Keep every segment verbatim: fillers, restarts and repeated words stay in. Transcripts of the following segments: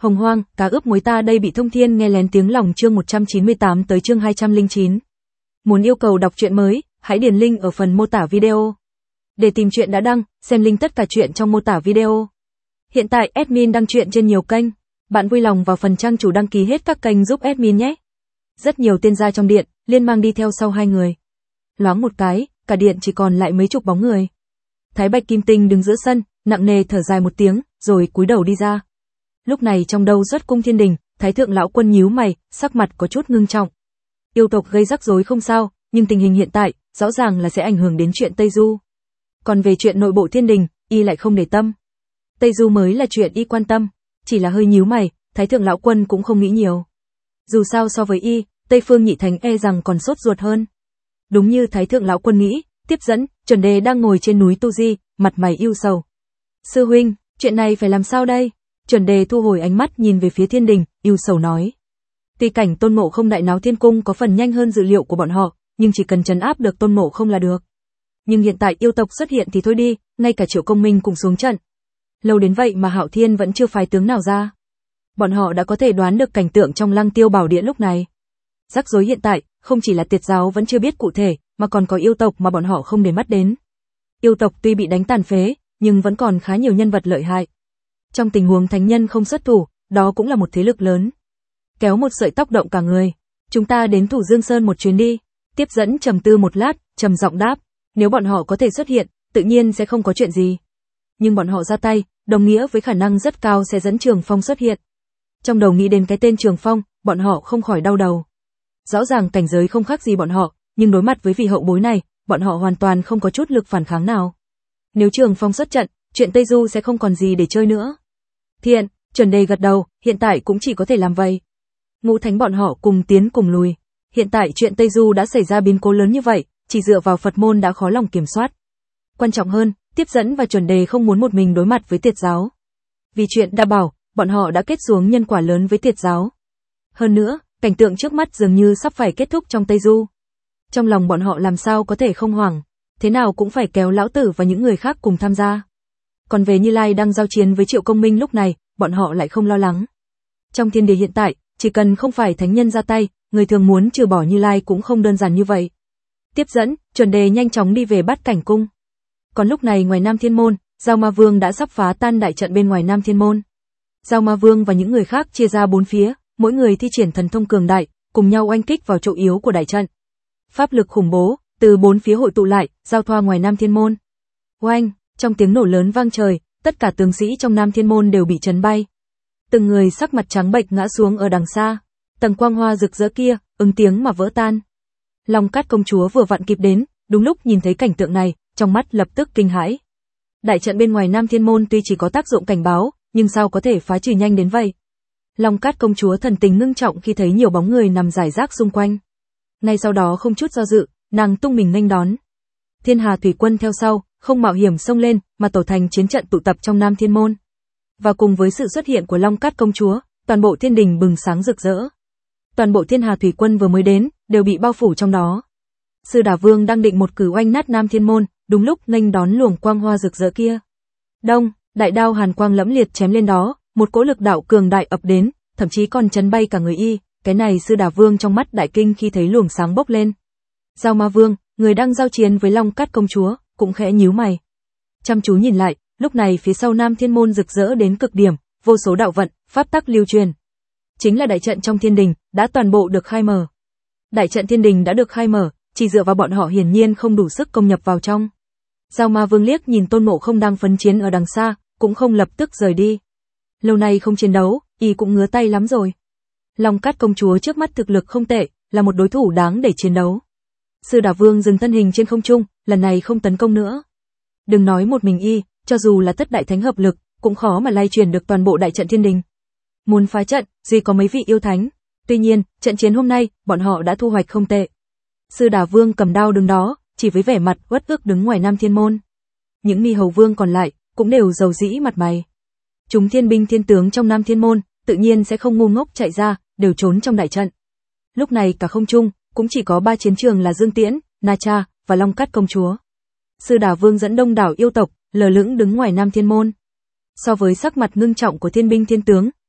Hồng hoang, cá ướp muối ta đây bị thông thiên nghe lén tiếng lòng chương một trăm chín mươi tám tới chương hai trăm lẻ chín. Muốn yêu cầu đọc truyện mới, hãy điền link ở phần mô tả video. Để tìm truyện đã đăng, xem link tất cả truyện trong mô tả video. Hiện tại admin đăng truyện trên nhiều kênh, bạn vui lòng vào phần trang chủ đăng ký hết các kênh giúp admin nhé. Rất nhiều tiên gia trong điện, liên mang đi theo sau hai người. Loáng một cái, cả điện chỉ còn lại mấy chục bóng người. Thái Bạch Kim Tinh đứng giữa sân, nặng nề thở dài một tiếng, rồi cúi đầu đi ra. Lúc này trong đầu xuất cung thiên đình, Thái thượng lão quân nhíu mày, sắc mặt có chút ngưng trọng. Yêu tộc gây rắc rối không sao, nhưng tình hình hiện tại, rõ ràng là sẽ ảnh hưởng đến chuyện Tây Du. Còn về chuyện nội bộ thiên đình, y lại không để tâm. Tây Du mới là chuyện y quan tâm, chỉ là hơi nhíu mày, Thái thượng lão quân cũng không nghĩ nhiều. Dù sao so với y, Tây Phương Nhị Thánh e rằng còn sốt ruột hơn. Đúng như Thái thượng lão quân nghĩ, tiếp dẫn, Chuẩn Đề đang ngồi trên núi Tu Di, mặt mày ưu sầu. Sư huynh, chuyện này phải làm sao đây? Chuẩn Đề thu hồi ánh mắt nhìn về phía thiên đình, ưu sầu nói. Tuy cảnh Tôn Ngộ Không đại náo thiên cung có phần nhanh hơn dự liệu của bọn họ, nhưng chỉ cần trấn áp được Tôn Ngộ Không là được. Nhưng hiện tại yêu tộc xuất hiện thì thôi đi, ngay cả Triệu Công Minh cũng xuống trận. Lâu đến vậy mà Hạo Thiên vẫn chưa phái tướng nào ra. Bọn họ đã có thể đoán được cảnh tượng trong Lăng Tiêu Bảo Điện lúc này. Rắc rối hiện tại, không chỉ là Tiệt giáo vẫn chưa biết cụ thể, mà còn có yêu tộc mà bọn họ không để mắt đến. Yêu tộc tuy bị đánh tàn phế, nhưng vẫn còn khá nhiều nhân vật lợi hại. Trong tình huống thánh nhân không xuất thủ, đó cũng là một thế lực lớn. Kéo một sợi tóc động cả người. Chúng ta đến Thủ Dương Sơn một chuyến đi. Tiếp dẫn trầm tư một lát, trầm giọng đáp. Nếu bọn họ có thể xuất hiện, tự nhiên sẽ không có chuyện gì. Nhưng bọn họ ra tay, đồng nghĩa với khả năng rất cao sẽ dẫn Trường Phong xuất hiện. Trong đầu nghĩ đến cái tên Trường Phong, bọn họ không khỏi đau đầu. Rõ ràng cảnh giới không khác gì bọn họ, nhưng đối mặt với vị hậu bối này, bọn họ hoàn toàn không có chút lực phản kháng nào. Nếu Trường Phong xuất trận, chuyện Tây Du sẽ không còn gì để chơi nữa. Thiện, Chuẩn Đề gật đầu, hiện tại cũng chỉ có thể làm vậy. Ngũ Thánh bọn họ cùng tiến cùng lùi. Hiện tại chuyện Tây Du đã xảy ra biến cố lớn như vậy, chỉ dựa vào Phật môn đã khó lòng kiểm soát. Quan trọng hơn, Tiếp dẫn và Chuẩn Đề không muốn một mình đối mặt với Tiệt giáo. Vì chuyện Đa Bảo, bọn họ đã kết xuống nhân quả lớn với Tiệt giáo. Hơn nữa, cảnh tượng trước mắt dường như sắp phải kết thúc trong Tây Du. Trong lòng bọn họ làm sao có thể không hoảng, thế nào cũng phải kéo lão tử và những người khác cùng tham gia. Còn về Như Lai đang giao chiến với Triệu Công Minh lúc này, bọn họ lại không lo lắng. Trong thiên địa hiện tại, chỉ cần không phải thánh nhân ra tay, người thường muốn trừ bỏ Như Lai cũng không đơn giản như vậy. Tiếp dẫn, Chuẩn Đề nhanh chóng đi về Bát Cảnh Cung. Còn lúc này ngoài Nam Thiên Môn, Giao Ma Vương đã sắp phá tan đại trận bên ngoài Nam Thiên Môn. Giao Ma Vương và những người khác chia ra bốn phía, mỗi người thi triển thần thông cường đại, cùng nhau oanh kích vào chỗ yếu của đại trận. Pháp lực khủng bố, từ bốn phía hội tụ lại, giao thoa ngoài Nam Thiên Môn. Oanh, trong tiếng nổ lớn vang trời, tất cả tướng sĩ trong Nam Thiên Môn đều bị chấn bay. Từng người sắc mặt trắng bệch ngã xuống ở đằng xa, tầng quang hoa rực rỡ kia, ứng tiếng mà vỡ tan. Long Cát công chúa vừa vặn kịp đến, đúng lúc nhìn thấy cảnh tượng này, trong mắt lập tức kinh hãi. Đại trận bên ngoài Nam Thiên Môn tuy chỉ có tác dụng cảnh báo, nhưng sao có thể phá trừ nhanh đến vậy? Long Cát công chúa thần tình ngưng trọng khi thấy nhiều bóng người nằm rải rác xung quanh. Ngay sau đó không chút do dự, nàng tung mình nghênh đón. Thiên Hà thủy quân theo sau, không mạo hiểm xông lên, mà tổ thành chiến trận tụ tập trong Nam Thiên Môn. Và cùng với sự xuất hiện của Long Cát công chúa, toàn bộ thiên đình bừng sáng rực rỡ. Toàn bộ Thiên Hà thủy quân vừa mới đến, đều bị bao phủ trong đó. Sư Đà Vương đang định một cử oanh nát Nam Thiên Môn, đúng lúc nghênh đón luồng quang hoa rực rỡ kia. Đông, đại đao hàn quang lẫm liệt chém lên đó, một cỗ lực đạo cường đại ập đến, thậm chí còn chấn bay cả người y. Cái này Sư Đà Vương trong mắt đại kinh khi thấy luồng sáng bốc lên. Giao Ma Vương, người đang giao chiến với Long Cát công chúa, cũng khẽ nhíu mày. Chăm chú nhìn lại, lúc này phía sau Nam Thiên Môn rực rỡ đến cực điểm, vô số đạo vận, pháp tắc lưu truyền. Chính là đại trận trong thiên đình, đã toàn bộ được khai mở. Đại trận thiên đình đã được khai mở, chỉ dựa vào bọn họ hiển nhiên không đủ sức công nhập vào trong. Giao Ma Vương liếc nhìn Tôn Ngộ Không đang phấn chiến ở đằng xa, cũng không lập tức rời đi. Lâu nay không chiến đấu, y cũng ngứa tay lắm rồi. Long Cát công chúa trước mắt thực lực không tệ, là một đối thủ đáng để chiến đấu. Sư Đà Vương dừng thân hình trên không trung, lần này không tấn công nữa. Đừng nói một mình y, cho dù là tất đại thánh hợp lực, cũng khó mà lay chuyển được toàn bộ đại trận thiên đình. Muốn phá trận, duy có mấy vị yêu thánh. Tuy nhiên, trận chiến hôm nay, bọn họ đã thu hoạch không tệ. Sư Đà Vương cầm đao đứng đó, chỉ với vẻ mặt uất ức đứng ngoài Nam Thiên Môn. Những ni hầu vương còn lại, cũng đều rầu rĩ mặt mày. Chúng thiên binh thiên tướng trong Nam Thiên Môn, tự nhiên sẽ không ngu ngốc chạy ra, đều trốn trong đại trận. Lúc này cả không trung, cũng chỉ có ba chiến trường là Dương Tiễn, Na Cha và Long Cát công chúa. Sư Đà Vương dẫn đông đảo yêu tộc, lờ lững đứng ngoài Nam Thiên Môn. So với sắc mặt ngưng trọng của thiên binh thiên tướng,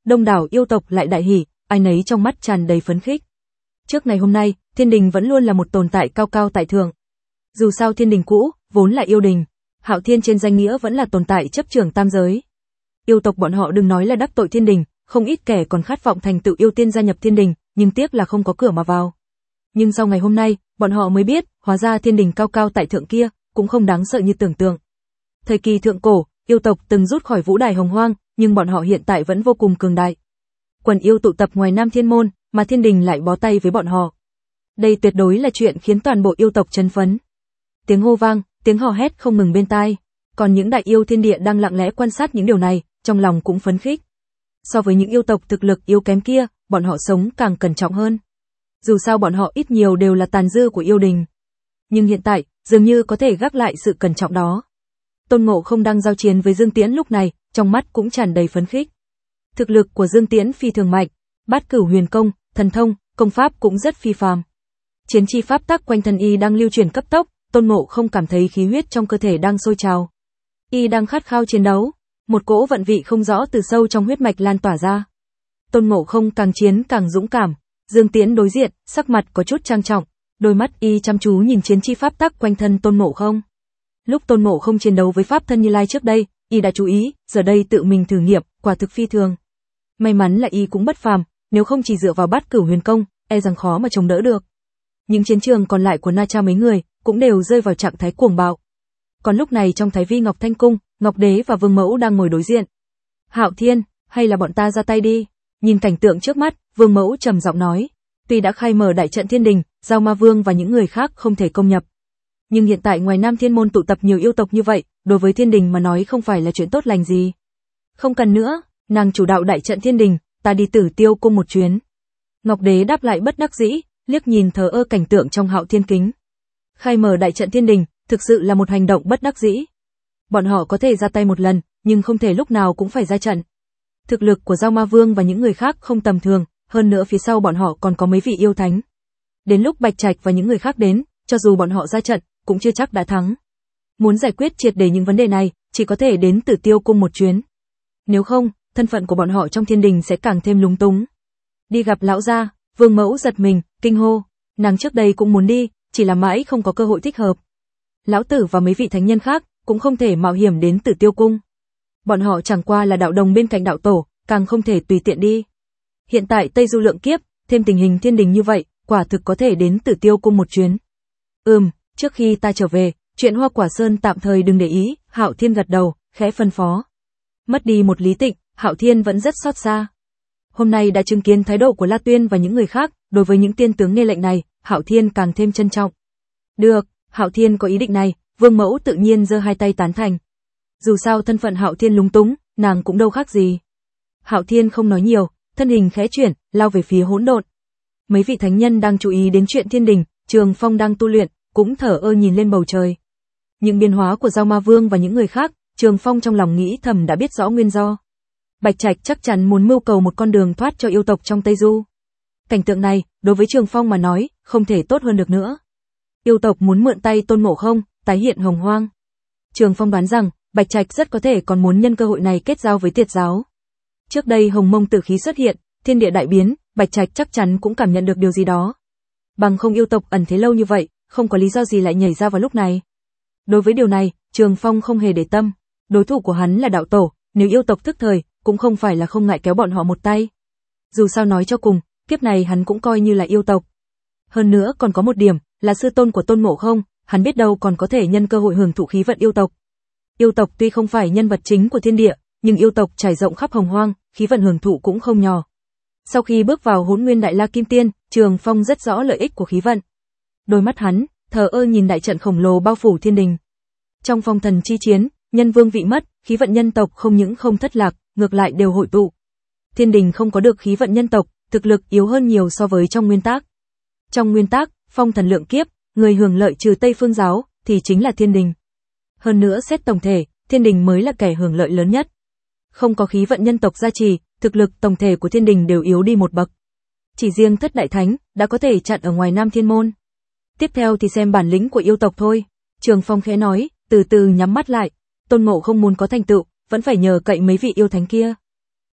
đông đảo yêu tộc lại đại hỉ, ai nấy trong mắt tràn đầy phấn khích. Trước ngày hôm nay, thiên đình vẫn luôn là một tồn tại cao cao tại thượng. Dù sao thiên đình cũ, vốn là yêu đình, Hạo Thiên trên danh nghĩa vẫn là tồn tại chấp trưởng tam giới. Yêu tộc bọn họ đừng nói là đắc tội thiên đình, không ít kẻ còn khát vọng thành tựu yêu tiên gia nhập thiên đình, nhưng tiếc là không có cửa mà vào. Nhưng sau ngày hôm nay, bọn họ mới biết, hóa ra thiên đình cao cao tại thượng kia, cũng không đáng sợ như tưởng tượng. Thời kỳ thượng cổ, yêu tộc từng rút khỏi vũ đài hồng hoang, nhưng bọn họ hiện tại vẫn vô cùng cường đại. Quần yêu tụ tập ngoài Nam Thiên Môn, mà thiên đình lại bó tay với bọn họ. Đây tuyệt đối là chuyện khiến toàn bộ yêu tộc chấn phấn. Tiếng hô vang, tiếng hò hét không ngừng bên tai. Còn những đại yêu thiên địa đang lặng lẽ quan sát những điều này, trong lòng cũng phấn khích. So với những yêu tộc thực lực yếu kém kia, bọn họ sống càng cẩn trọng hơn. Dù sao bọn họ ít nhiều đều là tàn dư của yêu đình. Nhưng hiện tại, dường như có thể gác lại sự cẩn trọng đó. Tôn Ngộ Không đang giao chiến với Dương Tiễn lúc này, trong mắt cũng tràn đầy phấn khích. Thực lực của Dương Tiễn phi thường mạnh, Bát Cửu Huyền Công, thần thông, công pháp cũng rất phi phàm. Chiến chi pháp tắc quanh thân y đang lưu chuyển cấp tốc, Tôn Ngộ Không cảm thấy khí huyết trong cơ thể đang sôi trào. Y đang khát khao chiến đấu, một cỗ vận vị không rõ từ sâu trong huyết mạch lan tỏa ra. Tôn Ngộ Không càng chiến càng dũng cảm, Dương Tiễn đối diện, sắc mặt có chút trang trọng, đôi mắt y chăm chú nhìn chiến chi pháp tắc quanh thân Tôn Ngộ Không. Lúc Tôn Ngộ Không chiến đấu với pháp thân Như Lai trước đây, y đã chú ý, giờ đây tự mình thử nghiệm, quả thực phi thường. May mắn là y cũng bất phàm, nếu không chỉ dựa vào Bát Cửu Huyền Công, e rằng khó mà chống đỡ được. Những chiến trường còn lại của Na Cha mấy người cũng đều rơi vào trạng thái cuồng bạo. Còn lúc này trong Thái Vi Ngọc Thanh Cung, Ngọc Đế và Vương Mẫu đang ngồi đối diện. Hạo Thiên, hay là bọn ta ra tay đi? Nhìn cảnh tượng trước mắt, Vương Mẫu trầm giọng nói. Tuy đã khai mở đại trận thiên đình, Giao Ma Vương và những người khác không thể công nhập. Nhưng hiện tại ngoài Nam Thiên Môn tụ tập nhiều yêu tộc như vậy, đối với thiên đình mà nói không phải là chuyện tốt lành gì. Không cần nữa, nàng chủ đạo đại trận thiên đình, ta đi Tử Tiêu Cung một chuyến. Ngọc Đế đáp lại bất đắc dĩ, liếc nhìn thờ ơ cảnh tượng trong Hạo Thiên Kính. Khai mở đại trận thiên đình, thực sự là một hành động bất đắc dĩ. Bọn họ có thể ra tay một lần, nhưng không thể lúc nào cũng phải ra trận. Thực lực của Giao Ma Vương và những người khác không tầm thường, hơn nữa phía sau bọn họ còn có mấy vị yêu thánh. Đến lúc Bạch Trạch và những người khác đến, cho dù bọn họ ra trận, cũng chưa chắc đã thắng. Muốn giải quyết triệt để những vấn đề này, chỉ có thể đến Tử Tiêu Cung một chuyến. Nếu không, thân phận của bọn họ trong thiên đình sẽ càng thêm lúng túng. Đi gặp lão gia, Vương Mẫu giật mình, kinh hô, nàng trước đây cũng muốn đi, chỉ là mãi không có cơ hội thích hợp. Lão tử và mấy vị thánh nhân khác cũng không thể mạo hiểm đến Tử Tiêu Cung. Bọn họ chẳng qua là đạo đồng bên cạnh đạo tổ, càng không thể tùy tiện đi. Hiện tại Tây Du lượng kiếp, thêm tình hình thiên đình như vậy, quả thực có thể đến Tử Tiêu Cung một chuyến. Ừm, trước khi ta trở về, chuyện Hoa Quả Sơn tạm thời đừng để ý, Hạo Thiên gật đầu, khẽ phân phó. Mất đi một Lý Tịnh, Hạo Thiên vẫn rất xót xa. Hôm nay đã chứng kiến thái độ của La Tuyên và những người khác, đối với những tiên tướng nghe lệnh này, Hạo Thiên càng thêm trân trọng. Được, Hạo Thiên có ý định này, Vương Mẫu tự nhiên giơ hai tay tán thành. Dù sao thân phận Hạo Thiên lúng túng, nàng cũng đâu khác gì. Hạo Thiên không nói nhiều, thân hình khẽ chuyển, lao về phía hỗn độn. Mấy vị thánh nhân đang chú ý đến chuyện thiên đình, Trường Phong đang tu luyện, cũng thở ơ nhìn lên bầu trời. Những biến hóa của Giao Ma Vương và những người khác, Trường Phong trong lòng nghĩ thầm đã biết rõ nguyên do. Bạch Trạch chắc chắn muốn mưu cầu một con đường thoát cho yêu tộc trong Tây Du. Cảnh tượng này, đối với Trường Phong mà nói, không thể tốt hơn được nữa. Yêu tộc muốn mượn tay Tôn Ngộ Không, tái hiện hồng hoang. Trường Phong đoán rằng, Bạch Trạch rất có thể còn muốn nhân cơ hội này kết giao với Tiệt giáo. Trước đây Hồng Mông tử khí xuất hiện, thiên địa đại biến, Bạch Trạch chắc chắn cũng cảm nhận được điều gì đó. Bằng không yêu tộc ẩn thế lâu như vậy, không có lý do gì lại nhảy ra vào lúc này. Đối với điều này, Trường Phong không hề để tâm. Đối thủ của hắn là đạo tổ, nếu yêu tộc thức thời, cũng không phải là không ngại kéo bọn họ một tay. Dù sao nói cho cùng, kiếp này hắn cũng coi như là yêu tộc. Hơn nữa còn có một điểm, là sư tôn của Tôn Ngộ Không, hắn biết đâu còn có thể nhân cơ hội hưởng thụ khí vận yêu tộc. Yêu tộc tuy không phải nhân vật chính của thiên địa, nhưng yêu tộc trải rộng khắp hồng hoang, khí vận hưởng thụ cũng không nhỏ. Sau khi bước vào Hỗn Nguyên Đại La Kim Tiên, Trường Phong rất rõ lợi ích của khí vận. Đôi mắt hắn thờ ơ nhìn đại trận khổng lồ bao phủ thiên đình. Trong phong thần chi chiến, nhân vương vị mất, khí vận nhân tộc không những không thất lạc, ngược lại đều hội tụ. Thiên đình không có được khí vận nhân tộc, thực lực yếu hơn nhiều so với trong nguyên tác. Trong nguyên tác, phong thần lượng kiếp, người hưởng lợi trừ Tây Phương giáo thì chính là thiên đình. Hơn nữa xét tổng thể, thiên đình mới là kẻ hưởng lợi lớn nhất. Không có khí vận nhân tộc gia trì, thực lực tổng thể của thiên đình đều yếu đi một bậc. Chỉ riêng thất đại thánh đã có thể chặn ở ngoài Nam Thiên Môn. Tiếp theo thì xem bản lĩnh của yêu tộc thôi. Trường Phong khẽ nói, từ từ nhắm mắt lại. Tôn Ngộ Không muốn có thành tựu, vẫn phải nhờ cậy mấy vị yêu thánh kia.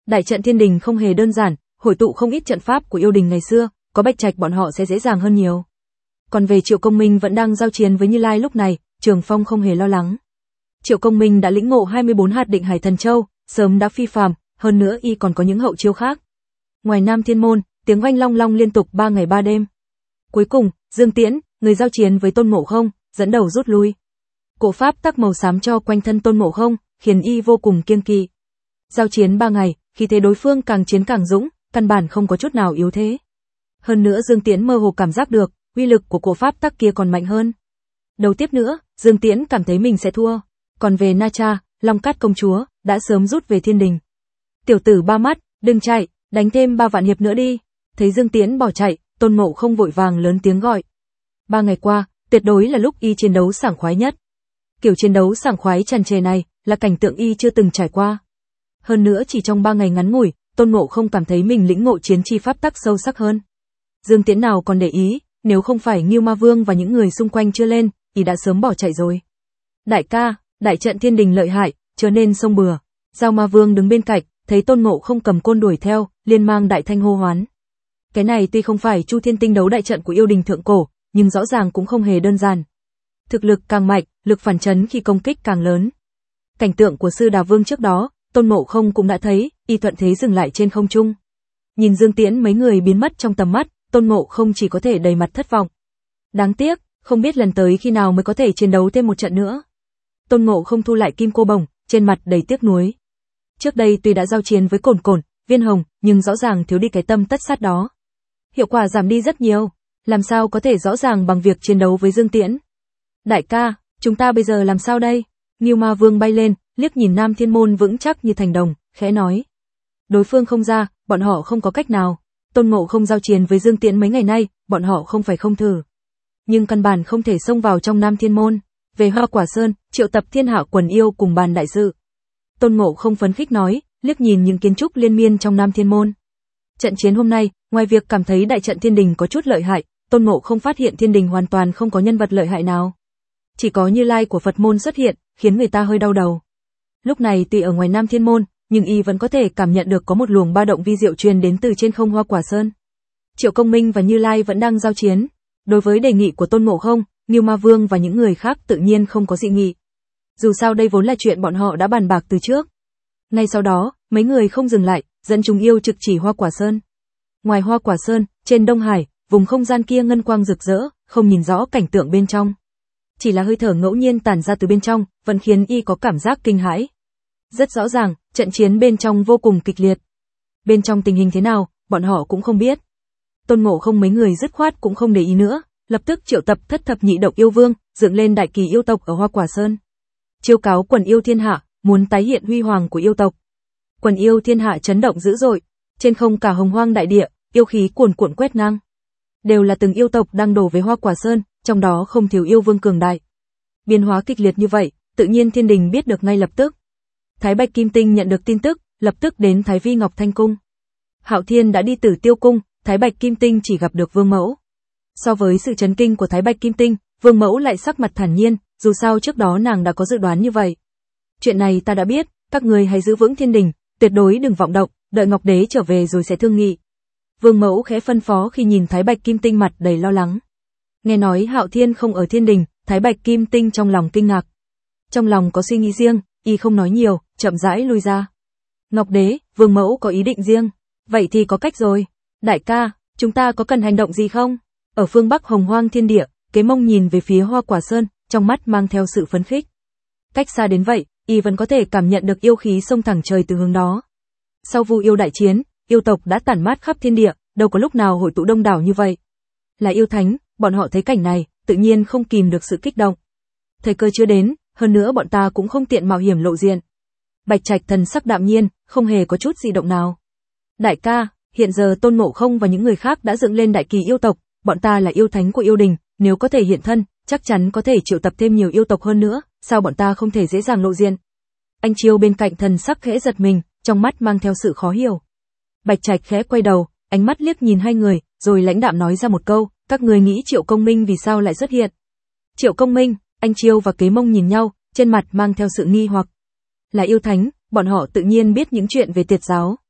Đại trận thiên đình không hề đơn giản, hội tụ không ít trận pháp của yêu đình ngày xưa, có Bạch Trạch bọn họ sẽ dễ dàng hơn nhiều. Còn về Triệu Công Minh vẫn đang giao chiến với Như Lai lúc này, Trường Phong không hề lo lắng. Triệu Công Minh đã lĩnh ngộ hai mươi bốn hạt Định Hải Thần Châu, sớm đã phi phàm, hơn nữa y còn có những hậu chiêu khác. Ngoài Nam Thiên Môn, tiếng oanh long long liên tục ba ngày ba đêm. Cuối cùng, Dương Tiễn, người giao chiến với Tôn Ngộ Không, dẫn đầu rút lui. Cổ pháp tắc màu xám cho quanh thân Tôn Ngộ Không, khiến y vô cùng kiêng kỵ. Giao chiến ba ngày, khi thế đối phương càng chiến càng dũng, căn bản không có chút nào yếu thế. Hơn nữa Dương Tiễn mơ hồ cảm giác được, uy lực của cổ pháp tắc kia còn mạnh hơn. Đầu tiếp nữa, Dương Tiễn cảm thấy mình sẽ thua. Còn về Na Cha, Long Cát công chúa, đã sớm rút về thiên đình. Tiểu tử ba mắt, đừng chạy, đánh thêm ba vạn hiệp nữa đi. Thấy Dương Tiễn bỏ chạy, Tôn Ngộ Không vội vàng lớn tiếng gọi. Ba ngày qua, tuyệt đối là lúc y chiến đấu sảng khoái nhất. Kiểu chiến đấu sảng khoái tràn trề này, là cảnh tượng y chưa từng trải qua. Hơn nữa chỉ trong ba ngày ngắn ngủi, Tôn Ngộ Không cảm thấy mình lĩnh ngộ chiến chi pháp tắc sâu sắc hơn. Dương Tiễn nào còn để ý, nếu không phải Ngưu Ma Vương và những người xung quanh chưa lên, y đã sớm bỏ chạy rồi. Đại ca, đại trận thiên đình lợi hại, chớ nên xông bừa. Giao Ma Vương đứng bên cạnh, thấy Tôn Ngộ Không cầm côn đuổi theo, liền mang đại thanh hô hoán. Cái này tuy không phải Chu Thiên Tinh đấu đại trận của yêu đình thượng cổ, nhưng rõ ràng cũng không hề đơn giản. Thực lực càng mạnh, lực phản chấn khi công kích càng lớn. Cảnh tượng của Sư Đà Vương trước đó, Tôn Ngộ Không cũng đã thấy, y thuận thế dừng lại trên không trung. Nhìn Dương Tiễn mấy người biến mất trong tầm mắt, Tôn Ngộ Không chỉ có thể đầy mặt thất vọng. Đáng tiếc, không biết lần tới khi nào mới có thể chiến đấu thêm một trận nữa. Tôn Ngộ Không thu lại kim cô bổng, trên mặt đầy tiếc nuối. Trước đây tuy đã giao chiến với Cổn Cổn, Viên Hồng, nhưng rõ ràng thiếu đi cái tâm tất sát đó. Hiệu quả giảm đi rất nhiều, làm sao có thể rõ ràng bằng việc chiến đấu với Dương Tiễn. Đại ca, chúng ta bây giờ làm sao đây? Ngưu Ma Vương bay lên, liếc nhìn Nam Thiên Môn vững chắc như thành đồng, khẽ nói. Đối phương không ra, bọn họ không có cách nào. Tôn Ngộ Không giao chiến với Dương Tiễn mấy ngày nay, bọn họ không phải không thử. Nhưng căn bản không thể xông vào trong Nam Thiên Môn. Về Hoa Quả Sơn, triệu tập thiên hạ quần yêu cùng bàn đại sự. Tôn Ngộ Không phấn khích nói, liếc nhìn những kiến trúc liên miên trong Nam Thiên Môn. Trận chiến hôm nay, ngoài việc cảm thấy đại trận thiên đình có chút lợi hại, Tôn Ngộ Không phát hiện thiên đình hoàn toàn không có nhân vật lợi hại nào. Chỉ có Như Lai của Phật môn xuất hiện, khiến người ta hơi đau đầu. Lúc này tuy ở ngoài Nam Thiên Môn, nhưng y vẫn có thể cảm nhận được có một luồng ba động vi diệu truyền đến từ trên không Hoa Quả Sơn. Triệu Công Minh và Như Lai vẫn đang giao chiến. Đối với đề nghị của Tôn Ngộ Không, Ngưu Ma Vương và những người khác tự nhiên không có dị nghị. Dù sao đây vốn là chuyện bọn họ đã bàn bạc từ trước. Ngay sau đó, mấy người không dừng lại, dẫn chúng yêu trực chỉ Hoa Quả Sơn. Ngoài Hoa Quả Sơn, trên Đông Hải, vùng không gian kia ngân quang rực rỡ, không nhìn rõ cảnh tượng bên trong. Chỉ là hơi thở ngẫu nhiên tản ra từ bên trong, vẫn khiến y có cảm giác kinh hãi. Rất rõ ràng, trận chiến bên trong vô cùng kịch liệt. Bên trong tình hình thế nào, bọn họ cũng không biết. Tôn Ngộ Không mấy người dứt khoát cũng không để ý nữa, lập tức triệu tập thất thập nhị độc yêu vương, dựng lên đại kỳ yêu tộc ở Hoa Quả Sơn. Chiêu cáo quần yêu thiên hạ, muốn tái hiện huy hoàng của yêu tộc. Quần yêu thiên hạ chấn động dữ dội, trên không cả hồng hoang đại địa, yêu khí cuồn cuộn quét ngang. Đều là từng yêu tộc đang đổ về Hoa Quả Sơn, trong đó không thiếu yêu vương cường đại. Biến hóa kịch liệt như vậy, tự nhiên thiên đình biết được ngay lập tức. Thái Bạch Kim Tinh nhận được tin tức, lập tức đến Thái Vi Ngọc Thanh Cung. Hạo Thiên đã đi Tử Tiêu Cung, Thái Bạch Kim Tinh chỉ gặp được Vương Mẫu. So với sự chấn kinh của Thái Bạch Kim Tinh, Vương Mẫu lại sắc mặt thản nhiên, dù sao trước đó nàng đã có dự đoán như vậy. Chuyện này ta đã biết, các người hãy giữ vững thiên đình, tuyệt đối đừng vọng động, đợi Ngọc Đế trở về rồi sẽ thương nghị. Vương Mẫu khẽ phân phó khi nhìn Thái Bạch Kim Tinh mặt đầy lo lắng. Nghe nói Hạo Thiên không ở thiên đình, Thái Bạch Kim Tinh trong lòng kinh ngạc. Trong lòng có suy nghĩ riêng, y không nói nhiều, chậm rãi lui ra. Ngọc Đế, Vương Mẫu có ý định riêng, vậy thì có cách rồi. Đại ca, chúng ta có cần hành động gì không? Ở phương Bắc Hồng Hoang thiên địa, Kế Mông nhìn về phía Hoa Quả Sơn, trong mắt mang theo sự phấn khích. Cách xa đến vậy, y vẫn có thể cảm nhận được yêu khí xông thẳng trời từ hướng đó. Sau Vu yêu đại chiến, yêu tộc đã tản mát khắp thiên địa, đâu có lúc nào hội tụ đông đảo như vậy. Là yêu thánh, bọn họ thấy cảnh này, tự nhiên không kìm được sự kích động. Thời cơ chưa đến, hơn nữa bọn ta cũng không tiện mạo hiểm lộ diện. Bạch Trạch thần sắc đạm nhiên, không hề có chút dị động nào. Đại ca, hiện giờ Tôn Ngộ Không và những người khác đã dựng lên đại kỳ yêu tộc, bọn ta là yêu thánh của yêu đình, nếu có thể hiện thân, chắc chắn có thể triệu tập thêm nhiều yêu tộc hơn nữa, sao bọn ta không thể dễ dàng lộ diện? Anh Chiêu bên cạnh thần sắc khẽ giật mình, trong mắt mang theo sự khó hiểu. Bạch Trạch khẽ quay đầu, ánh mắt liếc nhìn hai người, rồi lãnh đạm nói ra một câu, các người nghĩ Triệu Công Minh vì sao lại xuất hiện? Triệu Công Minh, anh Chiêu và Kế Mông nhìn nhau, trên mặt mang theo sự nghi hoặc. Là yêu thánh, bọn họ tự nhiên biết những chuyện về tiệt giáo.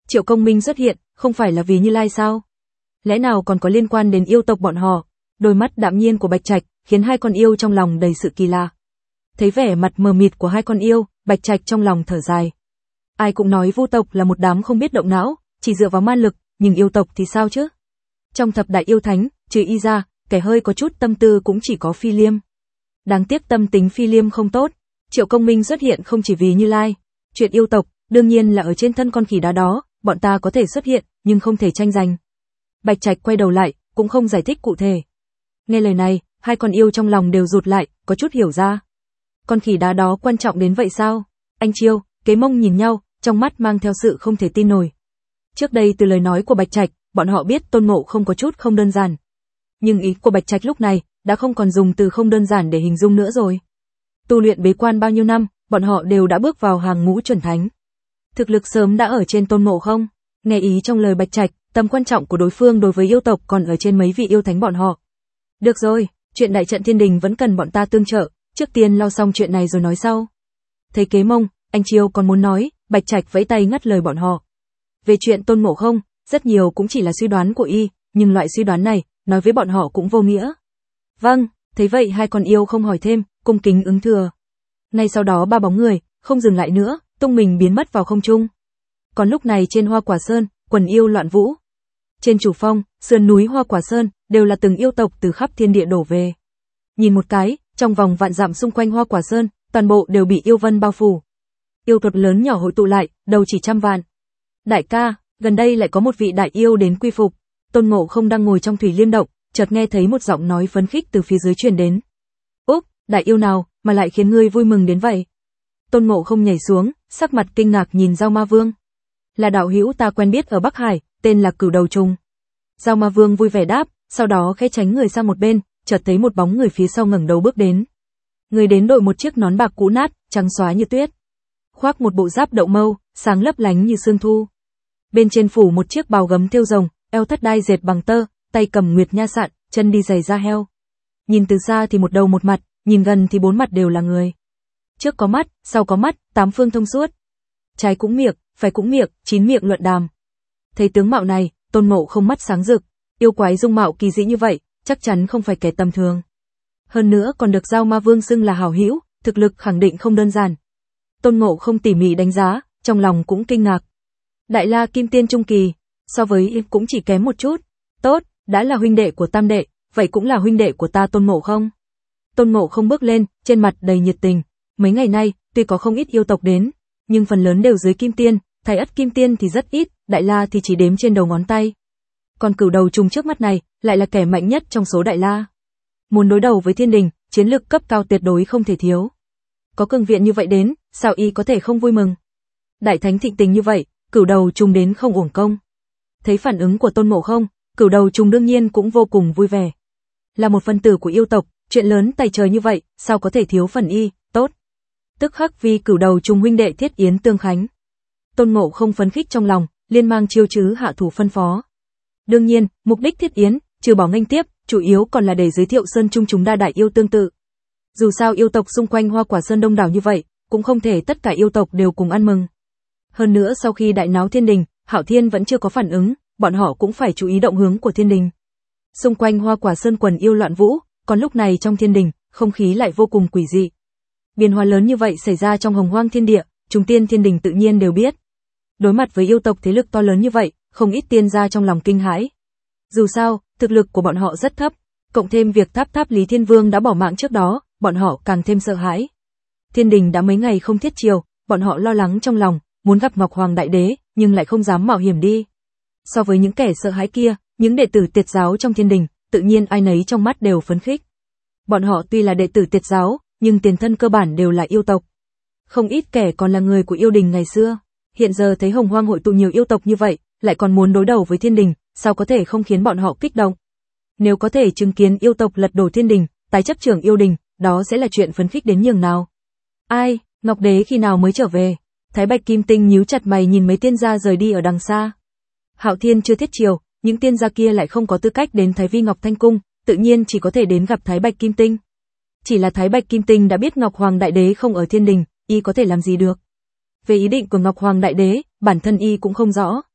Triệu Công Minh xuất hiện, không phải là vì Như Lai sao? Lẽ nào còn có liên quan đến yêu tộc bọn họ? Đôi mắt đạm nhiên của Bạch Trạch khiến hai con yêu trong lòng đầy sự kỳ lạ. Thấy vẻ mặt mờ mịt của hai con yêu, Bạch Trạch trong lòng thở dài. Ai cũng nói Vu tộc là một đám không biết động não, chỉ dựa vào man lực, nhưng yêu tộc thì sao chứ? Trong thập đại yêu thánh, trừ y ra, kẻ hơi có chút tâm tư cũng chỉ có Phi Liêm. Đáng tiếc tâm tính Phi Liêm không tốt. Triệu Công Minh xuất hiện không chỉ vì Như Lai. Chuyện yêu tộc, đương nhiên là ở trên thân con khỉ đá đó, bọn ta có thể xuất hiện, nhưng không thể tranh giành. Bạch Trạch quay đầu lại, cũng không giải thích cụ thể. Nghe lời này, hai con yêu trong lòng đều rụt lại, có chút hiểu ra. Con khỉ đá đó quan trọng đến vậy sao? Anh Chiêu, Kế Mông nhìn nhau, trong mắt mang theo sự không thể tin nổi. Trước đây từ lời nói của Bạch Trạch, bọn họ biết Tôn Ngộ không có chút không đơn giản. Nhưng ý của Bạch Trạch lúc này, đã không còn dùng từ không đơn giản để hình dung nữa rồi. Tu luyện bế quan bao nhiêu năm, bọn họ đều đã bước vào hàng ngũ chuẩn thánh. Thực lực sớm đã ở trên Tôn Ngộ không. Nghe ý trong lời Bạch Trạch, tầm quan trọng của đối phương đối với yêu tộc còn ở trên mấy vị yêu thánh bọn họ. Được rồi, chuyện đại trận thiên đình vẫn cần bọn ta tương trợ, trước tiên lo xong chuyện này rồi nói sau. Thấy Kế Mông, anh Chiêu còn muốn nói, Bạch Trạch vẫy tay ngắt lời bọn họ. Về chuyện Tôn Ngộ không, rất nhiều cũng chỉ là suy đoán của y, nhưng loại suy đoán này, nói với bọn họ cũng vô nghĩa. Vâng, thấy vậy hai con yêu không hỏi thêm, cung kính ứng thừa. Ngay sau đó ba bóng người, không dừng lại nữa, tung mình biến mất vào không trung. Còn lúc này trên Hoa Quả Sơn, quần yêu loạn vũ. Trên chủ phong, sườn núi Hoa Quả Sơn, đều là từng yêu tộc từ khắp thiên địa đổ về. Nhìn một cái, trong vòng vạn dặm xung quanh Hoa Quả Sơn, toàn bộ đều bị yêu vân bao phủ. Yêu thuật lớn nhỏ hội tụ lại, đầu chỉ trăm vạn. Đại ca, gần đây lại có một vị đại yêu đến quy phục. Tôn Ngộ không đang ngồi trong thủy liêm động, chợt nghe thấy một giọng nói phấn khích từ phía dưới truyền đến. Úp, đại yêu nào, mà lại khiến ngươi vui mừng đến vậy? Tôn Ngộ không nhảy xuống, sắc mặt kinh ngạc nhìn Dao Ma Vương. Là đạo hữu ta quen biết ở Bắc Hải, tên là Cửu Đầu Trùng. Dao Ma Vương vui vẻ đáp, sau đó khẽ tránh người sang một bên, chợt thấy một bóng người phía sau ngẩng đầu bước đến. Người đến đội một chiếc nón bạc cũ nát, trắng xóa như tuyết, khoác một bộ giáp đậu mâu, sáng lấp lánh như sương thu. Bên trên phủ một chiếc bào gấm thêu rồng, eo thắt đai dệt bằng tơ, tay cầm nguyệt nha sạn, chân đi giày da heo. Nhìn từ xa thì một đầu một mặt, nhìn gần thì bốn mặt đều là người. Trước có mắt, sau có mắt, tám phương thông suốt. Trái cũng miệng, phải cũng miệng, chín miệng luận đàm. Thấy tướng mạo này, Tôn Ngộ không mắt sáng rực, yêu quái dung mạo kỳ dị như vậy, chắc chắn không phải kẻ tầm thường. Hơn nữa còn được Dao Ma Vương xưng là hảo hữu, thực lực khẳng định không đơn giản. Tôn Ngộ không tỉ mỉ đánh giá, trong lòng cũng kinh ngạc. Đại La Kim Tiên trung kỳ, so với y cũng chỉ kém một chút. Tốt, đã là huynh đệ của Tam đệ, vậy cũng là huynh đệ của ta Tôn Ngộ không. Tôn Ngộ không bước lên, trên mặt đầy nhiệt tình. Mấy ngày nay, tuy có không ít yêu tộc đến, nhưng phần lớn đều dưới Kim Tiên, Thái Ất Kim Tiên thì rất ít, Đại La thì chỉ đếm trên đầu ngón tay. Còn Cửu Đầu Trùng trước mắt này, lại là kẻ mạnh nhất trong số Đại La. Muốn đối đầu với thiên đình, chiến lực cấp cao tuyệt đối không thể thiếu. Có cường viện như vậy đến, sao y có thể không vui mừng? Đại thánh thịnh tình như vậy, Cửu Đầu Trùng đến không uổng công. Thấy phản ứng của Tôn Ngộ không, Cửu Đầu Trùng đương nhiên cũng vô cùng vui vẻ. Là một phân tử của yêu tộc, chuyện lớn tày trời như vậy, sao có thể thiếu phần y, tốt. Tức khắc vì Cửu Đầu Trùng huynh đệ thiết yến tương khánh. Tôn Ngộ không phấn khích trong lòng, liên mang chiêu chứ hạ thủ phân phó. Đương nhiên, mục đích thiết yến, trừ bỏ nghênh tiếp, chủ yếu còn là để giới thiệu Sơn Trung chúng đa đại yêu tương tự. Dù sao yêu tộc xung quanh Hoa Quả Sơn đông đảo như vậy, cũng không thể tất cả yêu tộc đều cùng ăn mừng. Hơn nữa sau khi đại náo thiên đình, Hạo Thiên vẫn chưa có phản ứng, bọn họ cũng phải chú ý động hướng của thiên đình. Xung quanh Hoa Quả Sơn quần yêu loạn vũ, còn lúc này trong thiên đình, không khí lại vô cùng quỷ dị. Biến hóa lớn như vậy xảy ra trong hồng hoang thiên địa, chúng tiên thiên đình tự nhiên đều biết. Đối mặt với yêu tộc thế lực to lớn như vậy, không ít tiên gia trong lòng kinh hãi. Dù sao, thực lực của bọn họ rất thấp, cộng thêm việc Tháp Tháp Lý Thiên Vương đã bỏ mạng trước đó, bọn họ càng thêm sợ hãi. Thiên đình đã mấy ngày không thiết triều, bọn họ lo lắng trong lòng, muốn gặp Ngọc Hoàng Đại Đế, nhưng lại không dám mạo hiểm đi. So với những kẻ sợ hãi kia, những đệ tử Tiệt giáo trong thiên đình, tự nhiên ai nấy trong mắt đều phấn khích. Bọn họ tuy là đệ tử Tiệt giáo, nhưng tiền thân cơ bản đều là yêu tộc. Không ít kẻ còn là người của yêu đình ngày xưa, hiện giờ thấy hồng hoang hội tụ nhiều yêu tộc như vậy, lại còn muốn đối đầu với thiên đình, sao có thể không khiến bọn họ kích động. Nếu có thể chứng kiến yêu tộc lật đổ thiên đình, tái chấp trưởng yêu đình, đó sẽ là chuyện phấn khích đến nhường nào. Ai, Ngọc Đế khi nào mới trở về? Thái Bạch Kim Tinh nhíu chặt mày nhìn mấy tiên gia rời đi ở đằng xa. Hạo Thiên chưa thiết triều, những tiên gia kia lại không có tư cách đến Thái Vi Ngọc Thanh Cung, tự nhiên chỉ có thể đến gặp Thái Bạch Kim Tinh. Chỉ là Thái Bạch Kim Tinh đã biết Ngọc Hoàng Đại Đế không ở thiên đình, y có thể làm gì được. Về ý định của Ngọc Hoàng Đại Đế, bản thân y cũng không rõ.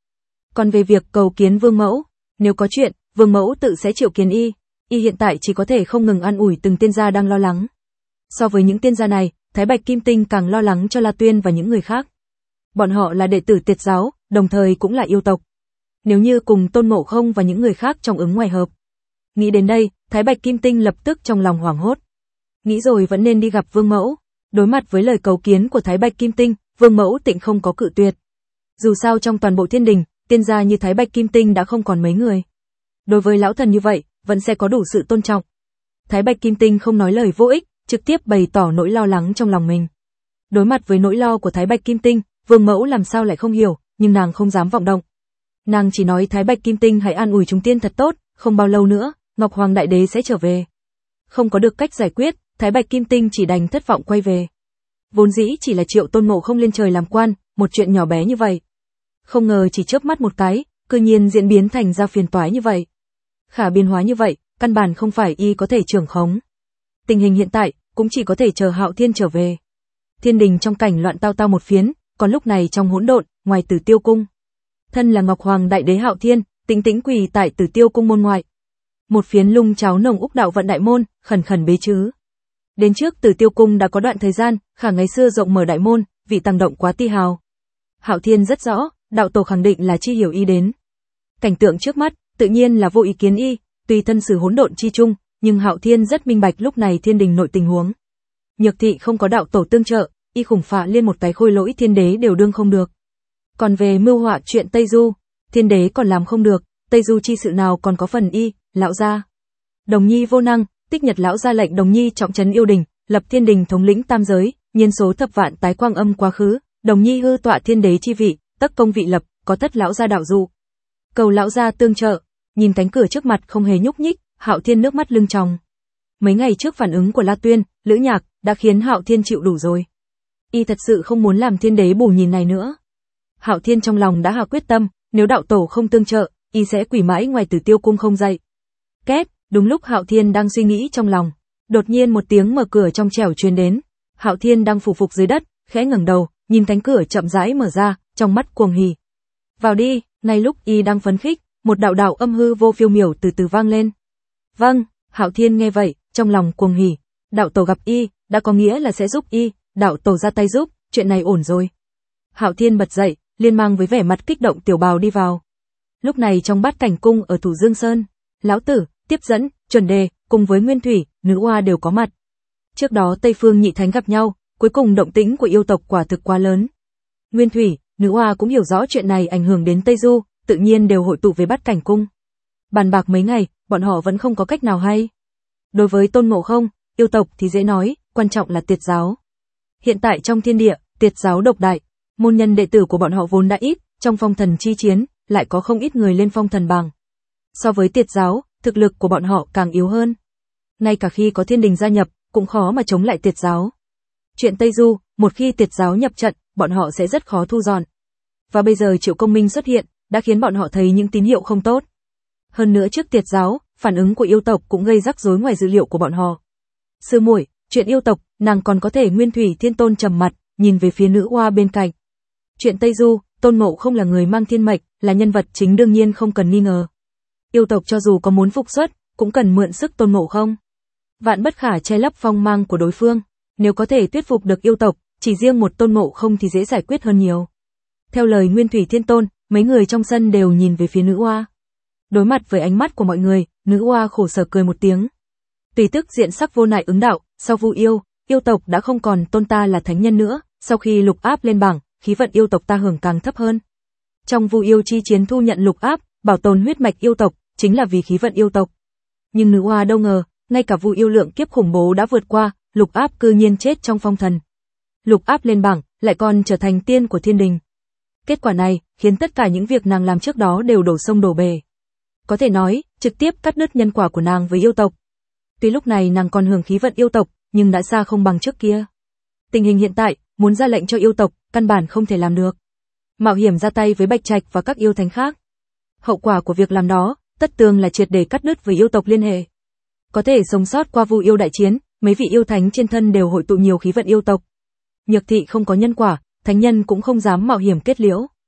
Còn về việc cầu kiến Vương Mẫu, nếu có chuyện, Vương Mẫu tự sẽ triệu kiến y. Y hiện tại chỉ có thể không ngừng an ủi từng tiên gia đang lo lắng. So với những tiên gia này, Thái Bạch Kim Tinh càng lo lắng cho La Tuyên và những người khác. Bọn họ là đệ tử Tiệt giáo, đồng thời cũng là yêu tộc. Nếu như cùng Tôn Ngộ Không và những người khác trong ứng ngoài hợp. Nghĩ đến đây, Thái Bạch Kim Tinh lập tức trong lòng hoảng hốt. Nghĩ rồi vẫn nên đi gặp Vương Mẫu. Đối mặt với lời cầu kiến của Thái Bạch Kim Tinh, Vương Mẫu tịnh không có cự tuyệt. Dù sao trong toàn bộ thiên đình, tiên gia như Thái Bạch Kim Tinh đã không còn mấy người. Đối với lão thần như vậy, vẫn sẽ có đủ sự tôn trọng. Thái Bạch Kim Tinh không nói lời vô ích, trực tiếp bày tỏ nỗi lo lắng trong lòng mình. Đối mặt với nỗi lo của Thái Bạch Kim Tinh, Vương Mẫu làm sao lại không hiểu, nhưng nàng không dám vọng động. Nàng chỉ nói Thái Bạch Kim Tinh hãy an ủi chúng tiên thật tốt, không bao lâu nữa, Ngọc Hoàng Đại Đế sẽ trở về. Không có được cách giải quyết, Thái Bạch Kim Tinh chỉ đành thất vọng quay về. Vốn dĩ chỉ là triệu Tôn Ngộ Không lên trời làm quan, một chuyện nhỏ bé như vậy. Không ngờ chỉ chớp mắt một cái, cư nhiên diễn biến thành ra phiền toái như vậy. Khả biến hóa như vậy, căn bản không phải y có thể trưởng khống. Tình hình hiện tại, cũng chỉ có thể chờ Hạo Thiên trở về. Thiên đình trong cảnh loạn tao tao một phiến, còn lúc này trong hỗn độn, ngoài Tử Tiêu cung. Thân là Ngọc Hoàng Đại Đế Hạo Thiên, tĩnh tĩnh quỳ tại Tử Tiêu cung môn ngoại. Một phiến lung cháo nồng úc đạo vận đại môn, khẩn khẩn bế chứ. Đến trước Tử Tiêu cung đã có đoạn thời gian, khả ngày xưa rộng mở đại môn, vị tăng động quá ti hào. Hạo Thiên rất rõ, đạo tổ khẳng định là chi hiểu y đến. Cảnh tượng trước mắt, tự nhiên là vô ý kiến y, tuy thân xử hỗn độn chi chung, nhưng Hạo Thiên rất minh bạch lúc này thiên đình nội tình huống. Nhược thị không có đạo tổ tương trợ, y khủng phạ liên một cái khôi lỗi thiên đế đều đương không được. Còn về mưu họa chuyện Tây Du, thiên đế còn làm không được, Tây Du chi sự nào còn có phần y, lão gia. Đồng Nhi vô năng, Tích Nhật lão gia lệnh Đồng Nhi trọng trấn yêu đình, lập thiên đình thống lĩnh tam giới, nhiên số thập vạn tái quang âm quá khứ, Đồng Nhi hư tọa thiên đế chi vị, tất công vị lập, có thất lão gia đạo dụ. Cầu lão gia tương trợ, nhìn cánh cửa trước mặt không hề nhúc nhích, Hạo Thiên nước mắt lưng tròng. Mấy ngày trước phản ứng của La Tuyên, Lữ Nhạc đã khiến Hạo Thiên chịu đủ rồi. Y thật sự không muốn làm thiên đế bù nhìn này nữa. Hạo Thiên trong lòng đã hạ quyết tâm, nếu đạo tổ không tương trợ, y sẽ quỷ mãi ngoài Tử Tiêu cung không dậy. Két, đúng lúc Hạo Thiên đang suy nghĩ trong lòng, đột nhiên một tiếng mở cửa trong trẻo truyền đến. Hạo Thiên đang phủ phục dưới đất, khẽ ngẩng đầu, nhìn cánh cửa chậm rãi mở ra, trong mắt cuồng hỉ. Vào đi, ngay lúc y đang phấn khích, một đạo đạo âm hư vô phiêu miểu từ từ vang lên. Vâng, Hạo Thiên nghe vậy, trong lòng cuồng hỉ, đạo tổ gặp y, đã có nghĩa là sẽ giúp y, đạo tổ ra tay giúp, chuyện này ổn rồi. Hạo Thiên bật dậy, liên mang với vẻ mặt kích động tiểu bào đi vào. Lúc này trong Bát Cảnh cung ở Thủ Dương Sơn, lão tử, tiếp dẫn, chuẩn đề, cùng với Nguyên Thủy, nữ oa đều có mặt. Trước đó Tây Phương Nhị Thánh gặp nhau, cuối cùng động tĩnh của yêu tộc quả thực quá lớn. Nguyên Thủy, nữ oa cũng hiểu rõ chuyện này ảnh hưởng đến Tây Du, tự nhiên đều hội tụ về Bát Cảnh cung. Bàn bạc mấy ngày, bọn họ vẫn không có cách nào hay. Đối với Tôn Ngộ Không, yêu tộc thì dễ nói, quan trọng là Tiệt giáo. Hiện tại trong thiên địa, Tiệt giáo độc đại, môn nhân đệ tử của bọn họ vốn đã ít, trong phong thần chi chiến, lại có không ít người lên phong thần bảng. So với Tiệt giáo, thực lực của bọn họ càng yếu hơn. Ngay cả khi có thiên đình gia nhập, cũng khó mà chống lại Tiệt giáo. Chuyện Tây Du, một khi Tiệt giáo nhập trận, bọn họ sẽ rất khó thu dọn. Và bây giờ Triệu Công Minh xuất hiện, đã khiến bọn họ thấy những tín hiệu không tốt. Hơn nữa trước Tiệt giáo, phản ứng của yêu tộc cũng gây rắc rối ngoài dữ liệu của bọn họ. Sư muội, chuyện yêu tộc, nàng còn có thể. Nguyên Thủy Thiên Tôn trầm mặt, nhìn về phía nữ oa bên cạnh. Chuyện Tây Du, Tôn Ngộ Không là người mang thiên mệnh, là nhân vật chính đương nhiên không cần nghi ngờ. Yêu tộc cho dù có muốn phục xuất, cũng cần mượn sức Tôn Ngộ Không. Vạn bất khả che lấp phong mang của đối phương, nếu có thể thuyết phục được yêu tộc, chỉ riêng một Tôn Ngộ Không thì dễ giải quyết hơn nhiều. Theo lời Nguyên Thủy Thiên Tôn, mấy người trong sân đều nhìn về phía nữ oa. Đối mặt với ánh mắt của mọi người, nữ oa khổ sở cười một tiếng. Tùy tức diện sắc vô nại ứng đạo, sau Vu yêu, yêu tộc đã không còn tôn ta là thánh nhân nữa, sau khi lục áp lên bảng, khí vận yêu tộc ta hưởng càng thấp hơn. Trong Vu yêu chi chiến thu nhận lục áp, bảo tồn huyết mạch yêu tộc, chính là vì khí vận yêu tộc. Nhưng nữ oa đâu ngờ, ngay cả Vu yêu lượng kiếp khủng bố đã vượt qua, lục áp cư nhiên chết trong phong thần. Lục áp lên bảng, lại còn trở thành tiên của thiên đình. Kết quả này, khiến tất cả những việc nàng làm trước đó đều đổ sông đổ bể. Có thể nói, trực tiếp cắt đứt nhân quả của nàng với yêu tộc. Tuy lúc này nàng còn hưởng khí vận yêu tộc, nhưng đã xa không bằng trước kia. Tình hình hiện tại, muốn ra lệnh cho yêu tộc, căn bản không thể làm được. Mạo hiểm ra tay với Bạch Trạch và các yêu thánh khác. Hậu quả của việc làm đó, tất tường là triệt để cắt đứt với yêu tộc liên hệ. Có thể sống sót qua Vu yêu đại chiến, mấy vị yêu thánh trên thân đều hội tụ nhiều khí vận yêu tộc. Nhược thị không có nhân quả, thánh nhân cũng không dám mạo hiểm kết liễu.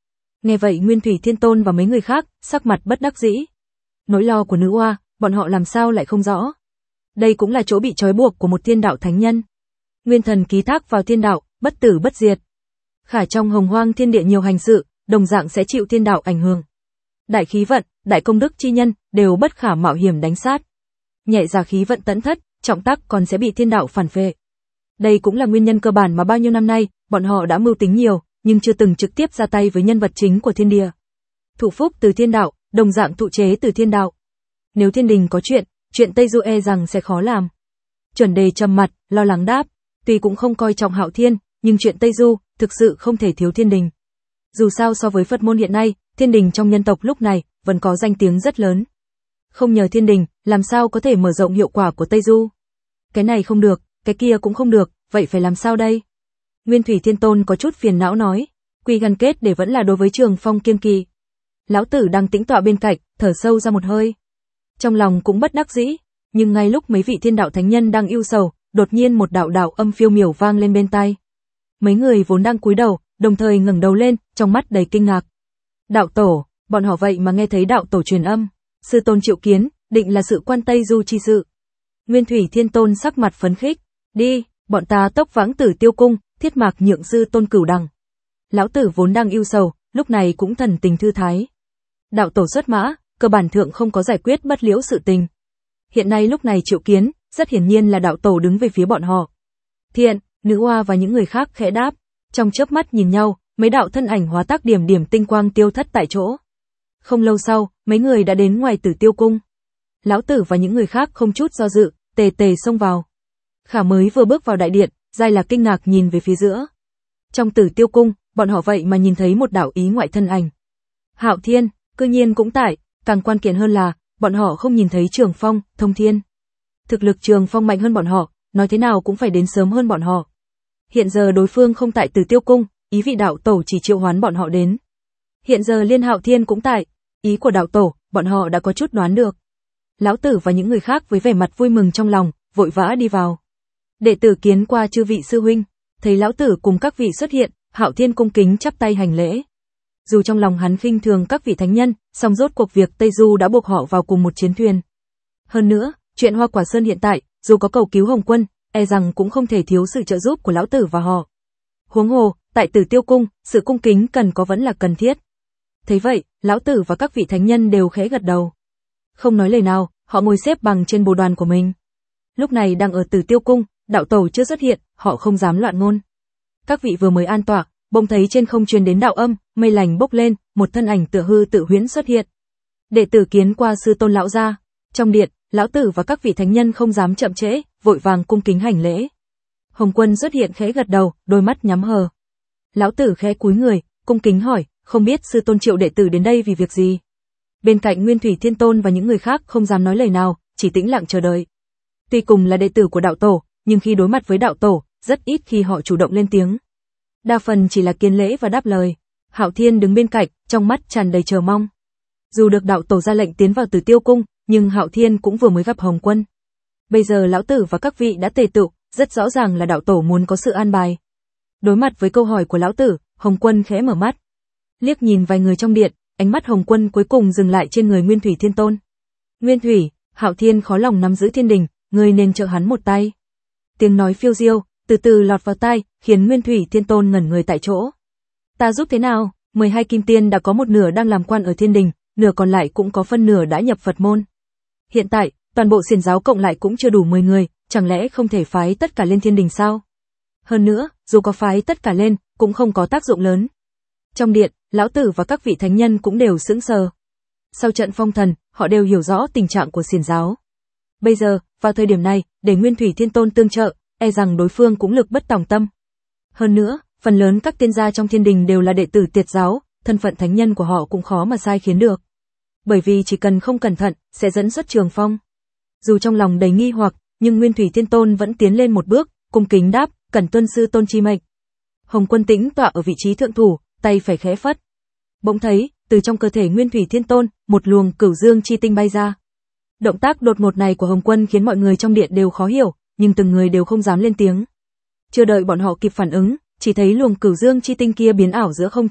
Nghe vậy Nguyên Thủy Thiên Tôn và mấy người khác, sắc mặt bất đắc dĩ. Nỗi lo của nữ oa, bọn họ làm sao lại không rõ. Đây cũng là chỗ bị trói buộc của một thiên đạo thánh nhân. Nguyên thần ký thác vào thiên đạo, bất tử bất diệt. Khả trong hồng hoang thiên địa nhiều hành sự, đồng dạng sẽ chịu thiên đạo ảnh hưởng. Đại khí vận, đại công đức chi nhân, đều bất khả mạo hiểm đánh sát. Nhẹ giả khí vận tẫn thất, trọng tắc còn sẽ bị thiên đạo phản phệ. Đây cũng là nguyên nhân cơ bản mà bao nhiêu năm nay, bọn họ đã mưu tính nhiều, nhưng chưa từng trực tiếp ra tay với nhân vật chính của thiên địa. Thụ phúc từ thiên đạo, đồng dạng thụ chế từ thiên đạo. Nếu thiên đình có chuyện, chuyện Tây Du e rằng sẽ khó làm. Chuẩn Đề trầm mặt, lo lắng đáp, tuy cũng không coi trọng Hạo Thiên, nhưng chuyện Tây Du, thực sự không thể thiếu thiên đình. Dù sao so với Phật môn hiện nay, thiên đình trong nhân tộc lúc này, vẫn có danh tiếng rất lớn. Không nhờ thiên đình, làm sao có thể mở rộng hiệu quả của Tây Du? Cái này không được, cái kia cũng không được, vậy phải làm sao đây? Nguyên Thủy Thiên Tôn có chút phiền não nói, quy gắn kết để vẫn là đối với Trường Phong kiêng kỵ. Lão tử đang tĩnh tọa bên cạnh, thở sâu ra một hơi. Trong lòng cũng bất đắc dĩ, nhưng ngay lúc mấy vị thiên đạo thánh nhân đang ưu sầu, đột nhiên một đạo đạo âm phiêu miểu vang lên bên tai. Mấy người vốn đang cúi đầu, đồng thời ngẩng đầu lên, trong mắt đầy kinh ngạc. Đạo tổ, bọn họ vậy mà nghe thấy đạo tổ truyền âm. Sư tôn triệu kiến, định là sự quan Tây Du chi sự. Nguyên Thủy Thiên Tôn sắc mặt phấn khích, đi, bọn ta tốc vãng Tử Tiêu cung, thiết mạc nhượng sư tôn cửu đằng. Lão tử vốn đang ưu sầu, lúc này cũng thần tình thư thái. Đạo tổ xuất mã, cơ bản thượng không có giải quyết bất liễu sự tình. Hiện nay lúc này triệu kiến, rất hiển nhiên là đạo tổ đứng về phía bọn họ. Thiện, nữ oa và những người khác khẽ đáp, trong chớp mắt nhìn nhau, mấy đạo thân ảnh hóa tác điểm điểm tinh quang tiêu thất tại chỗ. Không lâu sau, mấy người đã đến ngoài Tử Tiêu cung. Lão tử và những người khác không chút do dự, tề tề xông vào. Khả mới vừa bước vào đại điện, giai là kinh ngạc nhìn về phía giữa. Trong Tử Tiêu cung, bọn họ vậy mà nhìn thấy một đạo ý ngoại thân ảnh. Hạo Thiên, cư nhiên cũng tại, càng quan kiện hơn là, bọn họ không nhìn thấy Trường Phong, Thông Thiên. Thực lực Trường Phong mạnh hơn bọn họ, nói thế nào cũng phải đến sớm hơn bọn họ. Hiện giờ đối phương không tại Tử Tiêu cung, ý vị đạo tổ chỉ triệu hoán bọn họ đến. Hiện giờ Liên Hạo Thiên cũng tại, ý của đạo tổ, bọn họ đã có chút đoán được. Lão tử và những người khác với vẻ mặt vui mừng trong lòng, vội vã đi vào. Đệ tử kiến qua chư vị sư huynh, thấy lão tử cùng các vị xuất hiện, Hạo Thiên cung kính chắp tay hành lễ. Dù trong lòng hắn khinh thường các vị thánh nhân, song rốt cuộc việc Tây Du đã buộc họ vào cùng một chiến thuyền. Hơn nữa, chuyện Hoa Quả Sơn hiện tại, dù có cầu cứu Hồng Quân, e rằng cũng không thể thiếu sự trợ giúp của lão tử và họ. Huống hồ, tại Tử Tiêu cung, sự cung kính cần có vẫn là cần thiết. Thấy vậy, lão tử và các vị thánh nhân đều khẽ gật đầu. Không nói lời nào, họ ngồi xếp bằng trên bồ đoàn của mình. Lúc này đang ở Tử Tiêu cung, đạo tổ chưa xuất hiện, họ không dám loạn ngôn. Các vị vừa mới an tọa, bỗng thấy trên không truyền đến đạo âm, mây lành bốc lên, một thân ảnh tựa hư tự huyễn xuất hiện. Đệ tử kiến qua sư tôn lão gia. Trong điện, lão tử và các vị thánh nhân không dám chậm trễ, vội vàng cung kính hành lễ. Hồng Quân xuất hiện khẽ gật đầu, đôi mắt nhắm hờ. Lão tử khẽ cúi người, cung kính hỏi, không biết sư tôn triệu đệ tử đến đây vì việc gì. Bên cạnh Nguyên Thủy Thiên Tôn và những người khác không dám nói lời nào, chỉ tĩnh lặng chờ đợi. Tuy cùng là đệ tử của đạo tổ, nhưng khi đối mặt với đạo tổ, rất ít khi họ chủ động lên tiếng. Đa phần chỉ là kiên lễ và đáp lời. Hạo Thiên đứng bên cạnh, trong mắt tràn đầy chờ mong. Dù được đạo tổ ra lệnh tiến vào Tử Tiêu cung, nhưng Hạo Thiên cũng vừa mới gặp Hồng Quân. Bây giờ lão tử và các vị đã tề tựu, rất rõ ràng là đạo tổ muốn có sự an bài. Đối mặt với câu hỏi của lão tử, Hồng Quân khẽ mở mắt. Liếc nhìn vài người trong điện, ánh mắt Hồng Quân cuối cùng dừng lại trên người Nguyên Thủy Thiên Tôn. Nguyên Thủy, Hạo Thiên khó lòng nắm giữ thiên đình, ngươi nên trợ hắn một tay. Tiếng nói phiêu diêu, từ từ lọt vào tai, khiến Nguyên Thủy Thiên Tôn ngẩn người tại chỗ. Ta giúp thế nào? mười hai kim tiên đã có một nửa đang làm quan ở thiên đình, nửa còn lại cũng có phân nửa đã nhập Phật môn. Hiện tại, toàn bộ xiển giáo cộng lại cũng chưa đủ mười người, chẳng lẽ không thể phái tất cả lên thiên đình sao? Hơn nữa, dù có phái tất cả lên, cũng không có tác dụng lớn. Trong điện, lão tử và các vị thánh nhân cũng đều sững sờ. Sau trận phong thần, họ đều hiểu rõ tình trạng của xiển giáo. Bây giờ, vào thời điểm này, để Nguyên Thủy Thiên Tôn tương trợ, e rằng đối phương cũng lực bất tòng tâm. Hơn nữa, phần lớn các tiên gia trong thiên đình đều là đệ tử Tiệt giáo, thân phận thánh nhân của họ cũng khó mà sai khiến được. Bởi vì chỉ cần không cẩn thận, sẽ dẫn xuất Trường Phong. Dù trong lòng đầy nghi hoặc, nhưng Nguyên Thủy Thiên Tôn vẫn tiến lên một bước, cung kính đáp, cẩn tuân sư tôn chi mệnh. Hồng Quân tĩnh tọa ở vị trí thượng thủ, tay phải khẽ phất. Bỗng thấy, từ trong cơ thể Nguyên Thủy Thiên Tôn, một luồng cửu dương chi tinh bay ra. Động tác đột ngột này của Hồng Quân khiến mọi người trong điện đều khó hiểu, nhưng từng người đều không dám lên tiếng. Chưa đợi bọn họ kịp phản ứng, chỉ thấy luồng cửu dương chi tinh kia biến ảo giữa không trung,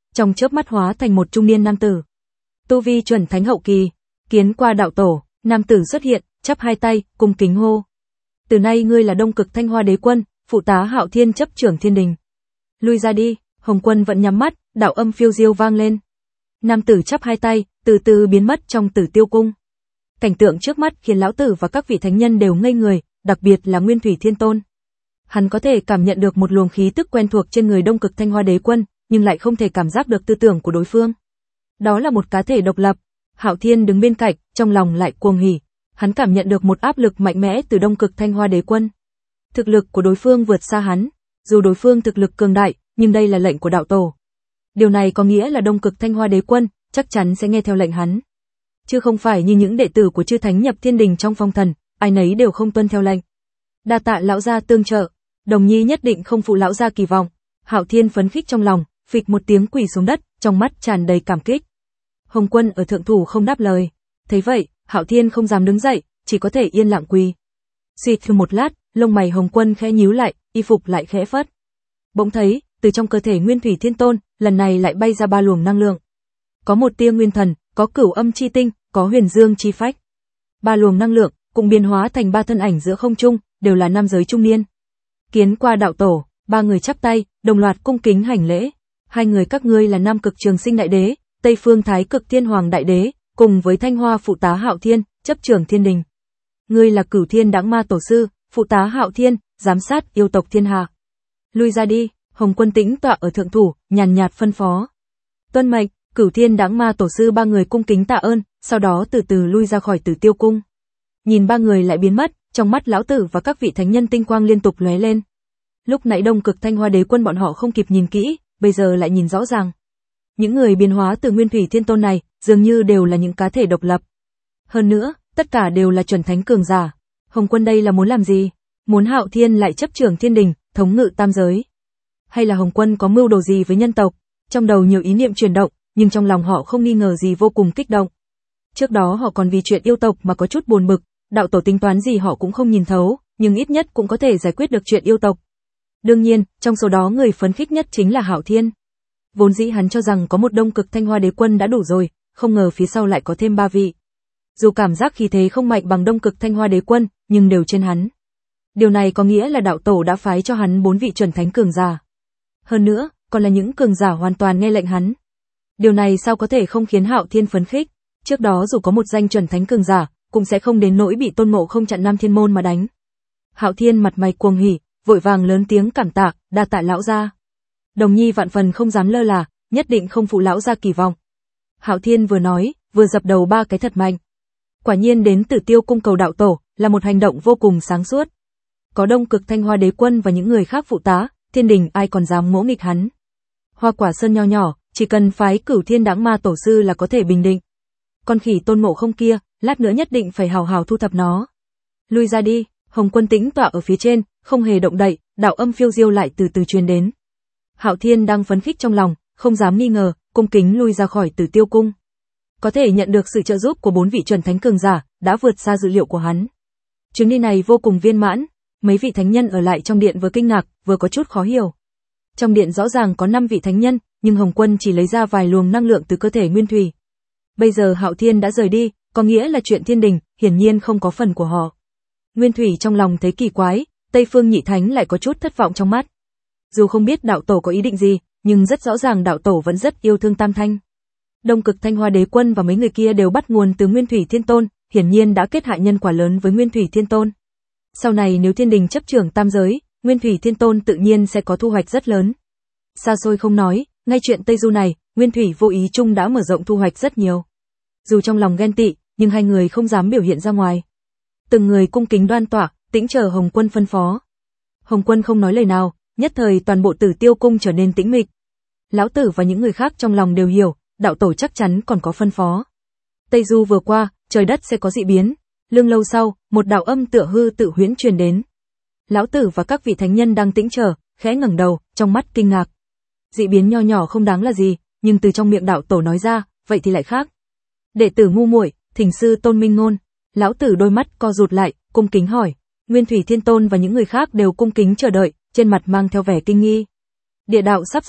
trong chớp mắt hóa thành một trung niên nam tử. Tu vi chuẩn thánh hậu kỳ, kiến qua đạo tổ, nam tử xuất hiện, chắp hai tay, cung kính hô. Từ nay ngươi là Đông Cực Thanh Hoa Đế Quân, phụ tá Hạo Thiên chấp trưởng thiên đình. Lui ra đi, Hồng Quân vẫn nhắm mắt, đạo âm phiêu diêu vang lên. Nam tử chắp hai tay, từ từ biến mất trong Tử Tiêu Cung. Cảnh tượng trước mắt khiến lão tử và các vị thánh nhân đều ngây người, đặc biệt là Nguyên Thủy Thiên Tôn. Hắn có thể cảm nhận được một luồng khí tức quen thuộc trên người Đông Cực Thanh Hoa Đế Quân, nhưng lại không thể cảm giác được tư tưởng của đối phương. Đó là một cá thể độc lập. Hạo Thiên đứng bên cạnh, trong lòng lại cuồng hỉ. Hắn cảm nhận được một áp lực mạnh mẽ từ Đông Cực Thanh Hoa Đế Quân. Thực lực của đối phương vượt xa hắn. Dù đối phương thực lực cường đại, nhưng đây là lệnh của đạo tổ. Điều này có nghĩa là Đông Cực Thanh Hoa Đế Quân chắc chắn sẽ nghe theo lệnh hắn, chứ không phải như những đệ tử của chư thánh nhập thiên đình trong phong thần, ai nấy đều không tuân theo lệnh. Đa tạ lão gia tương trợ, Đồng Nhi nhất định không phụ lão gia kỳ vọng. Hạo Thiên phấn khích trong lòng, phịch một tiếng quỳ xuống đất, trong mắt tràn đầy cảm kích. Hồng Quân ở thượng thủ không đáp lời. Thấy vậy, Hạo Thiên không dám đứng dậy, chỉ có thể yên lặng quỳ. Suýt thử một lát, lông mày Hồng Quân khẽ nhíu lại, y phục lại khẽ phất. Bỗng thấy, từ trong cơ thể Nguyên Thủy Thiên Tôn, lần này lại bay ra ba luồng năng lượng. Có một tia nguyên thần, có cửu âm chi tinh, có huyền dương chi phách. Ba luồng năng lượng cùng biến hóa thành ba thân ảnh giữa không trung, đều là nam giới trung niên. Kiến qua đạo tổ, ba người chắp tay, đồng loạt cung kính hành lễ. Hai người các ngươi là Nam Cực Trường Sinh Đại Đế, Tây Phương Thái Cực Thiên Hoàng Đại Đế, cùng với Thanh Hoa phụ tá Hạo Thiên, chấp trưởng thiên đình. Ngươi là Cửu Thiên Đãng Ma Tổ Sư, phụ tá Hạo Thiên, giám sát yêu tộc thiên hạ. Lui ra đi. Hồng Quân tĩnh tọa ở thượng thủ, nhàn nhạt phân phó. Tuân mệnh. Cửu Thiên Đãng Ma Tổ Sư ba người cung kính tạ ơn, sau đó từ từ lui ra khỏi Tử Tiêu Cung. Nhìn ba người lại biến mất, trong mắt lão tử và các vị thánh nhân tinh quang liên tục lóe lên. Lúc nãy Đông Cực Thanh Hoa Đế Quân bọn họ không kịp nhìn kỹ, bây giờ lại nhìn rõ ràng. Những người biến hóa từ Nguyên Thủy Thiên Tôn này, dường như đều là những cá thể độc lập. Hơn nữa, tất cả đều là chuẩn thánh cường giả. Hồng Quân đây là muốn làm gì? Muốn Hạo Thiên lại chấp trưởng thiên đình, thống ngự tam giới? Hay là Hồng Quân có mưu đồ gì với nhân tộc? Trong đầu nhiều ý niệm chuyển động, nhưng trong lòng họ không nghi ngờ gì vô cùng kích động. Trước đó họ còn vì chuyện yêu tộc mà có chút buồn bực, đạo tổ tính toán gì họ cũng không nhìn thấu, nhưng ít nhất cũng có thể giải quyết được chuyện yêu tộc. Đương nhiên, trong số đó người phấn khích nhất chính là Hạo Thiên. Vốn dĩ hắn cho rằng có một Đông Cực Thanh Hoa Đế Quân đã đủ rồi, không ngờ phía sau lại có thêm ba vị. Dù cảm giác khí thế không mạnh bằng Đông Cực Thanh Hoa Đế Quân, nhưng đều trên hắn. Điều này có nghĩa là đạo tổ đã phái cho hắn bốn vị chuẩn thánh cường giả. Hơn nữa, còn là những cường giả hoàn toàn nghe lệnh hắn. Điều này sao có thể không khiến Hạo Thiên phấn khích? Trước đó dù có một danh chuẩn thánh cường giả, cũng sẽ không đến nỗi bị Tôn Ngộ Không chặn Nam Thiên Môn mà đánh. Hạo Thiên mặt mày cuồng hỉ, vội vàng lớn tiếng cảm tạ, đa tạ lão gia. Đồng Nhi vạn phần không dám lơ là, nhất định không phụ lão gia kỳ vọng. Hạo Thiên vừa nói, vừa dập đầu ba cái thật mạnh. Quả nhiên đến Tử Tiêu Cung cầu đạo tổ, là một hành động vô cùng sáng suốt. Có Đông Cực Thanh Hoa Đế Quân và những người khác phụ tá, thiên đình ai còn dám ngỗ nghịch hắn. Hoa Quả Sơn nho nhỏ, chỉ cần phái Cửu Thiên Đãng Ma Tổ Sư là có thể bình định. Con khỉ Tôn Ngộ Không kia, lát nữa nhất định phải hào hào thu thập nó. Lui ra đi. Hồng Quân tĩnh tọa ở phía trên, không hề động đậy, đạo âm phiêu diêu lại từ từ truyền đến. Hạo Thiên đang phấn khích trong lòng, không dám nghi ngờ, cung kính lui ra khỏi Tử Tiêu Cung. Có thể nhận được sự trợ giúp của bốn vị chuẩn thánh cường giả, đã vượt xa dự liệu của hắn. Chuyến đi này vô cùng viên mãn, mấy vị thánh nhân ở lại trong điện vừa kinh ngạc, vừa có chút khó hiểu. Trong điện rõ ràng có năm vị thánh nhân, nhưng Hồng Quân chỉ lấy ra vài luồng năng lượng từ cơ thể Nguyên Thủy. Bây giờ Hạo Thiên đã rời đi, có nghĩa là chuyện thiên đình, hiển nhiên không có phần của họ. Nguyên Thủy trong lòng thấy kỳ quái, Tây Phương Nhị Thánh lại có chút thất vọng trong mắt. Dù không biết đạo tổ có ý định gì, nhưng rất rõ ràng đạo tổ vẫn rất yêu thương Tam Thanh. Đông Cực Thanh Hoa Đế Quân và mấy người kia đều bắt nguồn từ Nguyên Thủy Thiên Tôn, hiển nhiên đã kết hạ nhân quả lớn với Nguyên Thủy Thiên Tôn. Sau này nếu thiên đình chấp trưởng tam giới, Nguyên Thủy Thiên Tôn tự nhiên sẽ có thu hoạch rất lớn. Xa xôi không nói, ngay chuyện Tây Du này, Nguyên Thủy vô ý chung đã mở rộng thu hoạch rất nhiều. Dù trong lòng ghen tị, nhưng hai người không dám biểu hiện ra ngoài. Từng người cung kính đoan tọa, tĩnh chờ Hồng Quân phân phó. Hồng Quân không nói lời nào, nhất thời toàn bộ Tử Tiêu Cung trở nên tĩnh mịch. Lão tử và những người khác trong lòng đều hiểu, đạo tổ chắc chắn còn có phân phó. Tây Du vừa qua, trời đất sẽ có dị biến. Lương lâu sau, một đạo âm tựa hư tự huyễn truyền đến. Lão tử và các vị thánh nhân đang tĩnh chờ, khẽ ngẩng đầu, trong mắt kinh ngạc. Dị biến nho nhỏ không đáng là gì, nhưng từ trong miệng đạo tổ nói ra, vậy thì lại khác. Đệ tử ngu muội, thỉnh sư tôn minh ngôn. Lão tử đôi mắt co rụt lại, cung kính hỏi. Nguyên Thủy Thiên Tôn và những người khác đều cung kính chờ đợi, trên mặt mang theo vẻ kinh nghi. Địa đạo sắp xuất hiện,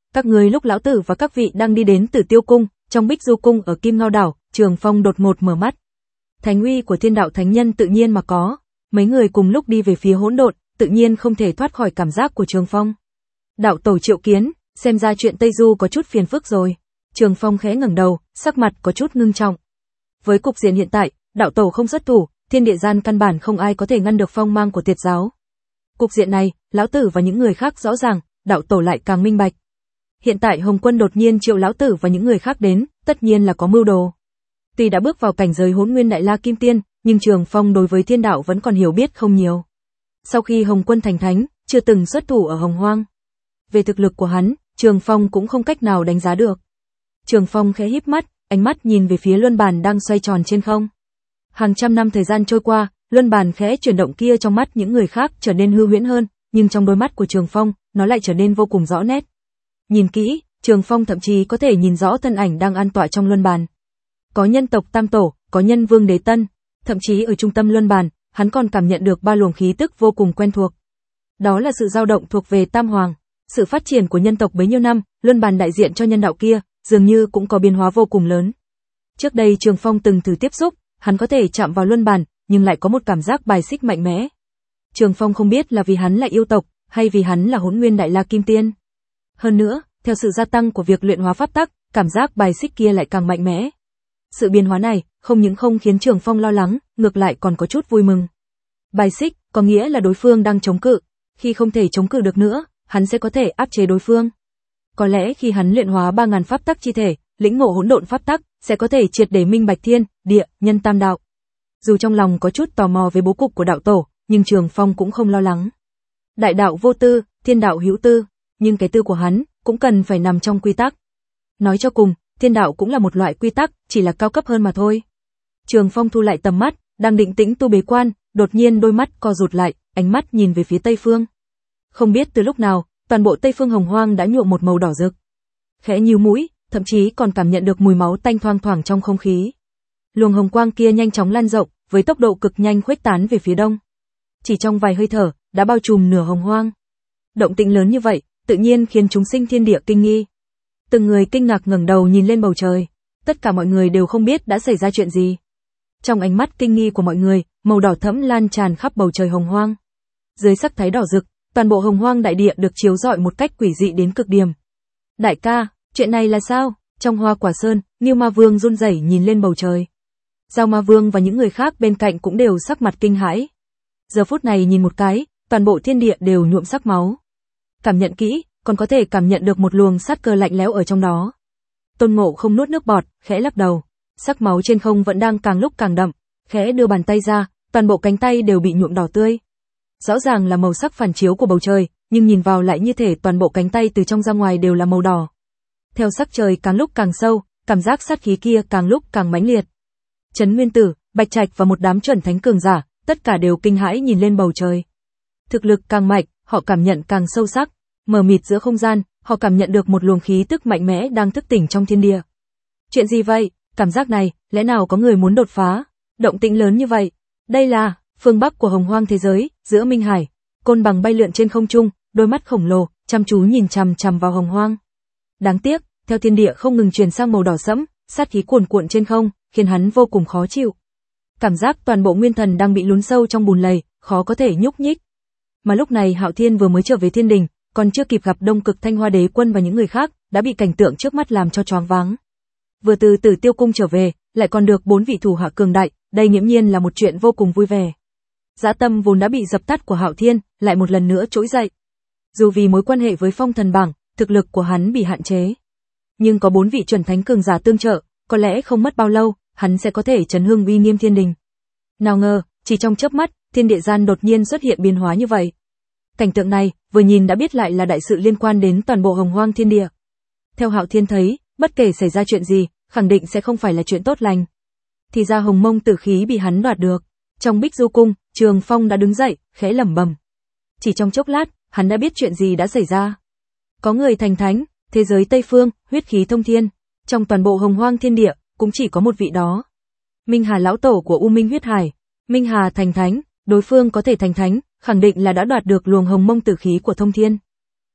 các ngươi lúc lão tử và các vị đang đi đến Tử Tiêu cung, trong Bích Du cung ở Kim Ngao đảo, Trường Phong đột ngột mở mắt. Thánh uy của Thiên đạo thánh nhân tự nhiên mà có, mấy người cùng lúc đi về phía hỗn độn, tự nhiên không thể thoát khỏi cảm giác của Trường Phong. Đạo tổ triệu kiến, xem ra chuyện Tây Du có chút phiền phức rồi. Trường Phong khẽ ngẩng đầu, sắc mặt có chút ngưng trọng. Với cục diện hiện tại, đạo tổ không xuất thủ, thiên địa gian căn bản không ai có thể ngăn được phong mang của Tiệt giáo. Cục diện này, lão tử và những người khác rõ ràng, đạo tổ lại càng minh bạch. Hiện tại Hồng Quân đột nhiên triệu lão tử và những người khác đến, tất nhiên là có mưu đồ. Tuy đã bước vào cảnh giới Hỗn Nguyên Đại La Kim Tiên, nhưng Trường Phong đối với thiên đạo vẫn còn hiểu biết không nhiều. Sau khi Hồng Quân thành thánh, chưa từng xuất thủ ở Hồng Hoang. Về thực lực của hắn, Trường Phong cũng không cách nào đánh giá được. Trường Phong khẽ híp mắt, ánh mắt nhìn về phía luân bàn đang xoay tròn trên không. Hàng trăm năm thời gian trôi qua, luân bàn khẽ chuyển động kia trong mắt những người khác trở nên hư huyễn hơn, nhưng trong đôi mắt của Trường Phong, nó lại trở nên vô cùng rõ nét. Nhìn kỹ, Trường Phong thậm chí có thể nhìn rõ thân ảnh đang an tọa trong luân bàn. Có nhân tộc Tam Tổ, có nhân vương Đế Tân, thậm chí ở trung tâm luân bàn, hắn còn cảm nhận được ba luồng khí tức vô cùng quen thuộc. Đó là sự dao động thuộc về Tam Hoàng, sự phát triển của nhân tộc bấy nhiêu năm, luân bàn đại diện cho nhân đạo kia, dường như cũng có biến hóa vô cùng lớn. Trước đây Trường Phong từng thử tiếp xúc, hắn có thể chạm vào luân bàn, nhưng lại có một cảm giác bài xích mạnh mẽ. Trường Phong không biết là vì hắn là yêu tộc, hay vì hắn là Hỗn Nguyên Đại La Kim Tiên. Hơn nữa, theo sự gia tăng của việc luyện hóa pháp tắc, cảm giác bài xích kia lại càng mạnh mẽ. Sự biến hóa này, không những không khiến Trường Phong lo lắng, ngược lại còn có chút vui mừng. Bài xích, có nghĩa là đối phương đang chống cự, khi không thể chống cự được nữa, hắn sẽ có thể áp chế đối phương. Có lẽ khi hắn luyện hóa ba ngàn pháp tắc chi thể, lĩnh ngộ hỗn độn pháp tắc, sẽ có thể triệt để minh bạch thiên, địa, nhân tam đạo. Dù trong lòng có chút tò mò về bố cục của đạo tổ, nhưng Trường Phong cũng không lo lắng. Đại đạo vô tư, thiên đạo hữu tư, nhưng cái tư của hắn cũng cần phải nằm trong quy tắc. Nói cho cùng, thiên đạo cũng là một loại quy tắc, chỉ là cao cấp hơn mà thôi. Trường Phong thu lại tầm mắt, đang định tĩnh tu bế quan, đột nhiên đôi mắt co rụt lại, ánh mắt nhìn về phía tây phương. Không biết từ lúc nào, toàn bộ Tây Phương Hồng Hoang đã nhuộm một màu đỏ rực. Khẽ nhíu mũi, thậm chí còn cảm nhận được mùi máu tanh thoang thoảng trong không khí. Luồng hồng quang kia nhanh chóng lan rộng, với tốc độ cực nhanh khuếch tán về phía đông. Chỉ trong vài hơi thở, đã bao trùm nửa Hồng Hoang. Động tĩnh lớn như vậy, tự nhiên khiến chúng sinh thiên địa kinh nghi. Từng người kinh ngạc ngẩng đầu nhìn lên bầu trời, tất cả mọi người đều không biết đã xảy ra chuyện gì. Trong ánh mắt kinh nghi của mọi người, màu đỏ thẫm lan tràn khắp bầu trời Hồng Hoang. Dưới sắc thái đỏ rực, toàn bộ Hồng Hoang đại địa được chiếu rọi một cách quỷ dị đến cực điểm. Đại ca, chuyện này là sao? Trong Hoa Quả Sơn, Ngưu Ma Vương run rẩy nhìn lên bầu trời. Giao Ma Vương và những người khác bên cạnh cũng đều sắc mặt kinh hãi. Giờ phút này nhìn một cái, toàn bộ thiên địa đều nhuộm sắc máu. Cảm nhận kỹ, còn có thể cảm nhận được một luồng sát cơ lạnh lẽo ở trong đó. Tôn Ngộ không nuốt nước bọt, khẽ lắc đầu. Sắc máu trên không vẫn đang càng lúc càng đậm, khẽ đưa bàn tay ra, toàn bộ cánh tay đều bị nhuộm đỏ tươi. Rõ ràng là màu sắc phản chiếu của bầu trời, nhưng nhìn vào lại như thể toàn bộ cánh tay từ trong ra ngoài đều là màu đỏ. Theo sắc trời càng lúc càng sâu, cảm giác sát khí kia càng lúc càng mãnh liệt. Trấn Nguyên Tử, Bạch Trạch và một đám chuẩn thánh cường giả, tất cả đều kinh hãi nhìn lên bầu trời. Thực lực càng mạnh, họ cảm nhận càng sâu sắc, mờ mịt giữa không gian, họ cảm nhận được một luồng khí tức mạnh mẽ đang thức tỉnh trong thiên địa. Chuyện gì vậy? Cảm giác này, lẽ nào có người muốn đột phá? Động tĩnh lớn như vậy. Đây là phương Bắc của Hồng Hoang thế giới, giữa Minh Hải, côn bằng bay lượn trên không trung, đôi mắt khổng lồ, chăm chú nhìn chằm chằm vào Hồng Hoang. Đáng tiếc, theo thiên địa không ngừng chuyển sang màu đỏ sẫm, sát khí cuồn cuộn trên không, khiến hắn vô cùng khó chịu. Cảm giác toàn bộ nguyên thần đang bị lún sâu trong bùn lầy, khó có thể nhúc nhích. Mà lúc này Hạo Thiên vừa mới trở về thiên đình, còn chưa kịp gặp Đông Cực Thanh Hoa Đế Quân và những người khác, đã bị cảnh tượng trước mắt làm cho choáng váng. Vừa từ Tử Tiêu cung trở về, lại còn được bốn vị thủ hạ cường đại, đây nghiễm nhiên là một chuyện vô cùng vui vẻ. Dã tâm vốn đã bị dập tắt của Hạo Thiên, lại một lần nữa trỗi dậy. Dù vì mối quan hệ với Phong Thần Bảng, thực lực của hắn bị hạn chế, nhưng có bốn vị chuẩn thánh cường giả tương trợ, có lẽ không mất bao lâu, hắn sẽ có thể chấn hưng uy nghiêm thiên đình. Nào ngờ, chỉ trong chớp mắt, thiên địa gian đột nhiên xuất hiện biến hóa như vậy. Cảnh tượng này, vừa nhìn đã biết lại là đại sự liên quan đến toàn bộ Hồng Hoang thiên địa. Theo Hạo Thiên thấy, bất kể xảy ra chuyện gì, khẳng định sẽ không phải là chuyện tốt lành. Thì ra Hồng Mông tử khí bị hắn đoạt được. Trong Bích Du cung, Trường Phong đã đứng dậy, khẽ lẩm bẩm. Chỉ trong chốc lát, hắn đã biết chuyện gì đã xảy ra. Có người thành thánh, thế giới Tây Phương, huyết khí thông thiên, trong toàn bộ Hồng Hoang thiên địa, cũng chỉ có một vị đó. Minh Hà lão tổ của U Minh huyết hải. Minh Hà thành thánh, đối phương có thể thành thánh, khẳng định là đã đoạt được luồng Hồng Mông tử khí của thông thiên.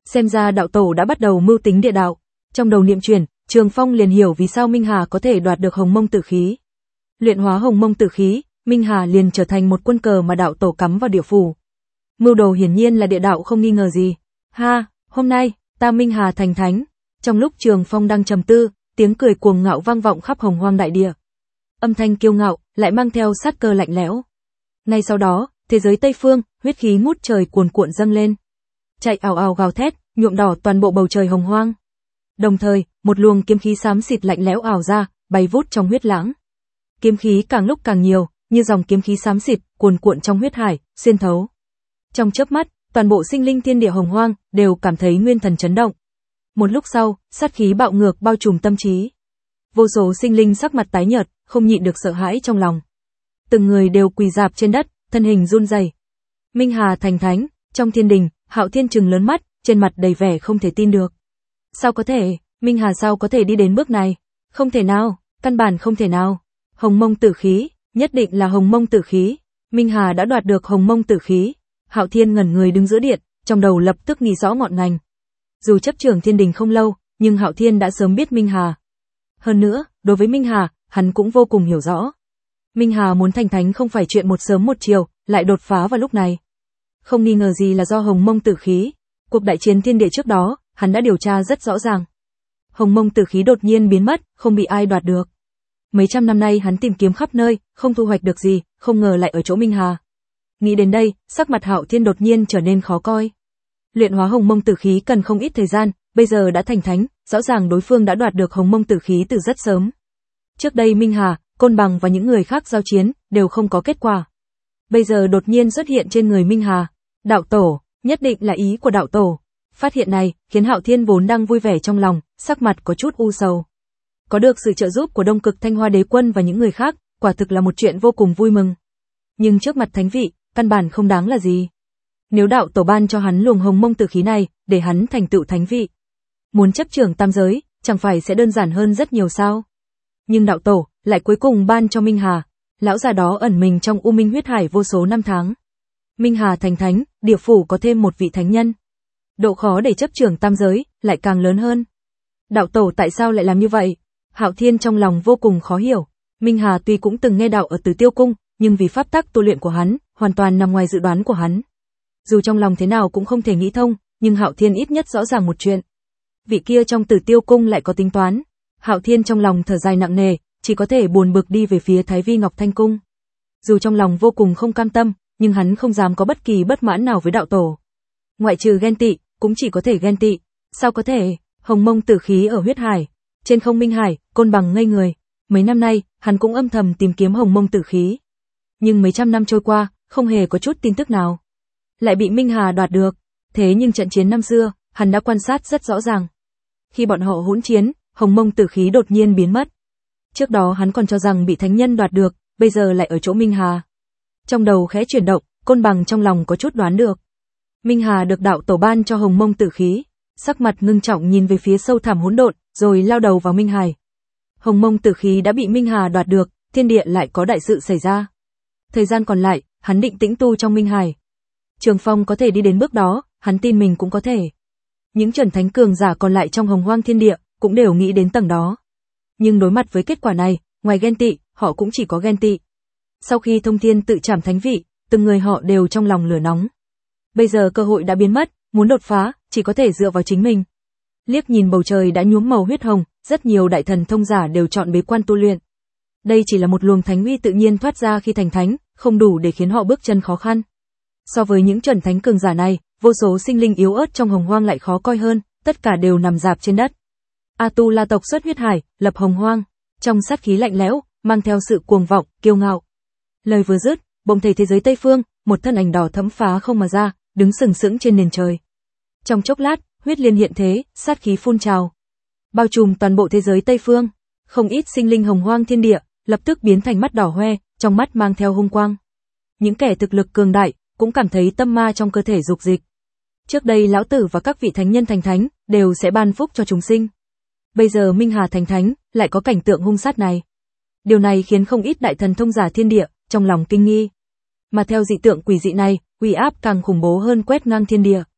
Xem ra đạo tổ đã bắt đầu mưu tính địa đạo. Trong đầu niệm chuyển, Trường Phong liền hiểu vì sao Minh Hà có thể đoạt được Hồng Mông Tử khí. Luyện hóa Hồng Mông Tử khí, Minh Hà liền trở thành một quân cờ mà đạo tổ cắm vào địa phủ. Mưu đồ hiển nhiên là địa đạo không nghi ngờ gì. Ha, hôm nay, ta Minh Hà thành thánh. Trong lúc Trường Phong đang trầm tư, tiếng cười cuồng ngạo vang vọng khắp Hồng Hoang đại địa. Âm thanh kiêu ngạo, lại mang theo sát cơ lạnh lẽo. Ngay sau đó, thế giới Tây Phương, huyết khí ngút trời cuồn cuộn dâng lên. Chạy ào ào gào thét, nhuộm đỏ toàn bộ bầu trời Hồng Hoang. Đồng thời, một luồng kiếm khí xám xịt lạnh lẽo ảo ra, bay vút trong huyết lãng. Kiếm khí càng lúc càng nhiều, như dòng kiếm khí xám xịt, cuồn cuộn trong huyết hải, xuyên thấu. Trong chớp mắt, toàn bộ sinh linh thiên địa Hồng Hoang đều cảm thấy nguyên thần chấn động. Một lúc sau, sát khí bạo ngược bao trùm tâm trí. Vô số sinh linh sắc mặt tái nhợt, không nhịn được sợ hãi trong lòng. Từng người đều quỳ rạp trên đất, thân hình run rẩy. Minh Hà thành thánh, trong thiên đình, Hạo Thiên trừng lớn mắt, trên mặt đầy vẻ không thể tin được. Sao có thể, Minh Hà sao có thể đi đến bước này? Không thể nào, căn bản không thể nào. Hồng Mông Tử khí, nhất định là Hồng Mông Tử khí. Minh Hà đã đoạt được Hồng Mông Tử khí. Hạo Thiên ngẩn người đứng giữa điện, trong đầu lập tức nghĩ rõ ngọn ngành. Dù chấp trưởng thiên đình không lâu, nhưng Hạo Thiên đã sớm biết Minh Hà. Hơn nữa, đối với Minh Hà, hắn cũng vô cùng hiểu rõ. Minh Hà muốn thành thánh không phải chuyện một sớm một chiều, lại đột phá vào lúc này. Không nghi ngờ gì là do Hồng Mông Tử khí. Cuộc đại chiến thiên địa trước đó, hắn đã điều tra rất rõ ràng. Hồng Mông Tử khí đột nhiên biến mất, không bị ai đoạt được. Mấy trăm năm nay hắn tìm kiếm khắp nơi, không thu hoạch được gì, không ngờ lại ở chỗ Minh Hà. Nghĩ đến đây, sắc mặt Hạo Thiên đột nhiên trở nên khó coi. Luyện hóa Hồng Mông Tử khí cần không ít thời gian, bây giờ đã thành thánh, rõ ràng đối phương đã đoạt được Hồng Mông Tử khí từ rất sớm. Trước đây Minh Hà, Côn Bằng và những người khác giao chiến, đều không có kết quả. Bây giờ đột nhiên xuất hiện trên người Minh Hà. Đạo tổ, nhất định là ý của đạo tổ. Phát hiện này, khiến Hạo Thiên vốn đang vui vẻ trong lòng, sắc mặt có chút u sầu. Có được sự trợ giúp của Đông Cực Thanh Hoa Đế Quân và những người khác, quả thực là một chuyện vô cùng vui mừng. Nhưng trước mặt thánh vị, căn bản không đáng là gì. Nếu đạo tổ ban cho hắn luồng Hồng Mông Tử khí này, để hắn thành tựu thánh vị, muốn chấp trưởng tam giới, chẳng phải sẽ đơn giản hơn rất nhiều sao? Nhưng đạo tổ lại cuối cùng ban cho Minh Hà, lão già đó ẩn mình trong U Minh huyết hải vô số năm tháng. Minh Hà thành thánh, địa phủ có thêm một vị thánh nhân. Độ khó để chấp trưởng tam giới lại càng lớn hơn. Đạo tổ tại sao lại làm như vậy? Hạo Thiên trong lòng vô cùng khó hiểu. Minh Hà tuy cũng từng nghe đạo ở Từ Tiêu Cung, nhưng vì pháp tắc tu luyện của hắn, hoàn toàn nằm ngoài dự đoán của hắn. Dù trong lòng thế nào cũng không thể nghĩ thông, nhưng Hạo Thiên ít nhất rõ ràng một chuyện. Vị kia trong Tử Tiêu Cung lại có tính toán. Hạo Thiên trong lòng thở dài nặng nề, chỉ có thể buồn bực đi về phía Thái Vi Ngọc Thanh Cung. Dù trong lòng vô cùng không cam tâm, nhưng hắn không dám có bất kỳ bất mãn nào với đạo tổ. Ngoại trừ ghen tị, cũng chỉ có thể ghen tị. Sao có thể? Hồng Mông Tử khí ở huyết hải, trên không Minh Hải, Côn Bằng ngây người. Mấy năm nay, hắn cũng âm thầm tìm kiếm Hồng Mông Tử khí. Nhưng mấy trăm năm trôi qua, không hề có chút tin tức nào. Lại bị Minh Hà đoạt được. Thế nhưng trận chiến năm xưa, hắn đã quan sát rất rõ ràng. Khi bọn họ hỗn chiến, Hồng Mông Tử khí đột nhiên biến mất. Trước đó hắn còn cho rằng bị thánh nhân đoạt được, bây giờ lại ở chỗ Minh Hà. Trong đầu khẽ chuyển động, Côn Bằng trong lòng có chút đoán được. Minh Hà được đạo tổ ban cho Hồng Mông Tử khí, sắc mặt ngưng trọng nhìn về phía sâu thẳm hỗn độn, rồi lao đầu vào Minh Hải. Hồng Mông Tử khí đã bị Minh Hà đoạt được, thiên địa lại có đại sự xảy ra. Thời gian còn lại, hắn định tĩnh tu trong Minh Hải. Trường Phong có thể đi đến bước đó, hắn tin mình cũng có thể. Những chuẩn thánh cường giả còn lại trong Hồng Hoang thiên địa cũng đều nghĩ đến tầng đó. Nhưng đối mặt với kết quả này, ngoài ghen tị, họ cũng chỉ có ghen tị. Sau khi Thông Thiên tự trảm thánh vị, từng người họ đều trong lòng lửa nóng. Bây giờ cơ hội đã biến mất, muốn đột phá, chỉ có thể dựa vào chính mình. Liếc nhìn bầu trời đã nhuốm màu huyết hồng, rất nhiều đại thần thông giả đều chọn bế quan tu luyện. Đây chỉ là một luồng thánh uy tự nhiên thoát ra khi thành thánh, không đủ để khiến họ bước chân khó khăn. So với những chuẩn thánh cường giả này, vô số sinh linh yếu ớt trong Hồng Hoang lại khó coi hơn, tất cả đều nằm rạp trên đất. A Tu La tộc xuất huyết hải, lập Hồng Hoang, trong sát khí lạnh lẽo, mang theo sự cuồng vọng, kiêu ngạo. Lời vừa dứt, bỗng thấy thế giới Tây Phương, một thân ảnh đỏ thẫm phá không mà ra, đứng sừng sững trên nền trời. Trong chốc lát, huyết liên hiện thế, sát khí phun trào, bao trùm toàn bộ thế giới Tây Phương. Không ít sinh linh Hồng Hoang thiên địa lập tức biến thành mắt đỏ hoe, trong mắt mang theo hung quang. Những kẻ thực lực cường đại cũng cảm thấy tâm ma trong cơ thể dục dịch. Trước đây lão tử và các vị thánh nhân thành thánh đều sẽ ban phúc cho chúng sinh. Bây giờ Minh Hà thành thánh, lại có cảnh tượng hung sát này. Điều này khiến không ít đại thần thông giả thiên địa trong lòng kinh nghi. Mà theo dị tượng quỷ dị này, uy áp càng khủng bố hơn quét ngang thiên địa.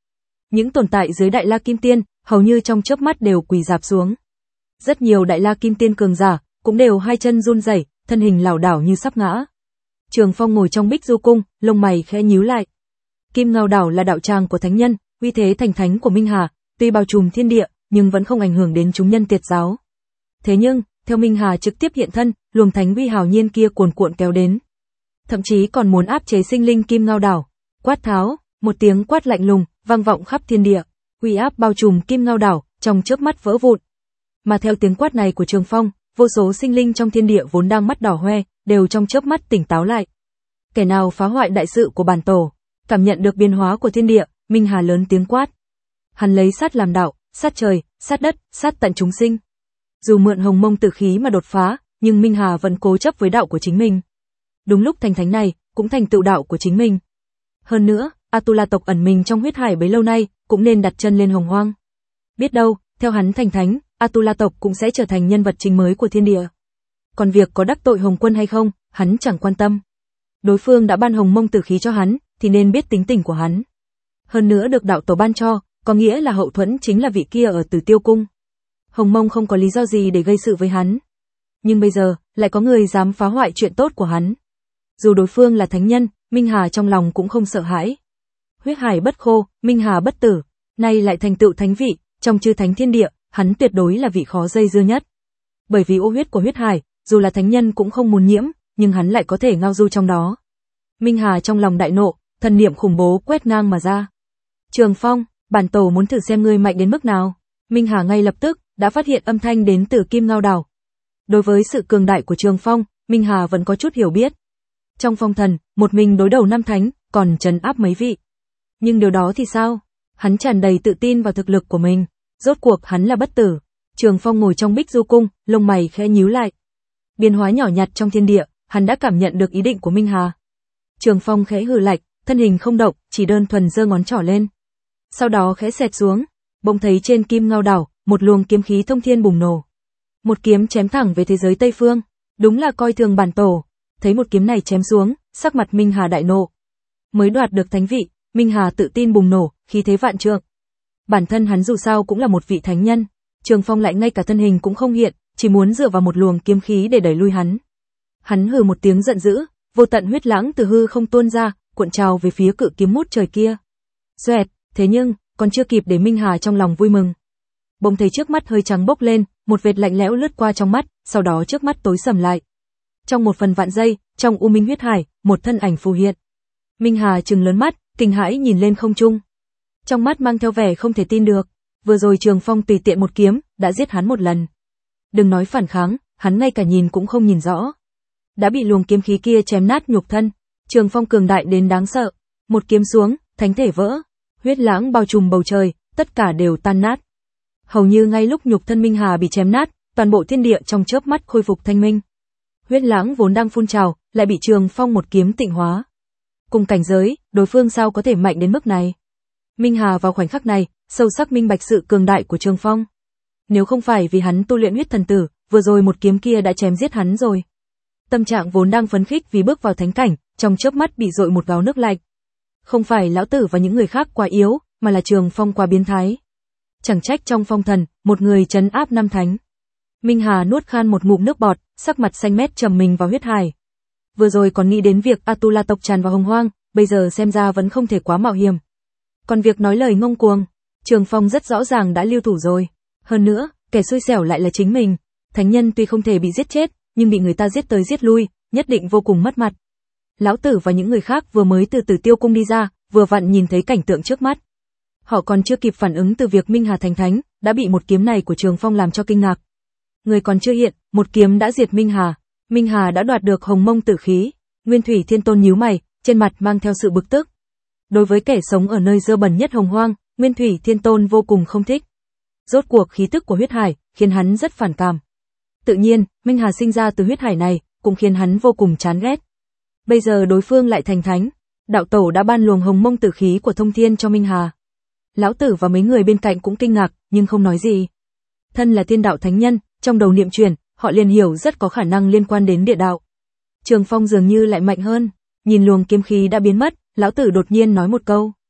Những tồn tại dưới Đại La Kim Tiên, hầu như trong chớp mắt đều quỳ rạp xuống. Rất nhiều Đại La Kim Tiên cường giả, cũng đều hai chân run rẩy, thân hình lảo đảo như sắp ngã. Trường Phong ngồi trong Bích Du Cung, lông mày khẽ nhíu lại. Kim Ngao Đảo là đạo tràng của thánh nhân, uy thế thành thánh của Minh Hà, tuy bao trùm thiên địa, nhưng vẫn không ảnh hưởng đến chúng nhân tiệt giáo. Thế nhưng, theo Minh Hà trực tiếp hiện thân, luồng thánh uy hào nhiên kia cuồn cuộn kéo đến. Thậm chí còn muốn áp chế sinh linh Kim Ngao Đảo. Quát tháo, một tiếng quát lạnh lùng, vang vọng khắp thiên địa, uy áp bao trùm Kim Ngao Đảo, trong chớp mắt vỡ vụn. Mà theo tiếng quát này của Trường Phong, vô số sinh linh trong thiên địa vốn đang mắt đỏ hoe, đều trong chớp mắt tỉnh táo lại. Kẻ nào phá hoại đại sự của bản tổ? Cảm nhận được biến hóa của thiên địa, Minh Hà lớn tiếng quát. Hắn lấy sát làm đạo, sát trời, sát đất, sát tận chúng sinh. Dù mượn hồng mông tử khí mà đột phá, nhưng Minh Hà vẫn cố chấp với đạo của chính mình. Đúng lúc thành thánh này, cũng thành tựu đạo của chính mình. Hơn nữa, Atula tộc ẩn mình trong huyết hải bấy lâu nay, cũng nên đặt chân lên hồng hoang. Biết đâu, theo hắn thành thánh, Atula tộc cũng sẽ trở thành nhân vật chính mới của thiên địa. Còn việc có đắc tội Hồng Quân hay không, hắn chẳng quan tâm. Đối phương đã ban hồng mông tử khí cho hắn, thì nên biết tính tình của hắn. Hơn nữa được đạo tổ ban cho, có nghĩa là hậu thuẫn chính là vị kia ở Tử Tiêu Cung. Hồng Mông không có lý do gì để gây sự với hắn. Nhưng bây giờ, lại có người dám phá hoại chuyện tốt của hắn. Dù đối phương là thánh nhân, Minh Hà trong lòng cũng không sợ hãi. Huyết hải bất khô, Minh Hà bất tử, nay lại thành tựu thánh vị, trong chư thánh thiên địa, hắn tuyệt đối là vị khó dây dưa nhất. Bởi vì ô huyết của huyết hải, dù là thánh nhân cũng không muốn nhiễm, nhưng hắn lại có thể ngao du trong đó. Minh Hà trong lòng đại nộ, thần niệm khủng bố quét ngang mà ra. Trường Phong, bản tổ muốn thử xem ngươi mạnh đến mức nào. Minh Hà ngay lập tức đã phát hiện âm thanh đến từ Kim Ngao Đảo. Đối với sự cường đại của Trường Phong, Minh Hà vẫn có chút hiểu biết. Trong phong thần, một mình đối đầu năm thánh, còn trấn áp mấy vị. Nhưng điều đó thì sao? Hắn tràn đầy tự tin vào thực lực của mình. Rốt cuộc hắn là bất tử. Trường Phong ngồi trong Bích Du Cung, lông mày khẽ nhíu lại. Biến hóa nhỏ nhặt trong thiên địa, hắn đã cảm nhận được ý định của Minh Hà. Trường Phong khẽ hừ lạnh, thân hình không động, chỉ đơn thuần giơ ngón trỏ lên. Sau đó khẽ xẹt xuống, bỗng thấy trên Kim Ngao Đảo, một luồng kiếm khí thông thiên bùng nổ. Một kiếm chém thẳng về thế giới Tây Phương, đúng là coi thường bản tổ. Thấy một kiếm này chém xuống, sắc mặt Minh Hà đại nộ. Mới đoạt được thánh vị, Minh Hà tự tin bùng nổ, khí thế vạn trượng. Bản thân hắn dù sao cũng là một vị thánh nhân, Trường Phong lại ngay cả thân hình cũng không hiện, chỉ muốn dựa vào một luồng kiếm khí để đẩy lui hắn. Hắn hừ một tiếng giận dữ, vô tận huyết lãng từ hư không tuôn ra, cuộn trào về phía cự kiếm mút trời kia. Xoẹt, thế nhưng, còn chưa kịp để Minh Hà trong lòng vui mừng. Bỗng thấy trước mắt hơi trắng bốc lên, một vệt lạnh lẽo lướt qua trong mắt, sau đó trước mắt tối sầm lại. Trong một phần vạn giây, trong u minh huyết hải, một thân ảnh phù hiện. Minh Hà trừng lớn mắt, kinh hãi nhìn lên không trung. Trong mắt mang theo vẻ không thể tin được, vừa rồi Trường Phong tùy tiện một kiếm, đã giết hắn một lần. Đừng nói phản kháng, hắn ngay cả nhìn cũng không nhìn rõ. Đã bị luồng kiếm khí kia chém nát nhục thân, Trường Phong cường đại đến đáng sợ. Một kiếm xuống, thánh thể vỡ, huyết lãng bao trùm bầu trời, tất cả đều tan nát. Hầu như ngay lúc nhục thân Minh Hà bị chém nát, toàn bộ thiên địa trong chớp mắt khôi phục thanh minh. Huyết lãng vốn đang phun trào, lại bị Trường Phong một kiếm tịnh hóa. Cùng cảnh giới, đối phương sao có thể mạnh đến mức này? Minh Hà vào khoảnh khắc này, sâu sắc minh bạch sự cường đại của Trường Phong. Nếu không phải vì hắn tu luyện huyết thần tử, vừa rồi một kiếm kia đã chém giết hắn rồi. Tâm trạng vốn đang phấn khích vì bước vào thánh cảnh, trong chớp mắt bị dội một gáo nước lạnh. Không phải lão tử và những người khác quá yếu, mà là Trường Phong quá biến thái. Chẳng trách trong phong thần, một người trấn áp năm thánh. Minh Hà nuốt khan một ngụm nước bọt, sắc mặt xanh mét trầm mình vào huyết hải. Vừa rồi còn nghĩ đến việc Atula tộc tràn vào hồng hoang, bây giờ xem ra vẫn không thể quá mạo hiểm. Còn việc nói lời ngông cuồng, Trường Phong rất rõ ràng đã lưu thủ rồi. Hơn nữa, kẻ xui xẻo lại là chính mình. Thánh nhân tuy không thể bị giết chết, nhưng bị người ta giết tới giết lui, nhất định vô cùng mất mặt. Lão tử và những người khác vừa mới từ Tử Tiêu Cung đi ra, vừa vặn nhìn thấy cảnh tượng trước mắt. Họ còn chưa kịp phản ứng từ việc Minh Hà thành thánh, đã bị một kiếm này của Trường Phong làm cho kinh ngạc. Người còn chưa hiện, một kiếm đã diệt Minh Hà. Minh Hà đã đoạt được hồng mông tử khí. Nguyên Thủy Thiên Tôn nhíu mày, trên mặt mang theo sự bực tức. Đối với kẻ sống ở nơi dơ bẩn nhất hồng hoang, Nguyên Thủy Thiên Tôn vô cùng không thích. Rốt cuộc khí tức của huyết hải khiến hắn rất phản cảm. Tự nhiên, Minh Hà sinh ra từ huyết hải này, cũng khiến hắn vô cùng chán ghét. Bây giờ đối phương lại thành thánh, đạo tổ đã ban luồng hồng mông tử khí của thông thiên cho Minh Hà. Lão tử và mấy người bên cạnh cũng kinh ngạc, nhưng không nói gì. Thân là thiên đạo thánh nhân, trong đầu niệm truyền, họ liền hiểu rất có khả năng liên quan đến địa đạo. Trường Phong dường như lại mạnh hơn, nhìn luồng kiếm khí đã biến mất, lão tử đột nhiên nói một câu.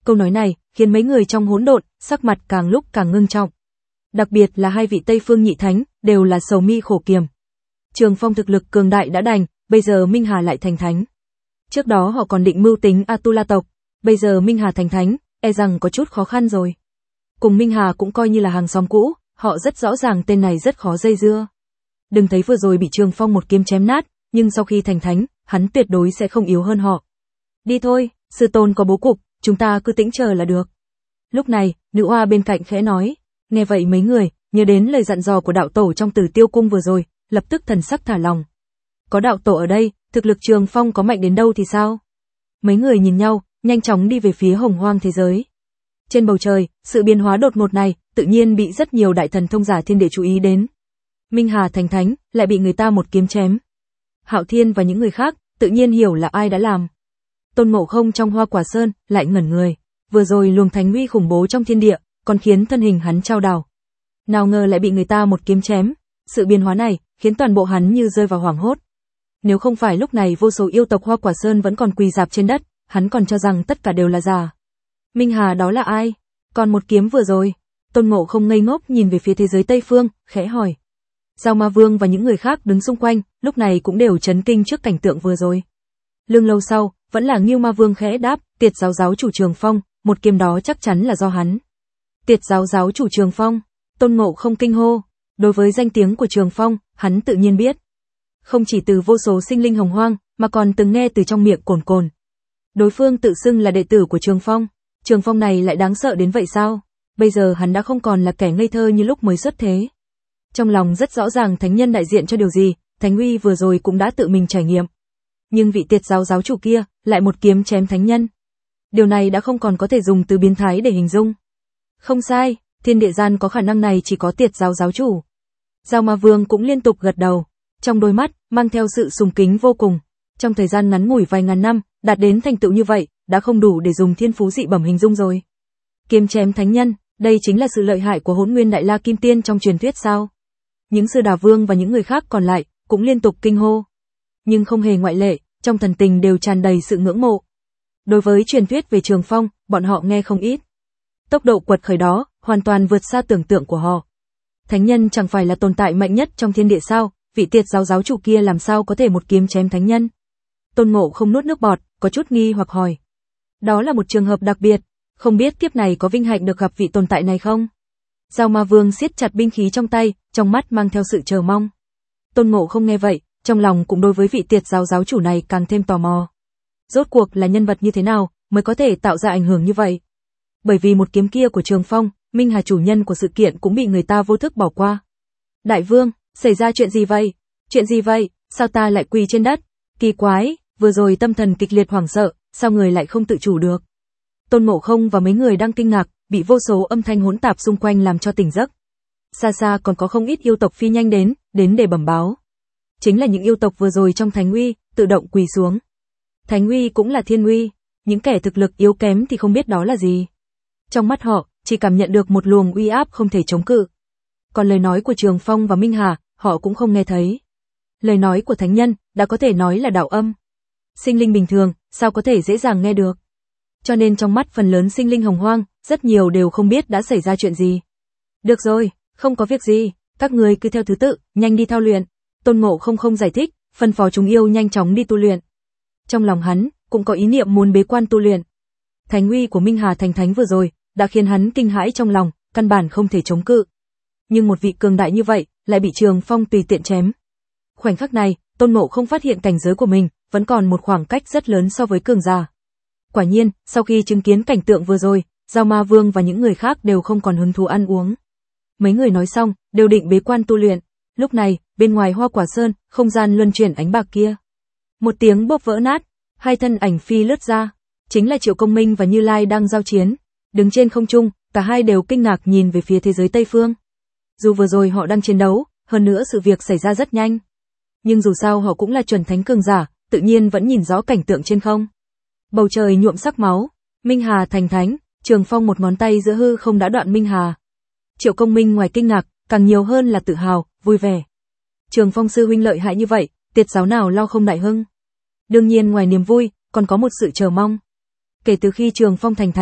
Câu nói này khiến mấy người trong hỗn độn sắc mặt càng lúc càng ngưng trọng. Đặc biệt là hai vị Tây Phương nhị thánh đều là sầu mi khổ kiềm. Trường Phong thực lực cường đại đã đành, bây giờ Minh Hà lại thành thánh. Trước đó họ còn định mưu tính Atula tộc, bây giờ Minh Hà thành thánh, e rằng có chút khó khăn rồi. Cùng Minh Hà cũng coi như là hàng xóm cũ, họ rất rõ ràng tên này rất khó dây dưa. Đừng thấy vừa rồi bị Trường Phong một kiếm chém nát, nhưng sau khi thành thánh, hắn tuyệt đối sẽ không yếu hơn họ. Đi thôi, sư tôn có bố cục, chúng ta cứ tĩnh chờ là được. Lúc này, nữ oa bên cạnh khẽ nói, nghe vậy mấy người, nhớ đến lời dặn dò của đạo tổ trong Tử Tiêu Cung vừa rồi, lập tức thần sắc thả lòng. Có đạo tổ ở đây, thực lực Trường Phong có mạnh đến đâu thì sao? Mấy người nhìn nhau, nhanh chóng đi về phía hồng hoang thế giới. Trên bầu trời, sự biến hóa đột ngột này, tự nhiên bị rất nhiều đại thần thông giả thiên địa chú ý đến. Minh Hà thành thánh, lại bị người ta một kiếm chém. Hạo Thiên và những người khác, tự nhiên hiểu là ai đã làm. Tôn Ngộ Không trong Hoa Quả Sơn, lại ngẩn người. Vừa rồi luồng thánh uy khủng bố trong thiên địa, còn khiến thân hình hắn chao đảo. Nào ngờ lại bị người ta một kiếm chém. Sự biến hóa này, khiến toàn bộ hắn như rơi vào hoảng hốt. Nếu không phải lúc này vô số yêu tộc Hoa Quả Sơn vẫn còn quỳ rạp trên đất, hắn còn cho rằng tất cả đều là giả. Minh Hà đó là ai? Còn một kiếm vừa rồi. Tôn Ngộ Không ngây ngốc nhìn về phía thế giới Tây Phương, khẽ hỏi. Giao Ma Vương và những người khác đứng xung quanh, lúc này cũng đều chấn kinh trước cảnh tượng vừa rồi. Lương lâu sau, vẫn là Ngưu Ma Vương khẽ đáp, Tiệt giáo giáo chủ Trường Phong, một kiếm đó chắc chắn là do hắn. Tiệt giáo giáo chủ Trường Phong, Tôn Ngộ Không kinh hô. Đối với danh tiếng của Trường Phong, hắn tự nhiên biết. Không chỉ từ vô số sinh linh hồng hoang, mà còn từng nghe từ trong miệng Cồn Cồn. Đối phương tự xưng là đệ tử của Trường Phong. Trường Phong này lại đáng sợ đến vậy sao? Bây giờ hắn đã không còn là kẻ ngây thơ như lúc mới xuất thế. Trong lòng rất rõ ràng thánh nhân đại diện cho điều gì, thánh uy vừa rồi cũng đã tự mình trải nghiệm. Nhưng vị Tiệt giáo giáo chủ kia, lại một kiếm chém thánh nhân. Điều này đã không còn có thể dùng từ biến thái để hình dung. Không sai, thiên địa gian có khả năng này chỉ có Tiệt giáo giáo chủ. Giao Ma Vương cũng liên tục gật đầu, trong đôi mắt, mang theo sự sùng kính vô cùng. Trong thời gian ngắn ngủi vài ngàn năm, đạt đến thành tựu như vậy, đã không đủ để dùng thiên phú dị bẩm hình dung rồi. Kiếm chém thánh nhân, đây chính là sự lợi hại của Hỗn Nguyên Đại La Kim Tiên trong truyền thuyết sao? Những sư đà vương và những người khác còn lại, cũng liên tục kinh hô. Nhưng không hề ngoại lệ, trong thần tình đều tràn đầy sự ngưỡng mộ. Đối với truyền thuyết về Trường Phong, bọn họ nghe không ít. Tốc độ quật khởi đó, hoàn toàn vượt xa tưởng tượng của họ. Thánh nhân chẳng phải là tồn tại mạnh nhất trong thiên địa sao, vị Tiệt giáo giáo chủ kia làm sao có thể một kiếm chém thánh nhân? Tôn Ngộ không nuốt nước bọt, có chút nghi hoặc hỏi. Đó là một trường hợp đặc biệt, không biết kiếp này có vinh hạnh được gặp vị tồn tại này không? Giao Ma Vương siết chặt binh khí trong tay, trong mắt mang theo sự chờ mong. Tôn Ngộ không nghe vậy, trong lòng cũng đối với vị Tiệt giáo giáo chủ này càng thêm tò mò. Rốt cuộc là nhân vật như thế nào, mới có thể tạo ra ảnh hưởng như vậy? Bởi vì một kiếm kia của Trường Phong, Minh Hà chủ nhân của sự kiện cũng bị người ta vô thức bỏ qua. Đại vương, xảy ra chuyện gì vậy? Chuyện gì vậy? Sao ta lại quỳ trên đất? Kỳ quái, vừa rồi tâm thần kịch liệt hoảng sợ, sao người lại không tự chủ được? Tôn Ngộ Không và mấy người đang kinh ngạc, bị vô số âm thanh hỗn tạp xung quanh làm cho tỉnh giấc. Xa xa còn có không ít yêu tộc phi nhanh đến, đến để bẩm báo. Chính là những yêu tộc vừa rồi trong thánh uy, tự động quỳ xuống. Thánh uy cũng là thiên uy, những kẻ thực lực yếu kém thì không biết đó là gì. Trong mắt họ, chỉ cảm nhận được một luồng uy áp không thể chống cự. Còn lời nói của Trường Phong và Minh Hà, họ cũng không nghe thấy. Lời nói của thánh nhân, đã có thể nói là đạo âm. Sinh linh bình thường, sao có thể dễ dàng nghe được. Cho nên trong mắt phần lớn sinh linh hồng hoang, rất nhiều đều không biết đã xảy ra chuyện gì. Được rồi, không có việc gì, các người cứ theo thứ tự, nhanh đi thao luyện. Tôn Ngộ không không giải thích, phân phó chúng yêu nhanh chóng đi tu luyện. Trong lòng hắn, cũng có ý niệm muốn bế quan tu luyện. Thánh uy của Minh Hà thành thánh vừa rồi, đã khiến hắn kinh hãi trong lòng, căn bản không thể chống cự. Nhưng một vị cường đại như vậy, lại bị Trường Phong tùy tiện chém. Khoảnh khắc này, Tôn Ngộ không phát hiện cảnh giới của mình, vẫn còn một khoảng cách rất lớn so với cường giả. Quả nhiên, sau khi chứng kiến cảnh tượng vừa rồi, Giao Ma Vương và những người khác đều không còn hứng thú ăn uống. Mấy người nói xong, đều định bế quan tu luyện. Lúc này, bên ngoài Hoa Quả Sơn, không gian luân chuyển ánh bạc kia. Một tiếng bốp vỡ nát, hai thân ảnh phi lướt ra. Chính là Triệu Công Minh và Như Lai đang giao chiến. Đứng trên không trung, cả hai đều kinh ngạc nhìn về phía thế giới Tây Phương. Dù vừa rồi họ đang chiến đấu, hơn nữa sự việc xảy ra rất nhanh. Nhưng dù sao họ cũng là chuẩn thánh cường giả, tự nhiên vẫn nhìn rõ cảnh tượng trên không. Bầu trời nhuộm sắc máu, Minh Hà thành thánh, Trường Phong một ngón tay giữa hư không đã đoạn Minh Hà. Triệu Công Minh ngoài kinh ngạc, càng nhiều hơn là tự hào, vui vẻ. Trường Phong sư huynh lợi hại như vậy, Tiệt giáo nào lo không đại hưng. Đương nhiên ngoài niềm vui, còn có một sự chờ mong. Kể từ khi Trường Phong thành thánh,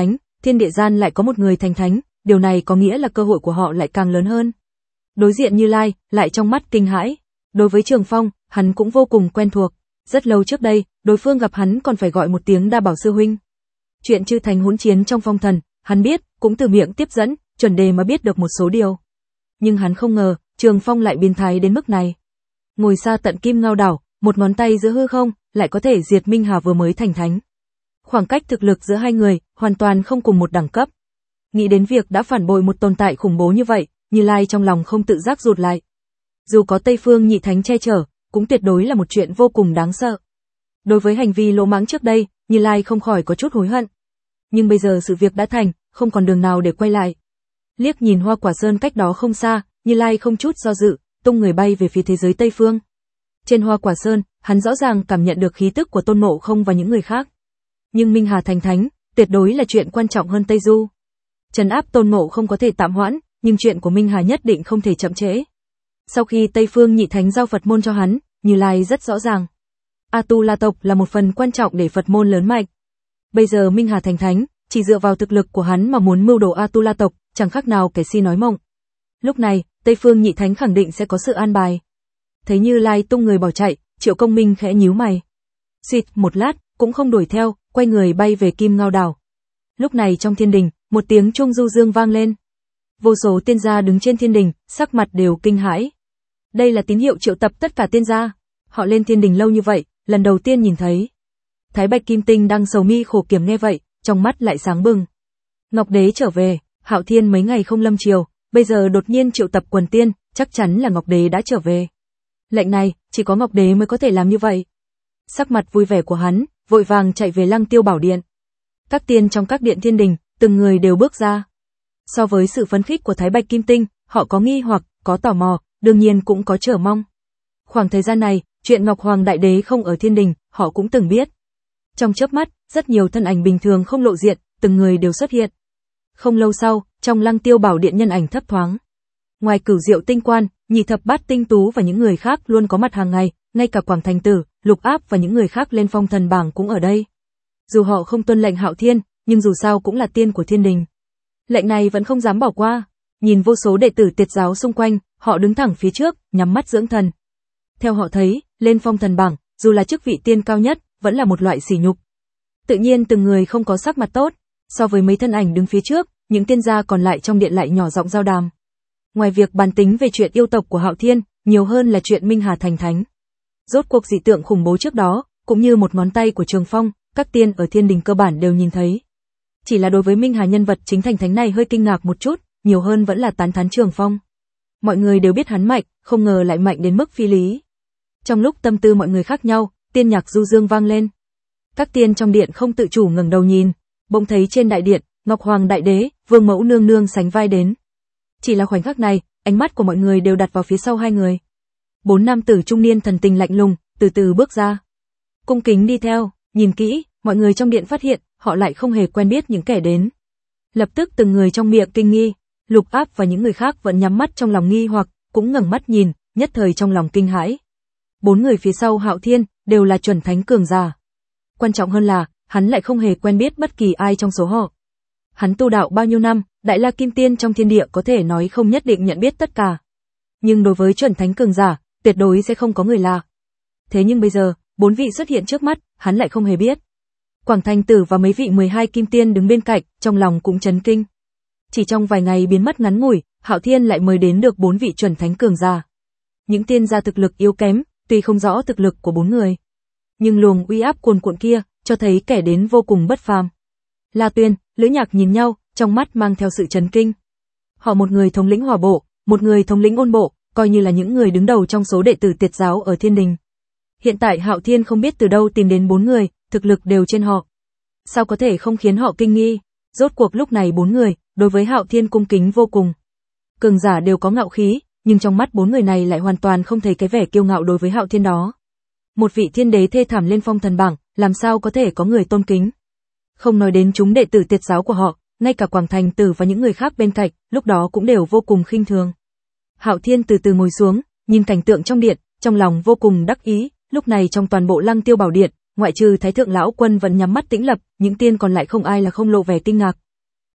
thiên địa gian lại có một người thành thánh, điều này có nghĩa là cơ hội của họ lại càng lớn hơn. Đối diện Như Lai, lại trong mắt kinh hãi. Đối với Trường Phong, hắn cũng vô cùng quen thuộc. Rất lâu trước đây, đối phương gặp hắn còn phải gọi một tiếng Đa Bảo sư huynh. Chuyện chư thành hỗn chiến trong phong thần, hắn biết, cũng từ miệng tiếp dẫn, chuẩn đề mà biết được một số điều. Nhưng hắn không ngờ, Trường Phong lại biến thái đến mức này. Ngồi xa tận Kim Ngao đảo, một ngón tay giữa hư không, lại có thể diệt Minh Hà vừa mới thành thánh. Khoảng cách thực lực giữa hai người, hoàn toàn không cùng một đẳng cấp. Nghĩ đến việc đã phản bội một tồn tại khủng bố như vậy, Như Lai trong lòng không tự giác rụt lại. Dù có Tây Phương Nhị Thánh che chở, cũng tuyệt đối là một chuyện vô cùng đáng sợ. Đối với hành vi lỗ mãng trước đây, Như Lai không khỏi có chút hối hận. Nhưng bây giờ sự việc đã thành, không còn đường nào để quay lại. Liếc nhìn Hoa Quả Sơn cách đó không xa, Như Lai không chút do dự, tung người bay về phía thế giới Tây Phương. Trên Hoa Quả Sơn, hắn rõ ràng cảm nhận được khí tức của Tôn Ngộ Không và những người khác. Nhưng Minh Hà thành thánh, tuyệt đối là chuyện quan trọng hơn Tây Du. Trấn áp Tôn Ngộ Không có thể tạm hoãn, nhưng chuyện của Minh Hà nhất định không thể chậm trễ. Sau khi Tây Phương Nhị Thánh giao Phật môn cho hắn, Như Lai rất rõ ràng. A Tu La tộc là một phần quan trọng để Phật môn lớn mạnh. Bây giờ Minh Hà thành thánh, chỉ dựa vào thực lực của hắn mà muốn mưu đồ A Tu La tộc, chẳng khác nào kẻ si nói mộng. Lúc này, Tây Phương Nhị Thánh khẳng định sẽ có sự an bài. Thấy Như Lai tung người bỏ chạy, Triệu Công Minh khẽ nhíu mày. Xịt một lát, cũng không đuổi theo, quay người bay về Kim Ngao đảo. Lúc này trong thiên đình, một tiếng chuông du dương vang lên. Vô số tiên gia đứng trên thiên đình, sắc mặt đều kinh hãi. Đây là tín hiệu triệu tập tất cả tiên gia. Họ lên thiên đình lâu như vậy, lần đầu tiên nhìn thấy. Thái Bạch Kim Tinh đang sầu mi khổ kiểm nghe vậy, trong mắt lại sáng bừng. Ngọc Đế trở về, Hạo Thiên mấy ngày không lâm triều, bây giờ đột nhiên triệu tập quần tiên, chắc chắn là Ngọc Đế đã trở về. Lệnh này, chỉ có Ngọc Đế mới có thể làm như vậy. Sắc mặt vui vẻ của hắn, vội vàng chạy về Lăng Tiêu Bảo Điện. Các tiên trong các điện thiên đình, từng người đều bước ra. So với sự phấn khích của Thái Bạch Kim Tinh, họ có nghi hoặc, có tò mò, đương nhiên cũng có chờ mong. Khoảng thời gian này, chuyện Ngọc Hoàng Đại Đế không ở thiên đình, họ cũng từng biết. Trong chớp mắt, rất nhiều thân ảnh bình thường không lộ diện, từng người đều xuất hiện. Không lâu sau, trong Lăng Tiêu Bảo Điện nhân ảnh thấp thoáng. Ngoài Cửu Diệu Tinh Quan, Nhị Thập Bát Tinh Tú và những người khác luôn có mặt hàng ngày, ngay cả Quảng Thành Tử, Lục Áp và những người khác lên phong thần bảng cũng ở đây. Dù họ không tuân lệnh Hạo Thiên, nhưng dù sao cũng là tiên của thiên đình. Lệnh này vẫn không dám bỏ qua. Nhìn vô số đệ tử Tiệt giáo xung quanh, họ đứng thẳng phía trước, nhắm mắt dưỡng thần. Theo họ thấy, lên phong thần bảng, dù là chức vị tiên cao nhất, vẫn là một loại sỉ nhục. Tự nhiên từng người không có sắc mặt tốt, so với mấy thân ảnh đứng phía trước, những tiên gia còn lại trong điện lại nhỏ giọng giao đàm. Ngoài việc bàn tính về chuyện yêu tộc của Hạo Thiên, nhiều hơn là chuyện Minh Hà thành thánh. Rốt cuộc dị tượng khủng bố trước đó, cũng như một ngón tay của Trường Phong, các tiên ở thiên đình cơ bản đều nhìn thấy. Chỉ là đối với Minh Hà nhân vật chính thành thánh này hơi kinh ngạc một chút, nhiều hơn vẫn là tán thán Trường Phong. Mọi người đều biết hắn mạnh, không ngờ lại mạnh đến mức phi lý. Trong lúc tâm tư mọi người khác nhau, tiên nhạc du dương vang lên. Các tiên trong điện không tự chủ ngẩng đầu nhìn, bỗng thấy trên đại điện, Ngọc Hoàng Đại Đế, Vương Mẫu nương nương sánh vai đến. Chỉ là khoảnh khắc này, ánh mắt của mọi người đều đặt vào phía sau hai người. Bốn nam tử trung niên thần tình lạnh lùng, từ từ bước ra. Cung kính đi theo, nhìn kỹ, mọi người trong điện phát hiện, họ lại không hề quen biết những kẻ đến. Lập tức từng người trong miệng kinh nghi, Lục Áp và những người khác vẫn nhắm mắt trong lòng nghi hoặc, cũng ngẩng mắt nhìn, nhất thời trong lòng kinh hãi. Bốn người phía sau Hạo Thiên, đều là chuẩn thánh cường giả. Quan trọng hơn là, hắn lại không hề quen biết bất kỳ ai trong số họ. Hắn tu đạo bao nhiêu năm, Đại La Kim Tiên trong thiên địa có thể nói không nhất định nhận biết tất cả. Nhưng đối với chuẩn thánh cường giả, tuyệt đối sẽ không có người lạ. Thế nhưng bây giờ, bốn vị xuất hiện trước mắt, hắn lại không hề biết. Quảng Thành Tử và mấy vị mười hai Kim Tiên đứng bên cạnh, trong lòng cũng chấn kinh. Chỉ trong vài ngày biến mất ngắn ngủi, Hạo Thiên lại mời đến được bốn vị chuẩn thánh cường giả. Những tiên gia thực lực yếu kém, tuy không rõ thực lực của bốn người, nhưng luồng uy áp cuồn cuộn kia, cho thấy kẻ đến vô cùng bất phàm. La Tuyên, Lữ Nhạc nhìn nhau, trong mắt mang theo sự chấn kinh. Họ một người thống lĩnh hỏa bộ, một người thống lĩnh ôn bộ, coi như là những người đứng đầu trong số đệ tử Tiệt giáo ở thiên đình. Hiện tại Hạo Thiên không biết từ đâu tìm đến bốn người, thực lực đều trên họ. Sao có thể không khiến họ kinh nghi? Rốt cuộc lúc này bốn người, đối với Hạo Thiên cung kính vô cùng. Cường giả đều có ngạo khí, nhưng trong mắt bốn người này lại hoàn toàn không thấy cái vẻ kiêu ngạo đối với Hạo Thiên đó. Một vị thiên đế thê thảm lên phong thần bảng, làm sao có thể có người tôn kính? Không nói đến chúng đệ tử Tiệt giáo của họ, ngay cả Quảng Thành Tử và những người khác bên cạnh, lúc đó cũng đều vô cùng khinh thường. Hạo Thiên từ từ ngồi xuống, nhìn cảnh tượng trong điện, trong lòng vô cùng đắc ý. Lúc này trong toàn bộ Lăng Tiêu Bảo Điện, ngoại trừ Thái Thượng Lão Quân vẫn nhắm mắt tĩnh lập, những tiên còn lại không ai là không lộ vẻ kinh ngạc.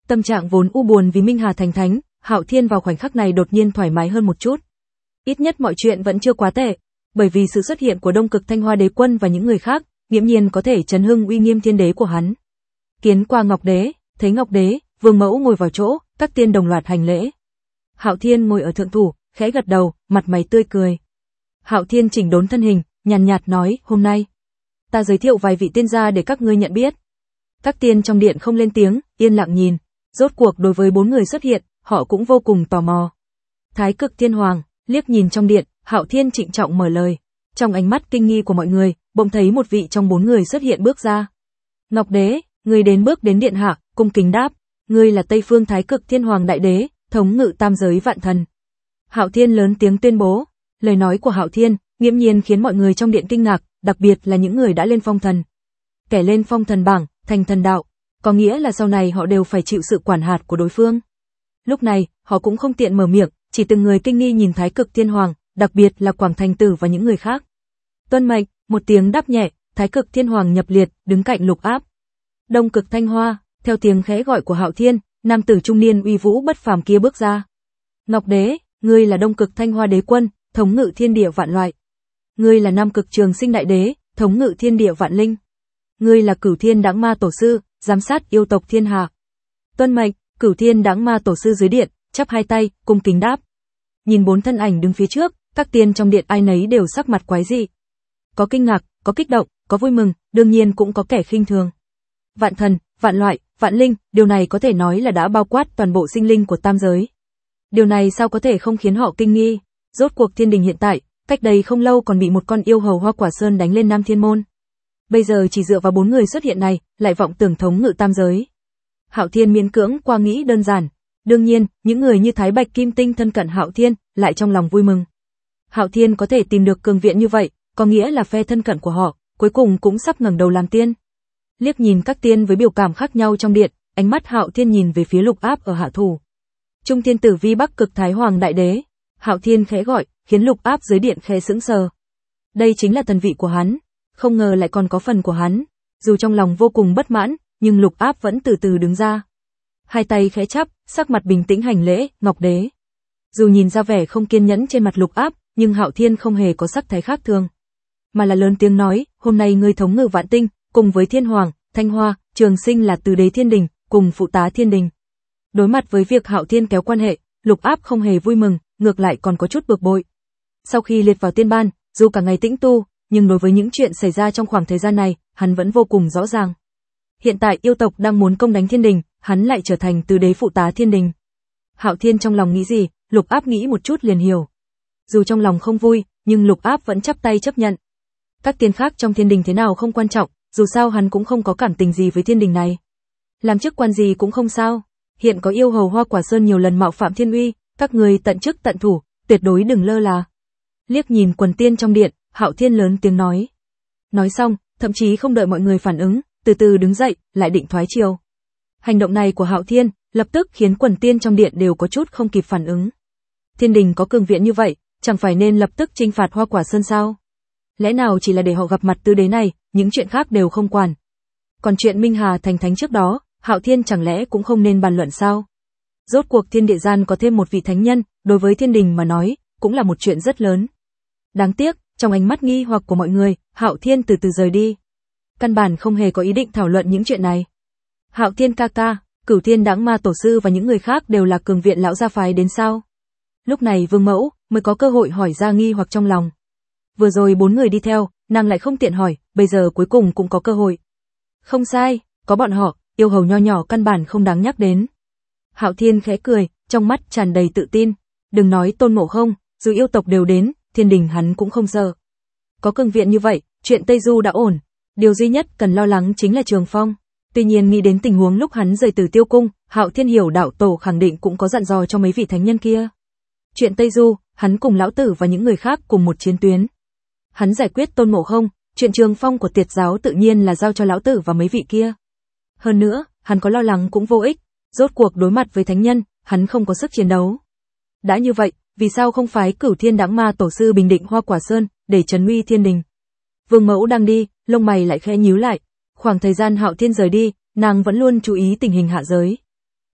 Tâm trạng vốn u buồn vì Minh Hà thành thánh, Hạo Thiên vào khoảnh khắc này đột nhiên thoải mái hơn một chút. Ít nhất mọi chuyện vẫn chưa quá tệ, bởi vì sự xuất hiện của Đông Cực Thanh Hoa Đế Quân và những người khác, nghiễm nhiên có thể chấn hưng uy nghiêm thiên đế của hắn. Kiến qua Ngọc Đế, thấy Ngọc Đế, Vương Mẫu ngồi vào chỗ, các tiên đồng loạt hành lễ. Hạo Thiên ngồi ở thượng thủ, khẽ gật đầu, mặt mày tươi cười. Hạo Thiên chỉnh đốn thân hình, nhàn nhạt nói, hôm nay, ta giới thiệu vài vị tiên gia để các ngươi nhận biết. Các tiên trong điện không lên tiếng, yên lặng nhìn, rốt cuộc đối với bốn người xuất hiện, họ cũng vô cùng tò mò. Thái Cực Thiên Hoàng, liếc nhìn trong điện, Hạo Thiên trịnh trọng mở lời. Trong ánh mắt kinh nghi của mọi người, bỗng thấy một vị trong bốn người xuất hiện bước ra. Ngọc Đế, người đến bước đến điện hạ, cung kính đáp, ngươi là Tây Phương Thái Cực Thiên Hoàng Đại Đế, thống ngự tam giới vạn thần. Hạo Thiên lớn tiếng tuyên bố, lời nói của Hạo Thiên, nghiễm nhiên khiến mọi người trong điện kinh ngạc, đặc biệt là những người đã lên phong thần. Kẻ lên phong thần bảng, thành thần đạo, có nghĩa là sau này họ đều phải chịu sự quản hạt của đối phương. Lúc này, họ cũng không tiện mở miệng, chỉ từng người kinh nghi nhìn Thái Cực Thiên Hoàng, đặc biệt là Quảng Thành Tử và những người khác. Tuân mệnh, một tiếng đáp nhẹ, Thái Cực Thiên Hoàng nhập liệt, đứng cạnh Lục Áp. Đông Cực Thanh Hoa, theo tiếng khẽ gọi của Hạo Thiên, nam tử trung niên uy vũ bất phàm kia bước ra. Ngọc Đế, ngươi là Đông Cực Thanh Hoa Đế Quân, thống ngự thiên địa vạn loại. Ngươi là Nam Cực Trường Sinh Đại Đế, thống ngự thiên địa vạn linh. Ngươi là Cửu Thiên Đãng Ma Tổ Sư, giám sát yêu tộc thiên hạ. Tuân mệnh, Cửu Thiên Đãng Ma Tổ Sư dưới điện, chắp hai tay, cung kính đáp. Nhìn bốn thân ảnh đứng phía trước, các tiên trong điện ai nấy đều sắc mặt quái dị. Có kinh ngạc, có kích động, có vui mừng, đương nhiên cũng có kẻ khinh thường. Vạn thần, vạn loại, vạn linh, điều này có thể nói là đã bao quát toàn bộ sinh linh của tam giới. Điều này sao có thể không khiến họ kinh nghi? Rốt cuộc thiên đình hiện tại, cách đây không lâu còn bị một con yêu hầu Hoa Quả Sơn đánh lên Nam Thiên Môn. Bây giờ chỉ dựa vào bốn người xuất hiện này, lại vọng tưởng thống ngự tam giới. Hạo Thiên miễn cưỡng qua nghĩ đơn giản. Đương nhiên, những người như Thái Bạch Kim Tinh thân cận Hạo Thiên, lại trong lòng vui mừng. Hạo Thiên có thể tìm được cường viện như vậy, có nghĩa là phe thân cận của họ, cuối cùng cũng sắp ngẩng đầu làm tiên. Liếc nhìn các tiên với biểu cảm khác nhau trong điện, ánh mắt Hạo Thiên nhìn về phía Lục Áp ở hạ thủ. Trung Thiên Tử Vi Bắc Cực Thái Hoàng Đại Đế. Hạo Thiên khẽ gọi, khiến Lục Áp dưới điện khẽ sững sờ. Đây chính là thần vị của hắn, không ngờ lại còn có phần của hắn. Dù trong lòng vô cùng bất mãn, nhưng Lục Áp vẫn từ từ đứng ra. Hai tay khẽ chắp, sắc mặt bình tĩnh hành lễ, Ngọc Đế. Dù nhìn ra vẻ không kiên nhẫn trên mặt Lục Áp, nhưng Hạo Thiên không hề có sắc thái khác thường, mà là lớn tiếng nói, hôm nay ngươi thống ngự vạn tinh, cùng với Thiên Hoàng, Thanh Hoa, Trường Sinh là tứ đế thiên đình, cùng phụ tá thiên đình. Đối mặt với việc Hạo Thiên kéo quan hệ, Lục Áp không hề vui mừng, ngược lại còn có chút bực bội. Sau khi liệt vào tiên ban, dù cả ngày tĩnh tu, nhưng đối với những chuyện xảy ra trong khoảng thời gian này, hắn vẫn vô cùng rõ ràng. Hiện tại yêu tộc đang muốn công đánh thiên đình, hắn lại trở thành tứ đế phụ tá thiên đình. Hạo Thiên trong lòng nghĩ gì, Lục Áp nghĩ một chút liền hiểu. Dù trong lòng không vui, nhưng Lục Áp vẫn chắp tay chấp nhận. Các tiên khác trong thiên đình thế nào không quan trọng, dù sao hắn cũng không có cảm tình gì với thiên đình này. Làm chức quan gì cũng không sao, hiện có yêu hầu Hoa Quả Sơn nhiều lần mạo phạm thiên uy, các người tận chức tận thủ, tuyệt đối đừng lơ là. Liếc nhìn quần tiên trong điện, Hạo Thiên lớn tiếng nói. Nói xong, thậm chí không đợi mọi người phản ứng, từ từ đứng dậy, lại định thoái chiều. Hành động này của Hạo Thiên, lập tức khiến quần tiên trong điện đều có chút không kịp phản ứng. Thiên đình có cường viện như vậy, chẳng phải nên lập tức chinh phạt Hoa Quả Sơn sao? Lẽ nào chỉ là để họ gặp mặt tứ đế này, những chuyện khác đều không quản. Còn chuyện Minh Hà thành thánh trước đó, Hạo Thiên chẳng lẽ cũng không nên bàn luận sao? Rốt cuộc thiên địa gian có thêm một vị thánh nhân, đối với thiên đình mà nói, cũng là một chuyện rất lớn. Đáng tiếc, trong ánh mắt nghi hoặc của mọi người, Hạo Thiên từ từ rời đi. Căn bản không hề có ý định thảo luận những chuyện này. Hạo Thiên ca ca, Cửu Thiên Đãng Ma Tổ Sư và những người khác đều là cường viện lão gia phái đến sao? Lúc này Vương Mẫu mới có cơ hội hỏi ra nghi hoặc trong lòng. Vừa rồi bốn người đi theo, nàng lại không tiện hỏi, bây giờ cuối cùng cũng có cơ hội. Không sai, có bọn họ, yêu hầu nho nhỏ căn bản không đáng nhắc đến. Hạo Thiên khẽ cười, trong mắt tràn đầy tự tin. Đừng nói Tôn Ngộ Không, dù yêu tộc đều đến, thiên đình hắn cũng không sợ. Có cường viện như vậy, chuyện Tây Du đã ổn. Điều duy nhất cần lo lắng chính là Trường Phong. Tuy nhiên nghĩ đến tình huống lúc hắn rời từ Tiêu Cung, Hạo Thiên hiểu đạo tổ khẳng định cũng có dặn dò cho mấy vị thánh nhân kia. Chuyện Tây Du, hắn cùng lão tử và những người khác cùng một chiến tuyến. Hắn giải quyết Tôn Ngộ Không, chuyện Trường Phong của Tiệt giáo tự nhiên là giao cho lão tử và mấy vị kia. Hơn nữa, hắn có lo lắng cũng vô ích, rốt cuộc đối mặt với thánh nhân, hắn không có sức chiến đấu. Đã như vậy, vì sao không phái Cửu Thiên Đãng Ma Tổ Sư bình định Hoa Quả Sơn, để trấn uy thiên đình? Vương Mẫu đang đi, lông mày lại khẽ nhíu lại. Khoảng thời gian Hạo Thiên rời đi, nàng vẫn luôn chú ý tình hình hạ giới.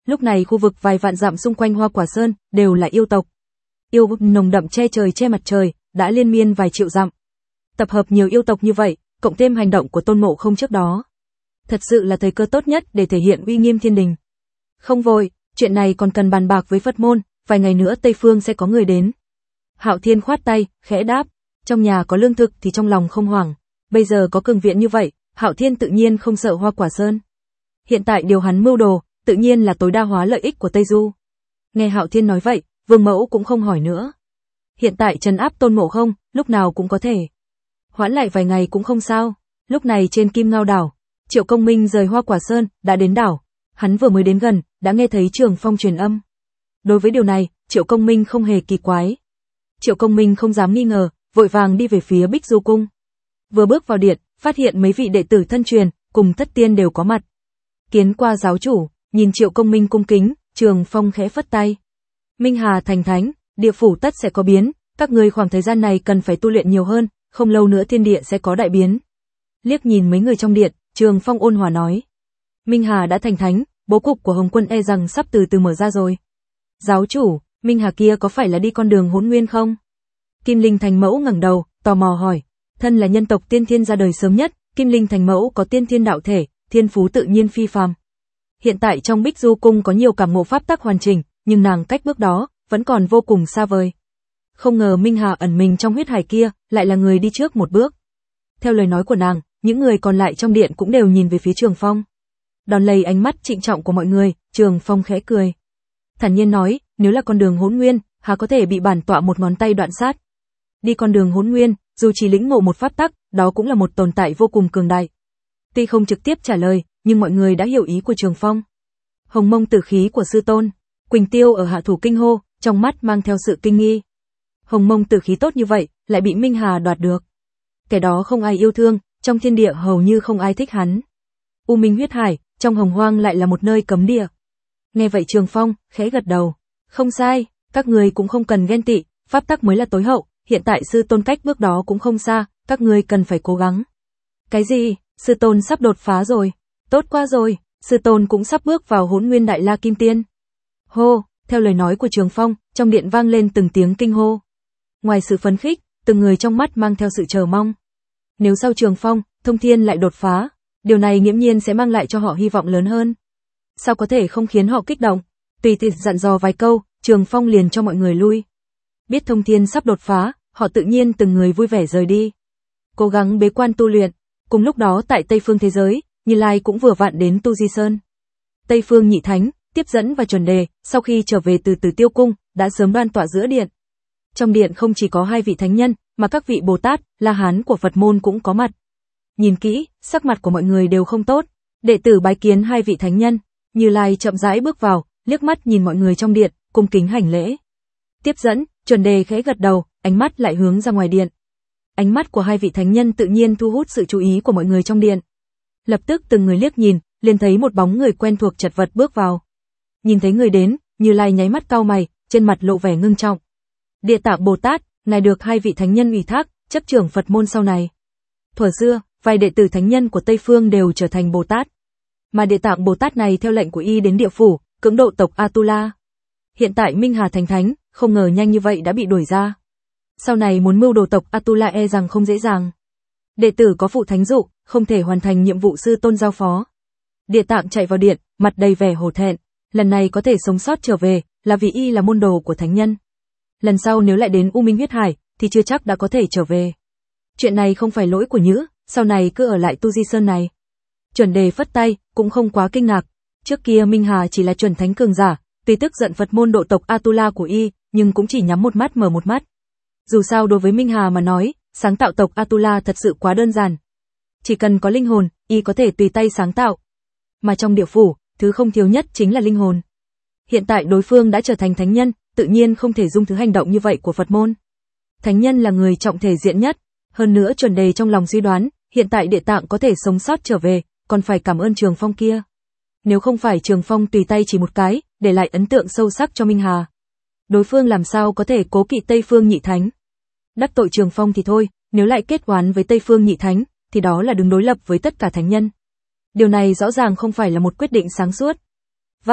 Lúc này khu vực vài vạn dặm xung quanh Hoa Quả Sơn đều là yêu tộc. Yêu nồng đậm che trời che mặt trời, đã liên miên vài triệu dặm. Tập hợp nhiều yêu tộc như vậy, cộng thêm hành động của Tôn Ngộ Không trước đó. Thật sự là thời cơ tốt nhất để thể hiện uy nghiêm thiên đình. Không vội, chuyện này còn cần bàn bạc với Phật môn, vài ngày nữa Tây Phương sẽ có người đến. Hạo Thiên khoát tay, khẽ đáp, trong nhà có lương thực thì trong lòng không hoảng. Bây giờ có cường viện như vậy, Hạo Thiên tự nhiên không sợ Hoa Quả Sơn. Hiện tại điều hắn mưu đồ, tự nhiên là tối đa hóa lợi ích của Tây Du. Nghe Hạo Thiên nói vậy, Vương Mẫu cũng không hỏi nữa. Hiện tại trấn áp Tôn Ngộ Không, lúc nào cũng có thể. Hoãn lại vài ngày cũng không sao. Lúc này trên Kim Ngao đảo, Triệu Công Minh rời Hoa Quả Sơn, đã đến đảo. Hắn vừa mới đến gần, đã nghe thấy Trường Phong truyền âm. Đối với điều này, Triệu Công Minh không hề kỳ quái. Triệu Công Minh không dám nghi ngờ, vội vàng đi về phía Bích Du Cung. Vừa bước vào điện, phát hiện mấy vị đệ tử thân truyền, cùng thất tiên đều có mặt. Kiến qua giáo chủ, nhìn Triệu Công Minh cung kính, Trường Phong khẽ phất tay. Minh Hà thành thánh, địa phủ tất sẽ có biến, các người khoảng thời gian này cần phải tu luyện nhiều hơn, không lâu nữa thiên địa sẽ có đại biến. Liếc nhìn mấy người trong điện, Trường Phong ôn hòa nói. Minh Hà đã thành thánh, bố cục của Hồng Quân e rằng sắp từ từ mở ra rồi. Giáo chủ, Minh Hà kia có phải là đi con đường hỗn nguyên không? Kim Linh Thành Mẫu ngẩng đầu, tò mò hỏi. Thân là nhân tộc tiên thiên ra đời sớm nhất, Kim Linh Thành Mẫu có tiên thiên đạo thể, thiên phú tự nhiên phi phàm. Hiện tại trong Bích Du Cung có nhiều cảm ngộ pháp tắc hoàn chỉnh, nhưng nàng cách bước đó vẫn còn vô cùng xa vời. Không ngờ Minh Hà ẩn mình trong huyết hải kia, lại là người đi trước một bước. Theo lời nói của nàng, những người còn lại trong điện cũng đều nhìn về phía Trường Phong. Đón lấy ánh mắt trịnh trọng của mọi người, Trường Phong khẽ cười. Thản nhiên nói, nếu là con đường hỗn nguyên, há có thể bị bản tọa một ngón tay đoạn sát. Đi con đường hỗn nguyên, dù chỉ lĩnh ngộ một pháp tắc, đó cũng là một tồn tại vô cùng cường đại. Tuy không trực tiếp trả lời, nhưng mọi người đã hiểu ý của Trường Phong. Hồng Mông tử khí của sư tôn, Quỳnh Tiêu ở hạ thủ kinh hô, trong mắt mang theo sự kinh nghi. Hồng Mông tử khí tốt như vậy, lại bị Minh Hà đoạt được. Kẻ đó không ai yêu thương, trong thiên địa hầu như không ai thích hắn. U Minh huyết hải, trong hồng hoang lại là một nơi cấm địa. Nghe vậy Trường Phong khẽ gật đầu, không sai, các người cũng không cần ghen tị, pháp tắc mới là tối hậu, hiện tại sư tôn cách bước đó cũng không xa, các người cần phải cố gắng. Cái gì? Sư tôn sắp đột phá rồi, tốt quá rồi, sư tôn cũng sắp bước vào Hỗn Nguyên Đại La Kim Tiên. Hô, theo lời nói của Trường Phong, trong điện vang lên từng tiếng kinh hô. Ngoài sự phấn khích, từng người trong mắt mang theo sự chờ mong. Nếu sau Trường Phong, Thông Thiên lại đột phá, điều này nghiễm nhiên sẽ mang lại cho họ hy vọng lớn hơn. Sao có thể không khiến họ kích động? Tùy tiện dặn dò vài câu, Trường Phong liền cho mọi người lui. Biết Thông Thiên sắp đột phá, họ tự nhiên từng người vui vẻ rời đi. Cố gắng bế quan tu luyện. Cùng lúc đó tại Tây Phương thế giới, Như Lai cũng vừa vặn đến Tu Di Sơn. Tây Phương Nhị Thánh, Tiếp Dẫn và Chuẩn Đề, sau khi trở về từ Tử Tiêu Cung, đã sớm đoan tọa giữa điện. Trong điện không chỉ có hai vị thánh nhân, mà các vị Bồ Tát, La Hán của Phật môn cũng có mặt. Nhìn kỹ, sắc mặt của mọi người đều không tốt. Đệ tử bái kiến hai vị thánh nhân, Như Lai chậm rãi bước vào, liếc mắt nhìn mọi người trong điện, cung kính hành lễ. Tiếp Dẫn, Chuẩn Đề khẽ gật đầu, ánh mắt lại hướng ra ngoài điện. Ánh mắt của hai vị thánh nhân tự nhiên thu hút sự chú ý của mọi người trong điện. Lập tức từng người liếc nhìn, liền thấy một bóng người quen thuộc chật vật bước vào. Nhìn thấy người đến, Như Lai nháy mắt cau mày, trên mặt lộ vẻ ngưng trọng. Địa Tạng Bồ Tát, ngài được hai vị thánh nhân ủy thác, chấp trưởng Phật môn sau này. Thuở xưa, vài đệ tử thánh nhân của Tây Phương đều trở thành Bồ Tát. Mà Địa Tạng Bồ Tát này theo lệnh của y đến địa phủ, cưỡng độ tộc Atula. Hiện tại Minh Hà thành thánh, không ngờ nhanh như vậy đã bị đuổi ra. Sau này muốn mưu đồ tộc Atula e rằng không dễ dàng. Đệ tử có phụ thánh dụ, không thể hoàn thành nhiệm vụ sư tôn giao phó. Địa Tạng chạy vào điện, mặt đầy vẻ hổ thẹn. Lần này có thể sống sót trở về, là vì y là môn đồ của thánh nhân. Lần sau nếu lại đến U Minh huyết hải, thì chưa chắc đã có thể trở về. Chuyện này không phải lỗi của Nhữ, sau này cứ ở lại Tu Di Sơn này. Chuẩn Đề phất tay, cũng không quá kinh ngạc. Trước kia Minh Hà chỉ là chuẩn thánh cường giả, tuy tức giận Phật môn độ tộc Atula của y, nhưng cũng chỉ nhắm một mắt mở một mắt. Dù sao đối với Minh Hà mà nói, sáng tạo tộc Atula thật sự quá đơn giản. Chỉ cần có linh hồn, y có thể tùy tay sáng tạo. Mà trong địa phủ, thứ không thiếu nhất chính là linh hồn. Hiện tại đối phương đã trở thành thánh nhân, tự nhiên không thể dung thứ hành động như vậy của Phật môn. Thánh nhân là người trọng thể diện nhất, hơn nữa Chuẩn Đề trong lòng suy đoán, hiện tại Địa Tạng có thể sống sót trở về, còn phải cảm ơn Trường Phong kia. Nếu không phải Trường Phong tùy tay chỉ một cái, để lại ấn tượng sâu sắc cho Minh Hà, đối phương làm sao có thể cố kỵ Tây Phương Nhị Thánh. Đắc tội Trường Phong thì thôi, nếu lại kết oán với Tây Phương Nhị Thánh, thì đó là đứng đối lập với tất cả thánh nhân. Điều này rõ ràng không phải là một quyết định sáng suốt. Vâng,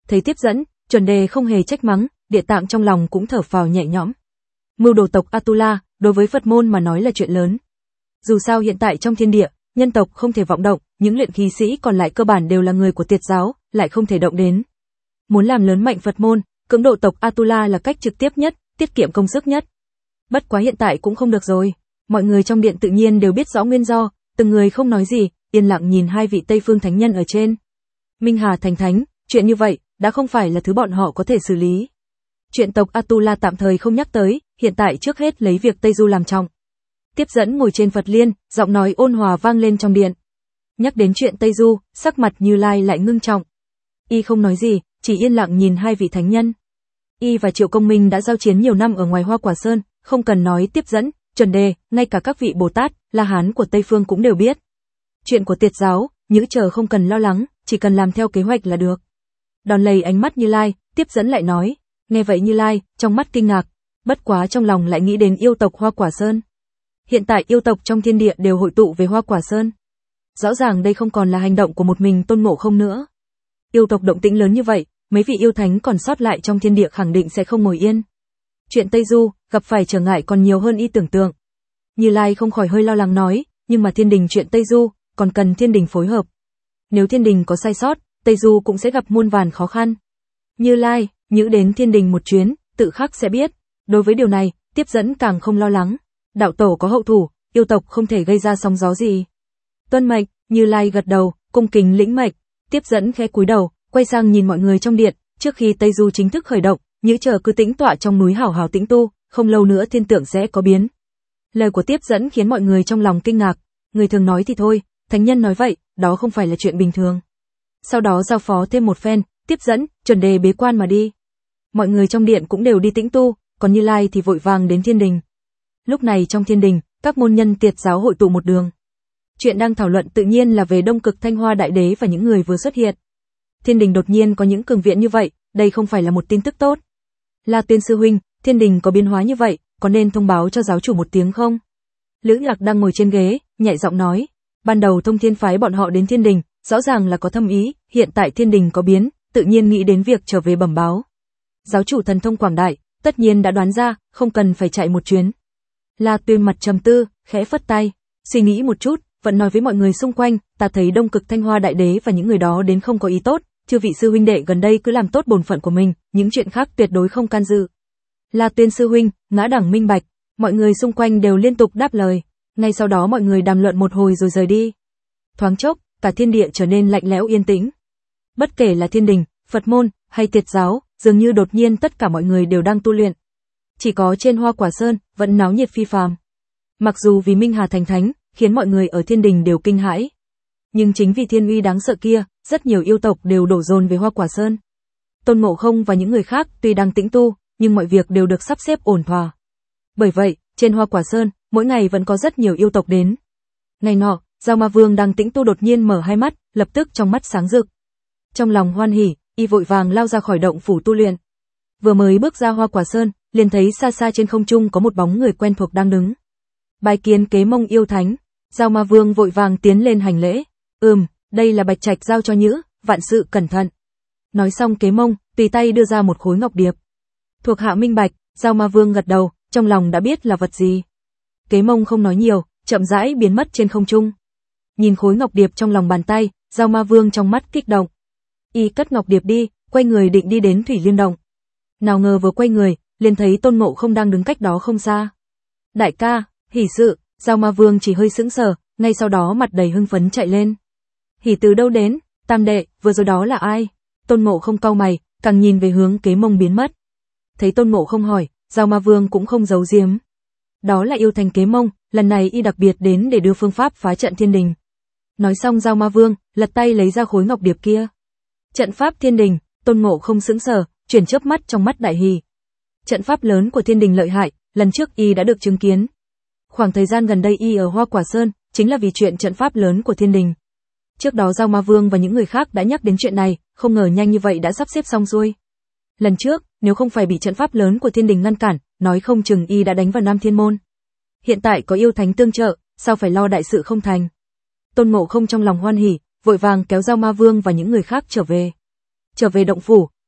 Thấy tiếp dẫn, chuẩn đề không hề trách mắng, địa tạng trong lòng cũng thở phào nhẹ nhõm. Mưu đồ tộc Atula, đối với Phật môn mà nói là chuyện lớn. Dù sao hiện tại trong thiên địa, nhân tộc không thể vọng động, những luyện khí sĩ còn lại cơ bản đều là người của Tiệt giáo, lại không thể động đến. Muốn làm lớn mạnh Phật môn, cưỡng độ tộc Atula là cách trực tiếp nhất, tiết kiệm công sức nhất. Bất quá hiện tại cũng không được rồi, mọi người trong điện tự nhiên đều biết rõ nguyên do, từng người không nói gì, yên lặng nhìn hai vị Tây Phương thánh nhân ở trên. Minh Hà thành thánh, chuyện như vậy đã không phải là thứ bọn họ có thể xử lý. Chuyện tộc Atula tạm thời không nhắc tới, hiện tại trước hết lấy việc Tây Du làm trọng. Tiếp dẫn ngồi trên Phật liên, giọng nói ôn hòa vang lên trong điện. Nhắc đến chuyện Tây Du, sắc mặt Như Lai lại ngưng trọng. Y không nói gì, chỉ yên lặng nhìn hai vị thánh nhân. Y và Triệu Công Minh đã giao chiến nhiều năm ở ngoài Hoa Quả Sơn, không cần nói tiếp dẫn, chuẩn đề, ngay cả các vị Bồ Tát, La Hán của Tây Phương cũng đều biết. Chuyện của Tiệt giáo, Nhữ chờ không cần lo lắng, chỉ cần làm theo kế hoạch là được. Đòn lầy ánh mắt Như Lai, tiếp dẫn lại nói, nghe vậy Như Lai, trong mắt kinh ngạc, bất quá trong lòng lại nghĩ đến yêu tộc Hoa Quả Sơn. Hiện tại yêu tộc trong thiên địa đều hội tụ về Hoa Quả Sơn. Rõ ràng đây không còn là hành động của một mình Tôn Ngộ Không nữa. Yêu tộc động tĩnh lớn như vậy, mấy vị yêu thánh còn sót lại trong thiên địa khẳng định sẽ không ngồi yên. Chuyện Tây Du, gặp phải trở ngại còn nhiều hơn y tưởng tượng. Như Lai không khỏi hơi lo lắng nói, nhưng mà thiên đình chuyện Tây Du, còn cần thiên đình phối hợp. Nếu thiên đình có sai sót, Tây Du cũng sẽ gặp muôn vàn khó khăn. Như Lai, Nhữ đến thiên đình một chuyến, tự khắc sẽ biết. Đối với điều này, tiếp dẫn càng không lo lắng. Đạo tổ có hậu thủ, yêu tộc không thể gây ra sóng gió gì. Tuân mệnh, Như Lai gật đầu, cung kính lĩnh mệnh. Tiếp dẫn khẽ cúi đầu, quay sang nhìn mọi người trong điện, trước khi Tây Du chính thức khởi động, Nhữ chờ cứ tĩnh tọa trong núi hảo hảo tĩnh tu, không lâu nữa thiên tượng sẽ có biến. Lời của tiếp dẫn khiến mọi người trong lòng kinh ngạc, người thường nói thì thôi, thánh nhân nói vậy, đó không phải là chuyện bình thường. Sau đó giao phó thêm một phen, tiếp dẫn, chuẩn đề bế quan mà đi. Mọi người trong điện cũng đều đi tĩnh tu, còn Như Lai thì vội vàng đến thiên đình. Lúc này trong thiên đình, các môn nhân Tiệt giáo hội tụ một đường. Chuyện đang thảo luận tự nhiên là về Đông Cực Thanh Hoa Đại Đế và những người vừa xuất hiện. Thiên đình đột nhiên có những cường viện như vậy, đây không phải là một tin tức tốt. La Tuyên sư huynh, thiên đình có biến hóa như vậy, có nên thông báo cho giáo chủ một tiếng không? Lữ Lạc đang ngồi trên ghế, nhẹ giọng nói, ban đầu Thông Thiên phái bọn họ đến thiên đình, rõ ràng là có thâm ý, hiện tại thiên đình có biến, tự nhiên nghĩ đến việc trở về bẩm báo. Giáo chủ thần thông quảng đại, tất nhiên đã đoán ra, không cần phải chạy một chuyến. La Tuyên mặt trầm tư, khẽ phất tay, suy nghĩ một chút, vẫn nói với mọi người xung quanh, ta thấy Đông Cực Thanh Hoa Đại Đế và những người đó đến không có ý tốt, chư vị sư huynh đệ gần đây cứ làm tốt bổn phận của mình, những chuyện khác tuyệt đối không can dự. La Tuyên sư huynh, ngã đẳng minh bạch, mọi người xung quanh đều liên tục đáp lời, ngay sau đó mọi người đàm luận một hồi rồi rời đi. Thoáng chốc, cả thiên địa trở nên lạnh lẽo yên tĩnh. Bất kể là thiên đình, Phật môn hay Tiệt giáo, dường như đột nhiên tất cả mọi người đều đang tu luyện. Chỉ có trên Hoa Quả Sơn vẫn náo nhiệt phi phàm. Mặc dù vì Minh Hà thành thánh, khiến mọi người ở thiên đình đều kinh hãi, nhưng chính vì thiên uy đáng sợ kia, rất nhiều yêu tộc đều đổ dồn về Hoa Quả Sơn. Tôn Ngộ Không và những người khác tuy đang tĩnh tu, nhưng mọi việc đều được sắp xếp ổn thỏa. Bởi vậy, trên Hoa Quả Sơn, mỗi ngày vẫn có rất nhiều yêu tộc đến. Ngày nọ, Giao Ma Vương đang tĩnh tu đột nhiên mở hai mắt, lập tức trong mắt sáng rực. Trong lòng hoan hỉ, y vội vàng lao ra khỏi động phủ tu luyện. Vừa mới bước ra Hoa Quả Sơn, liền thấy xa xa trên không trung có một bóng người quen thuộc đang đứng. Bái kiến Kế Mông yêu thánh. Giao Ma Vương vội vàng tiến lên hành lễ. Ừm, đây là Bạch Trạch giao cho Nhữ, vạn sự cẩn thận. Nói xong Kế Mông, tùy tay đưa ra một khối ngọc điệp. Thuộc hạ minh bạch, Giao Ma Vương gật đầu, trong lòng đã biết là vật gì. Kế Mông không nói nhiều, chậm rãi biến mất trên không trung. Nhìn khối ngọc điệp trong lòng bàn tay, Giao Ma Vương trong mắt kích động. Y cất ngọc điệp đi, quay người định đi đến Thủy Liên Động. Nào ngờ vừa quay người, liền thấy Tôn Ngộ Không đang đứng cách đó không xa. Đại ca, hỉ sự. Giao Ma Vương chỉ hơi sững sờ, ngay sau đó mặt đầy hưng phấn chạy lên. Hỉ từ đâu đến? Tam đệ, vừa rồi đó là ai? Tôn Ngộ Không cau mày, càng nhìn về hướng Kế Mông biến mất. Thấy Tôn Ngộ Không hỏi, Giao Ma Vương cũng không giấu giếm. Đó là yêu thành Kế Mông, lần này y đặc biệt đến để đưa phương pháp phá trận thiên đình. Nói xong Giao Ma Vương, lật tay lấy ra khối ngọc điệp kia. Trận pháp thiên đình, Tôn Ngộ Không sững sờ, chuyển chớp mắt trong mắt đại hỉ. Trận pháp lớn của thiên đình lợi hại, lần trước y đã được chứng kiến. Khoảng thời gian gần đây y ở Hoa Quả Sơn, chính là vì chuyện trận pháp lớn của thiên đình. Trước đó Giao Ma Vương và những người khác đã nhắc đến chuyện này, không ngờ nhanh như vậy đã sắp xếp xong xuôi. Lần trước, nếu không phải bị trận pháp lớn của thiên đình ngăn cản, nói không chừng y đã đánh vào Nam Thiên Môn. Hiện tại có yêu thánh tương trợ, sao phải lo đại sự không thành. Tôn Ngộ Không trong lòng hoan hỉ, vội vàng kéo Giao Ma Vương và những người khác trở về. Trở về động phủ,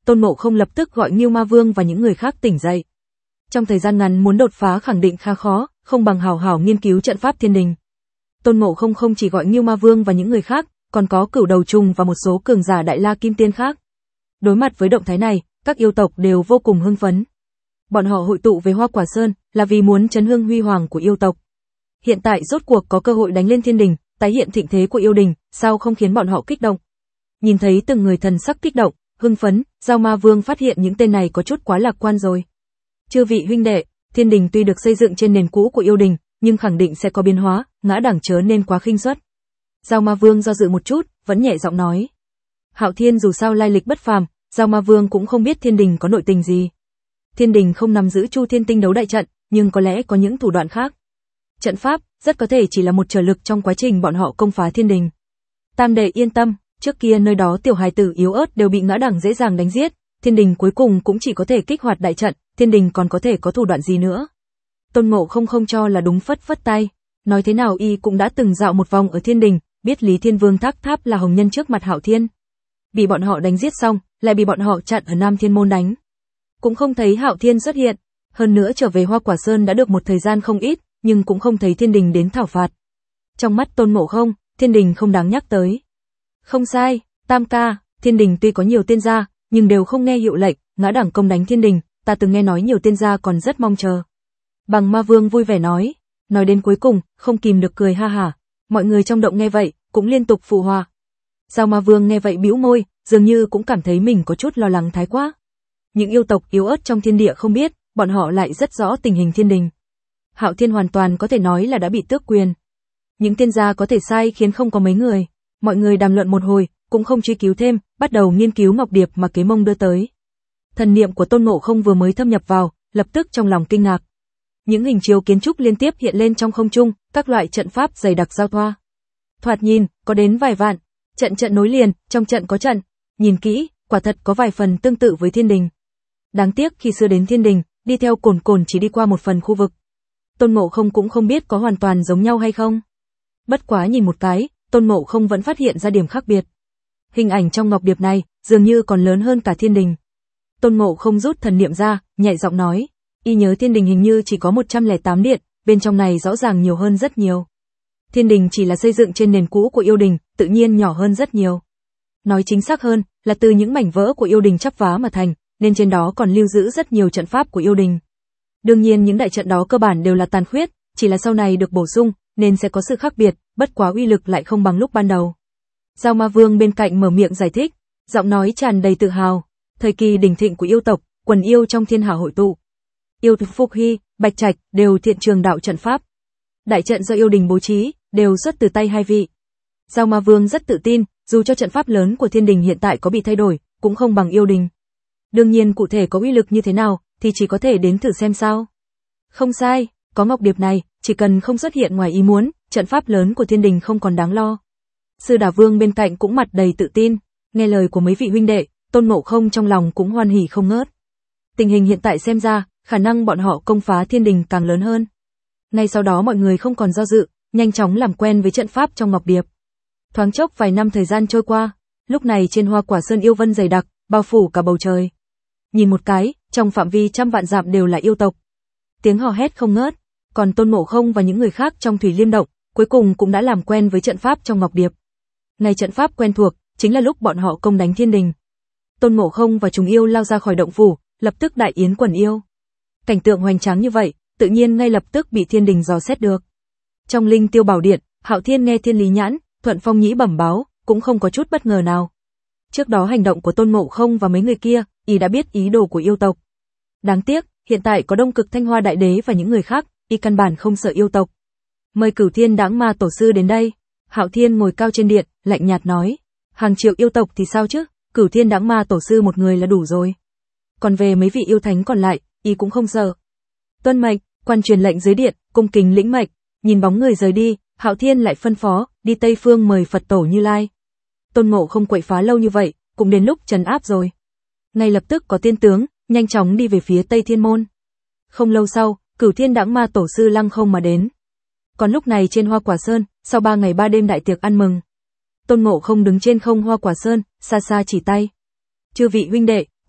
Tôn Ngộ Không lập tức gọi Ngưu Ma Vương và những người khác tỉnh dậy. Trong thời gian ngắn muốn đột phá khẳng định khá khó, không bằng hào hảo nghiên cứu trận pháp thiên đình. Tôn Ngộ Không không chỉ gọi Ngưu Ma Vương và những người khác, còn có Cửu Đầu Trùng và một số cường giả Đại La Kim Tiên khác. Đối mặt với động thái này, các yêu tộc đều vô cùng hưng phấn. Bọn họ hội tụ về Hoa Quả Sơn là vì muốn chấn hưng huy hoàng của yêu tộc. Hiện tại rốt cuộc có cơ hội đánh lên thiên đình, tái hiện thịnh thế của yêu đình, sao không khiến bọn họ kích động. Nhìn thấy từng người thần sắc kích động, hưng phấn, Giao Ma Vương phát hiện những tên này có chút quá lạc quan rồi. Chư vị huynh đệ, thiên đình tuy được xây dựng trên nền cũ của yêu đình, nhưng khẳng định sẽ có biến hóa, ngã đẳng chớ nên quá khinh suất. Giao Ma Vương do dự một chút, vẫn nhẹ giọng nói. Hạo Thiên dù sao lai lịch bất phàm, Giao Ma Vương cũng không biết thiên đình có nội tình gì. Thiên đình không nắm giữ Chu Thiên Tinh đấu đại trận, nhưng có lẽ có những thủ đoạn khác. Trận pháp, rất có thể chỉ là một trở lực trong quá trình bọn họ công phá thiên đình. Tam đệ yên tâm, trước kia nơi đó tiểu hài tử yếu ớt đều bị ngã đẳng dễ dàng đánh giết, thiên đình cuối cùng cũng chỉ có thể kích hoạt đại trận, thiên đình còn có thể có thủ đoạn gì nữa. Tôn Ngộ Không không cho là đúng, phất phất tay, nói thế nào y cũng đã từng dạo một vòng ở thiên đình, biết Lý Thiên Vương Thác Tháp là hồng nhân trước mặt Hạo Thiên. Bị bọn họ đánh giết xong, lại bị bọn họ chặn ở Nam Thiên Môn đánh. Cũng không thấy Hạo Thiên xuất hiện, hơn nữa trở về Hoa Quả Sơn đã được một thời gian không ít, nhưng cũng không thấy thiên đình đến thảo phạt. Trong mắt Tôn Ngộ Không, thiên đình không đáng nhắc tới. Không sai, Tam ca, thiên đình tuy có nhiều tiên gia, nhưng đều không nghe hiệu lệnh, ngã đẳng công đánh thiên đình, ta từng nghe nói nhiều tiên gia còn rất mong chờ. Bằng Ma Vương vui vẻ nói, nói đến cuối cùng, không kìm được cười ha hả, mọi người trong động nghe vậy, cũng liên tục phụ họa. Giao Ma Vương nghe vậy bĩu môi, dường như cũng cảm thấy mình có chút lo lắng thái quá. Những yêu tộc yếu ớt trong thiên địa không biết, bọn họ lại rất rõ tình hình thiên đình. Hạo Thiên hoàn toàn có thể nói là đã bị tước quyền. Những tiên gia có thể sai khiến không có mấy người. Mọi người đàm luận một hồi, cũng không truy cứu thêm, bắt đầu nghiên cứu ngọc điệp mà Kế Mông đưa tới. Thần niệm của Tôn Ngộ Không vừa mới thâm nhập vào, lập tức trong lòng kinh ngạc. Những hình chiếu kiến trúc liên tiếp hiện lên trong không trung, các loại trận pháp dày đặc giao thoa. Thoạt nhìn, có đến vài vạn, trận trận nối liền, trong trận có trận. Nhìn kỹ, quả thật có vài phần tương tự với thiên đình. Đáng tiếc khi xưa đến thiên đình, đi theo Cồn Cồn chỉ đi qua một phần khu vực. Tôn Ngộ Không cũng không biết có hoàn toàn giống nhau hay không. Bất quá nhìn một cái, Tôn Ngộ Không vẫn phát hiện ra điểm khác biệt. Hình ảnh trong ngọc điệp này, dường như còn lớn hơn cả thiên đình. Tôn Ngộ Không rút thần niệm ra, nhẹ giọng nói, y nhớ thiên đình hình như chỉ có một trăm lẻ tám điện, bên trong này rõ ràng nhiều hơn rất nhiều. Thiên đình chỉ là xây dựng trên nền cũ của yêu đình, tự nhiên nhỏ hơn rất nhiều. Nói chính xác hơn, là từ những mảnh vỡ của yêu đình chắp vá mà thành, nên trên đó còn lưu giữ rất nhiều trận pháp của yêu đình. Đương nhiên những đại trận đó cơ bản đều là tàn khuyết, chỉ là sau này được bổ sung, nên sẽ có sự khác biệt, bất quá uy lực lại không bằng lúc ban đầu. Giao Ma Vương bên cạnh mở miệng giải thích, giọng nói tràn đầy tự hào. Thời kỳ đỉnh thịnh của yêu tộc, quần yêu trong thiên hạ hội tụ. Yêu tộc Phục Hy, Bạch Trạch đều thiện trường đạo trận pháp. Đại trận do yêu đình bố trí, đều xuất từ tay hai vị. Giao Ma Vương rất tự tin, dù cho trận pháp lớn của thiên đình hiện tại có bị thay đổi, cũng không bằng yêu đình. Đương nhiên cụ thể có uy lực như thế nào, thì chỉ có thể đến thử xem sao. Không sai, có ngọc điệp này, chỉ cần không xuất hiện ngoài ý muốn, trận pháp lớn của thiên đình không còn đáng lo. Sư Đà Vương bên cạnh cũng mặt đầy tự tin, nghe lời của mấy vị huynh đệ, Tôn Ngộ Không trong lòng cũng hoan hỉ không ngớt. Tình hình hiện tại xem ra, khả năng bọn họ công phá thiên đình càng lớn hơn. Ngay sau đó mọi người không còn do dự, nhanh chóng làm quen với trận pháp trong ngọc điệp. Thoáng chốc vài năm thời gian trôi qua, lúc này trên Hoa Quả Sơn yêu vân dày đặc, bao phủ cả bầu trời. Nhìn một cái, trong phạm vi trăm vạn dặm đều là yêu tộc. Tiếng hò hét không ngớt, còn Tôn Ngộ Không và những người khác trong Thủy Liêm động, cuối cùng cũng đã làm quen với trận pháp trong ngọc điệp. Ngày trận pháp quen thuộc, chính là lúc bọn họ công đánh thiên đình. Tôn Ngộ Không và chúng yêu lao ra khỏi động phủ, lập tức đại yến quần yêu. Cảnh tượng hoành tráng như vậy, tự nhiên ngay lập tức bị thiên đình dò xét được. Trong Linh Tiêu Bảo Điện, Hạo Thiên nghe Thiên Lý Nhãn, Thuận Phong Nhĩ bẩm báo, cũng không có chút bất ngờ nào. Trước đó hành động của Tôn Ngộ Không và mấy người kia, y đã biết ý đồ của yêu tộc. Đáng tiếc, hiện tại có Đông Cực Thanh Hoa Đại Đế và những người khác, y căn bản không sợ yêu tộc. Mời Cửu Thiên Đãng Ma Tổ sư đến đây. Hạo Thiên ngồi cao trên điện, lạnh nhạt nói, hàng triệu yêu tộc thì sao chứ, Cửu Thiên Đãng Ma Tổ sư một người là đủ rồi. Còn về mấy vị yêu thánh còn lại, y cũng không sợ. Tuân mệnh, quan truyền lệnh dưới điện, cung kính lĩnh mệnh. Nhìn bóng người rời đi, Hạo Thiên lại phân phó, đi Tây Phương mời Phật Tổ Như Lai. Tôn Ngộ Không quậy phá lâu như vậy, cũng đến lúc trấn áp rồi. Ngay lập tức có tiên tướng, nhanh chóng đi về phía Tây Thiên Môn. Không lâu sau, Cửu Thiên Đãng Ma Tổ sư lăng không mà đến. Còn lúc này trên Hoa Quả Sơn, sau ba ngày ba đêm đại tiệc ăn mừng. Tôn Ngộ Không đứng trên không Hoa Quả Sơn, xa xa chỉ tay. Chư vị huynh đệ,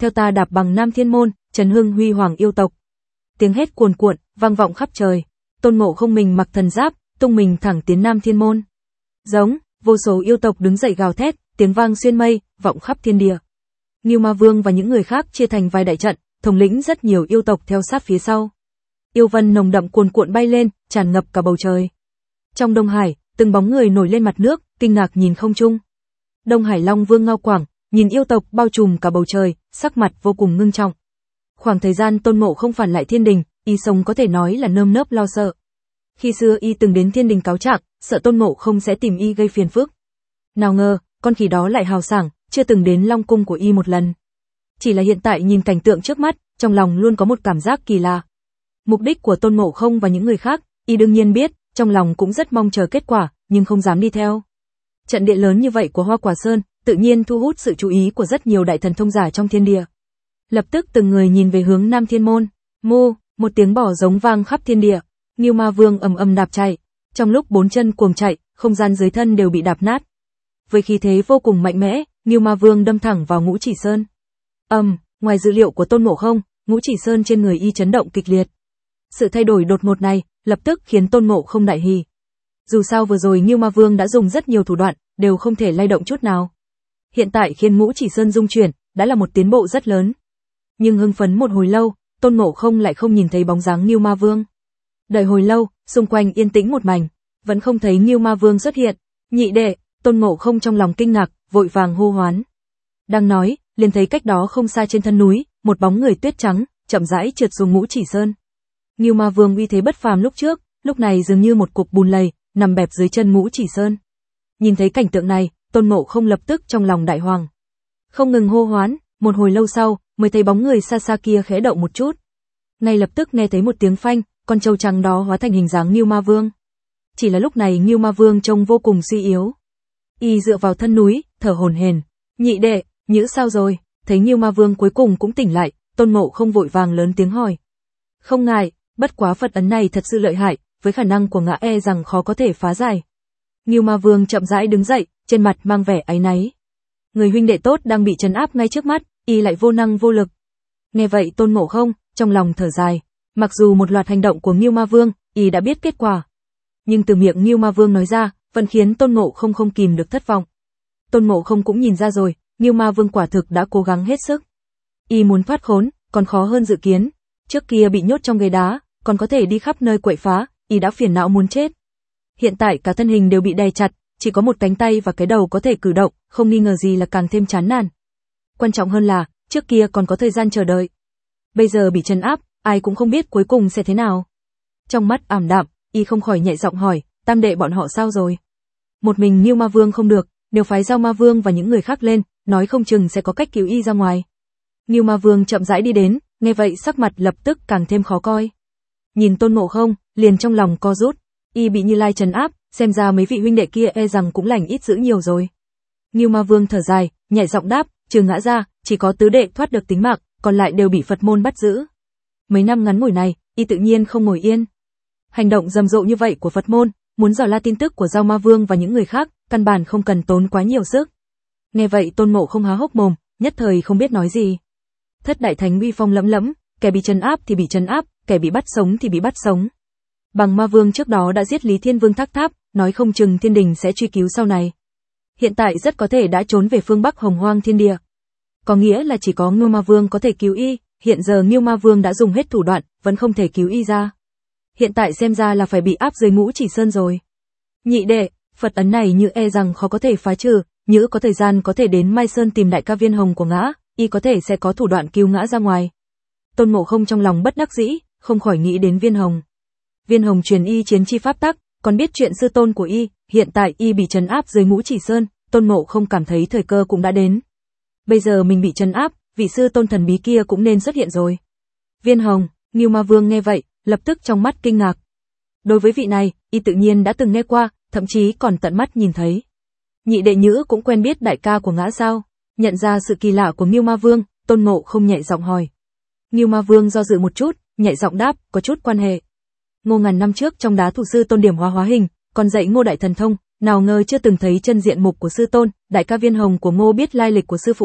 theo ta đạp bằng Nam Thiên Môn, trấn hưng huy hoàng yêu tộc. Tiếng hét cuồn cuộn, vang vọng khắp trời. Tôn Ngộ Không mình mặc thần giáp, tung mình thẳng tiến Nam Thiên Môn. Giống, vô số yêu tộc đứng dậy gào thét, tiếng vang xuyên mây, vọng khắp thiên địa. Ngưu Ma Vương và những người khác chia thành vài đại trận, thống lĩnh rất nhiều yêu tộc theo sát phía sau. Yêu vân nồng đậm cuồn cuộn bay lên, tràn ngập cả bầu trời. Trong Đông Hải, từng bóng người nổi lên mặt nước, kinh ngạc nhìn không trung. Đông Hải Long Vương Ngao Quảng, nhìn yêu tộc bao trùm cả bầu trời, sắc mặt vô cùng ngưng trọng. Khoảng thời gian Tôn Ngộ Không phản lại thiên đình, y sống có thể nói là nơm nớp lo sợ. Khi xưa y từng đến thiên đình cáo trạng, sợ Tôn Ngộ Không sẽ tìm y gây phiền phức. Nào ngờ, con khỉ đó lại hào sảng, chưa từng đến Long cung của y một lần. Chỉ là hiện tại nhìn cảnh tượng trước mắt, trong lòng luôn có một cảm giác kỳ lạ. Mục đích của Tôn Ngộ Không và những người khác, y đương nhiên biết, trong lòng cũng rất mong chờ kết quả, nhưng không dám đi theo. Trận địa lớn như vậy của Hoa Quả Sơn, tự nhiên thu hút sự chú ý của rất nhiều đại thần thông giả trong thiên địa. Lập tức từng người nhìn về hướng Nam Thiên Môn. Mu, một tiếng bò giống vang khắp thiên địa. Ngưu Ma Vương ầm ầm đạp chạy. Trong lúc bốn chân cuồng chạy, không gian dưới thân đều bị đạp nát. Với khí thế vô cùng mạnh mẽ, Ngưu Ma Vương đâm thẳng vào Ngũ Chỉ Sơn. Ầm, um, ngoài dự liệu của Tôn Ngộ Không, Ngũ Chỉ Sơn trên người y chấn động kịch liệt. Sự thay đổi đột ngột này, lập tức khiến Tôn Ngộ Không đại hỉ. Dù sao vừa rồi Ngưu Ma Vương đã dùng rất nhiều thủ đoạn, đều không thể lay động chút nào. Hiện tại khiến Ngũ Chỉ Sơn rung chuyển, đã là một tiến bộ rất lớn. Nhưng hưng phấn một hồi lâu, Tôn Ngộ Không lại không nhìn thấy bóng dáng Ngưu Ma Vương. Đợi hồi lâu, xung quanh yên tĩnh một mảnh, vẫn không thấy Ngưu Ma Vương xuất hiện. Nhị đệ, Tôn Ngộ Không trong lòng kinh ngạc, vội vàng hô hoán. Đang nói, liền thấy cách đó không xa trên thân núi, một bóng người tuyết trắng, chậm rãi trượt xuống Ngũ Chỉ Sơn. Ngưu Ma Vương uy thế bất phàm lúc trước, lúc này dường như một cục bùn lầy, nằm bẹp dưới chân Ngũ Chỉ Sơn. Nhìn thấy cảnh tượng này, Tôn Ngộ Không lập tức trong lòng đại hoàng. Không ngừng hô hoán, một hồi lâu sau, mới thấy bóng người xa xa kia khẽ động một chút. Ngay lập tức nghe thấy một tiếng phanh, con trâu trắng đó hóa thành hình dáng Ngưu Ma Vương. Chỉ là lúc này Ngưu Ma Vương trông vô cùng suy yếu. Y dựa vào thân núi, thở hổn hển. Nhị đệ, nhữ sao rồi? Thấy Ngưu Ma Vương cuối cùng cũng tỉnh lại, Tôn Ngộ Không vội vàng lớn tiếng hỏi. Không ngại, bất quá Phật ấn này thật sự lợi hại, với khả năng của ngã e rằng khó có thể phá giải. Ngưu Ma Vương chậm rãi đứng dậy, trên mặt mang vẻ áy náy. Người huynh đệ tốt đang bị trấn áp ngay trước mắt, y lại vô năng vô lực. Nghe vậy Tôn Ngộ Không, trong lòng thở dài. Mặc dù một loạt hành động của Ngưu Ma Vương, y đã biết kết quả. Nhưng từ miệng Ngưu Ma Vương nói ra, vẫn khiến Tôn Ngộ Không không kìm được thất vọng. Tôn Ngộ Không cũng nhìn ra rồi, Ngưu Ma Vương quả thực đã cố gắng hết sức. Y muốn thoát khốn, còn khó hơn dự kiến. Trước kia bị nhốt trong ghế đá, còn có thể đi khắp nơi quậy phá, y đã phiền não muốn chết. Hiện tại cả thân hình đều bị đè chặt, chỉ có một cánh tay và cái đầu có thể cử động, không nghi ngờ gì là càng thêm chán nản. Quan trọng hơn là, trước kia còn có thời gian chờ đợi. Bây giờ bị trấn áp, ai cũng không biết cuối cùng sẽ thế nào. Trong mắt ảm đạm, y không khỏi nhẹ giọng hỏi, tam đệ bọn họ sao rồi? Một mình Ngưu Ma Vương không được, nếu phái Giao Ma Vương và những người khác lên, nói không chừng sẽ có cách cứu y ra ngoài. Ngưu Ma Vương chậm rãi đi đến, nghe vậy sắc mặt lập tức càng thêm khó coi. Nhìn Tôn Ngộ Không, liền trong lòng co rút, y bị Như Lai trấn áp, xem ra mấy vị huynh đệ kia e rằng cũng lành ít dữ nhiều rồi. Ngưu Ma Vương thở dài, nhẹ giọng đáp, trừ ngã ra, chỉ có tứ đệ thoát được tính mạng, còn lại đều bị Phật môn bắt giữ. Mấy năm ngắn ngủi này, y tự nhiên không ngồi yên. Hành động rầm rộ như vậy của Phật môn, muốn dò la tin tức của Giao Ma Vương và những người khác, căn bản không cần tốn quá nhiều sức. Nghe vậy Tôn Ngộ Không há hốc mồm, nhất thời không biết nói gì. Thất đại thánh uy phong lẫm lẫm, kẻ bị trấn áp thì bị trấn áp, kẻ bị bắt sống thì bị bắt sống. Bằng Ma Vương trước đó đã giết Lý Thiên Vương Thác Tháp, nói không chừng thiên đình sẽ truy cứu sau này. Hiện tại rất có thể đã trốn về phương Bắc Hồng Hoang thiên địa. Có nghĩa là chỉ có Ngưu Ma Vương có thể cứu y, hiện giờ Ngưu Ma Vương đã dùng hết thủ đoạn, vẫn không thể cứu y ra. Hiện tại xem ra là phải bị áp dưới Ngũ Chỉ Sơn rồi. Nhị đệ, Phật ấn này như e rằng khó có thể phá trừ, nhỡ có thời gian có thể đến Mai Sơn tìm đại ca Viên Hồng của ngã, y có thể sẽ có thủ đoạn cứu ngã ra ngoài. Tôn Ngộ Không trong lòng bất đắc dĩ, không khỏi nghĩ đến Viên Hồng. Viên Hồng truyền y chiến chi pháp tắc, còn biết chuyện sư tôn của y, hiện tại y bị trấn áp dưới Ngũ Chỉ Sơn, Tôn Ngộ Không cảm thấy thời cơ cũng đã đến. Bây giờ mình bị trấn áp, vị sư tôn thần bí kia cũng nên xuất hiện rồi. Viên Hồng, Ngưu Ma Vương nghe vậy, lập tức trong mắt kinh ngạc. Đối với vị này, y tự nhiên đã từng nghe qua, thậm chí còn tận mắt nhìn thấy. Nhị đệ Nhữ cũng quen biết đại ca của ngã sao? Nhận ra sự kỳ lạ của Ngưu Ma Vương, Tôn Ngộ Không nhẹ giọng hỏi. Ngưu Ma Vương do dự một chút, nhẹ giọng đáp, có chút quan hệ. Ngô ngàn năm trước trong đá thủ sư tôn điểm hóa hóa hình, còn dạy Ngô đại thần thông, nào ngờ chưa từng thấy chân diện mục của sư tôn, đại ca Viên Hồng của Ngô biết lai lịch của sư phụ Ngô,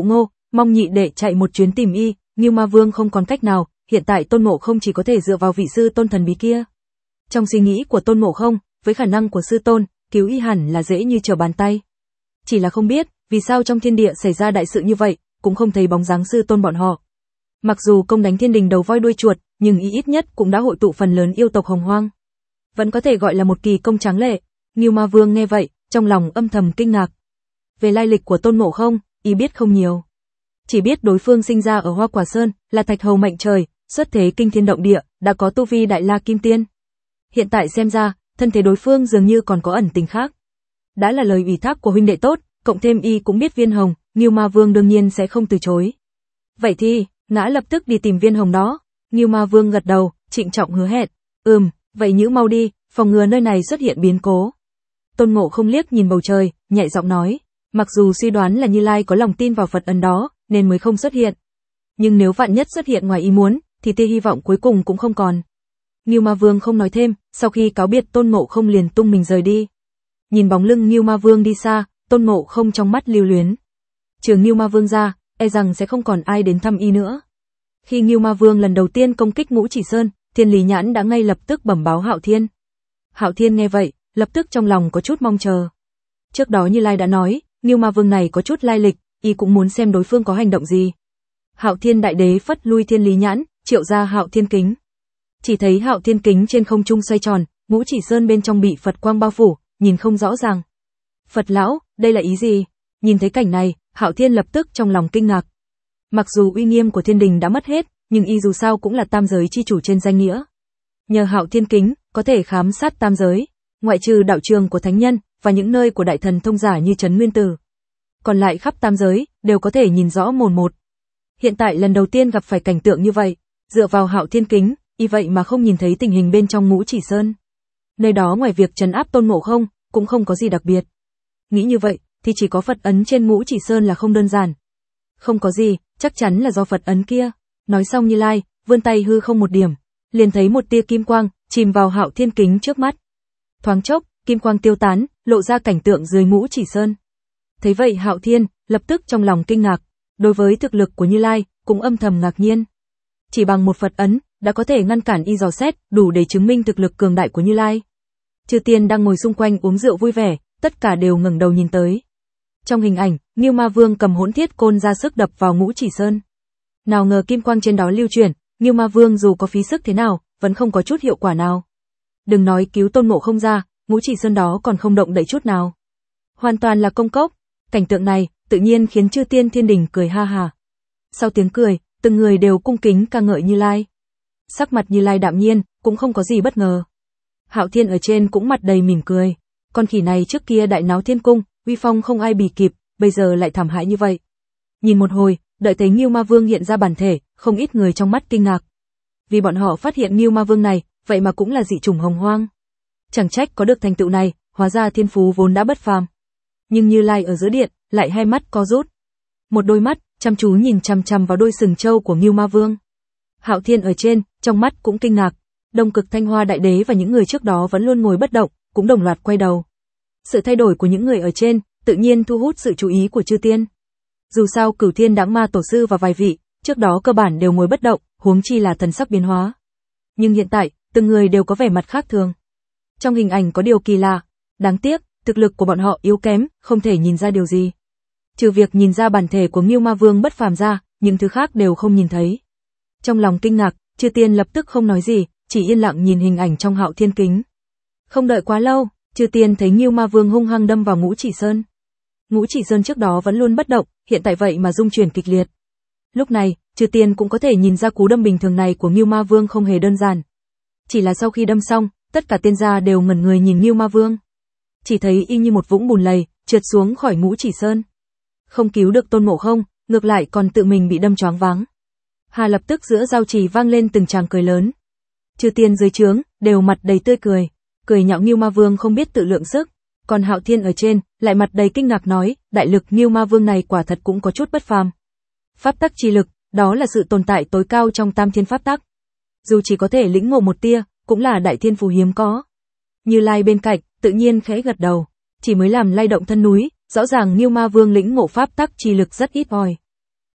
mong nhị đệ chạy một chuyến tìm y. Ngưu Ma Vương không còn cách nào, hiện tại Tôn Ngộ Không chỉ có thể dựa vào vị sư tôn thần bí kia. Trong suy nghĩ của Tôn Ngộ Không, với khả năng của sư tôn, cứu y hẳn là dễ như trở bàn tay. Chỉ là không biết, vì sao trong thiên địa xảy ra đại sự như vậy, cũng không thấy bóng dáng sư tôn bọn họ. Mặc dù công đánh thiên đình đầu voi đuôi chuột, nhưng y ít nhất cũng đã hội tụ phần lớn yêu tộc hồng hoang. Vẫn có thể gọi là một kỳ công tráng lệ. Ngưu Ma Vương nghe vậy, trong lòng âm thầm kinh ngạc. Về lai lịch của Tôn Ngộ Không, y biết không nhiều. Chỉ biết đối phương sinh ra ở Hoa Quả Sơn, là thạch hầu mệnh trời, xuất thế kinh thiên động địa, đã có tu vi đại la kim tiên. Hiện tại xem ra, thân thế đối phương dường như còn có ẩn tình khác. Đã là lời ủy thác của huynh đệ tốt, cộng thêm y cũng biết viên hồng, Ngưu Ma Vương đương nhiên sẽ không từ chối. Vậy thì, ngã lập tức đi tìm viên hồng đó. Ngưu Ma Vương gật đầu, trịnh trọng hứa hẹn. Ừm, vậy nhữ mau đi, phòng ngừa nơi này xuất hiện biến cố. Tôn Ngộ Không liếc nhìn bầu trời, nhẹ giọng nói. Mặc dù suy đoán là Như Lai có lòng tin vào Phật ấn đó, nên mới không xuất hiện. Nhưng nếu vạn nhất xuất hiện ngoài ý muốn, thì tia hy vọng cuối cùng cũng không còn. Ngưu Ma Vương không nói thêm, sau khi cáo biệt Tôn Ngộ Không liền tung mình rời đi. Nhìn bóng lưng Ngưu Ma Vương đi xa, Tôn Ngộ Không trong mắt lưu luyến. Trừ Ngưu Ma Vương ra, e rằng sẽ không còn ai đến thăm y nữa. Khi Ngưu Ma Vương lần đầu tiên công kích Ngũ Chỉ Sơn, Thiên Lý Nhãn đã ngay lập tức bẩm báo Hạo Thiên. Hạo Thiên nghe vậy, lập tức trong lòng có chút mong chờ. Trước đó Như Lai đã nói, Ngưu Ma Vương này có chút lai lịch, y cũng muốn xem đối phương có hành động gì. Hạo Thiên Đại Đế phất lui Thiên Lý Nhãn, triệu ra Hạo Thiên Kính. Chỉ thấy Hạo Thiên Kính trên không trung xoay tròn, Ngũ Chỉ Sơn bên trong bị Phật quang bao phủ, nhìn không rõ ràng. Phật lão, đây là ý gì? Nhìn thấy cảnh này, Hạo Thiên lập tức trong lòng kinh ngạc. Mặc dù uy nghiêm của thiên đình đã mất hết, nhưng y dù sao cũng là tam giới chi chủ trên danh nghĩa. Nhờ Hạo Thiên Kính, có thể khám sát tam giới, ngoại trừ đạo trường của thánh nhân và những nơi của đại thần thông giả như Trấn Nguyên Tử. Còn lại khắp tam giới, đều có thể nhìn rõ mồn một. Hiện tại lần đầu tiên gặp phải cảnh tượng như vậy, dựa vào Hạo Thiên Kính, y vậy mà không nhìn thấy tình hình bên trong Ngũ Chỉ Sơn. Nơi đó ngoài việc trấn áp Tôn Ngộ Không, cũng không có gì đặc biệt. Nghĩ như vậy, thì chỉ có Phật ấn trên Ngũ Chỉ Sơn là không đơn giản. Không có gì, chắc chắn là do Phật ấn kia. Nói xong Như Lai, vươn tay hư không một điểm, liền thấy một tia kim quang, chìm vào Hạo Thiên Kính trước mắt. Thoáng chốc, kim quang tiêu tán, lộ ra cảnh tượng dưới Ngũ Chỉ Sơn. Thấy vậy Hạo Thiên, lập tức trong lòng kinh ngạc, đối với thực lực của Như Lai, cũng âm thầm ngạc nhiên. Chỉ bằng một Phật ấn, đã có thể ngăn cản y dò xét, đủ để chứng minh thực lực cường đại của Như Lai. Chư tiên đang ngồi xung quanh uống rượu vui vẻ, tất cả đều ngẩng đầu nhìn tới. Trong hình ảnh, Ngưu Ma Vương cầm hỗn thiết côn ra sức đập vào Ngũ Chỉ Sơn. Nào ngờ kim quang trên đó lưu chuyển, Ngưu Ma Vương dù có phí sức thế nào, vẫn không có chút hiệu quả nào. Đừng nói cứu Tôn Ngộ Không ra, Ngũ Chỉ Sơn đó còn không động đậy chút nào. Hoàn toàn là công cốc. Cảnh tượng này, tự nhiên khiến chư tiên thiên đình cười ha ha. Sau tiếng cười, từng người đều cung kính ca ngợi Như Lai. Sắc mặt Như Lai đạm nhiên, cũng không có gì bất ngờ. Hạo Thiên ở trên cũng mặt đầy mỉm cười. Con khỉ này trước kia đại náo thiên cung, uy phong không ai bì kịp, bây giờ lại thảm hại như vậy. Nhìn một hồi, đợi thấy Ngưu Ma Vương hiện ra bản thể, không ít người trong mắt kinh ngạc. Vì bọn họ phát hiện Ngưu Ma Vương này, vậy mà cũng là dị chủng hồng hoang. Chẳng trách có được thành tựu này, hóa ra thiên phú vốn đã bất phàm. Nhưng Như Lai ở giữa điện, lại hai mắt co rút. Một đôi mắt, chăm chú nhìn chằm chằm vào đôi sừng trâu của Ngưu Ma Vương. Hạo Thiên ở trên, trong mắt cũng kinh ngạc. Đông Cực Thanh Hoa Đại Đế và những người trước đó vẫn luôn ngồi bất động, cũng đồng loạt quay đầu. Sự thay đổi của những người ở trên, tự nhiên thu hút sự chú ý của chư tiên. Dù sao Cửu Thiên Đãng Ma Tổ Sư và vài vị, trước đó cơ bản đều ngồi bất động, huống chi là thần sắc biến hóa. Nhưng hiện tại, từng người đều có vẻ mặt khác thường. Trong hình ảnh có điều kỳ lạ, đáng tiếc, thực lực của bọn họ yếu kém, không thể nhìn ra điều gì. Trừ việc nhìn ra bản thể của Ngưu Ma Vương bất phàm ra, những thứ khác đều không nhìn thấy. Trong lòng kinh ngạc, chư tiên lập tức không nói gì, chỉ yên lặng nhìn hình ảnh trong Hạo Thiên Kính. Không đợi quá lâu, chư tiên thấy Ngưu Ma Vương hung hăng đâm vào Ngũ Chỉ Sơn. Ngũ Chỉ Sơn trước đó vẫn luôn bất động, hiện tại vậy mà rung chuyển kịch liệt. Lúc này, chư tiên cũng có thể nhìn ra cú đâm bình thường này của Ngưu Ma Vương không hề đơn giản. Chỉ là sau khi đâm xong, tất cả tiên gia đều ngẩn người nhìn Ngưu Ma Vương. Chỉ thấy y như một vũng bùn lầy, trượt xuống khỏi Ngũ Chỉ Sơn. Không cứu được Tôn Ngộ Không, ngược lại còn tự mình bị đâm choáng váng. Hà lập tức giữa giao trì vang lên từng tràng cười lớn. Chư tiên dưới trướng, đều mặt đầy tươi cười, cười nhạo Ngưu Ma Vương không biết tự lượng sức. Còn Hạo Thiên ở trên, lại mặt đầy kinh ngạc nói, đại lực Ngưu Ma Vương này quả thật cũng có chút bất phàm. Pháp tắc chi lực, đó là sự tồn tại tối cao trong tam thiên pháp tắc. Dù chỉ có thể lĩnh ngộ một tia, cũng là đại thiên phù hiếm có. Như Lai bên cạnh, tự nhiên khẽ gật đầu, chỉ mới làm lay động thân núi, rõ ràng Ngưu Ma Vương lĩnh ngộ pháp tắc chi lực rất ít ỏi.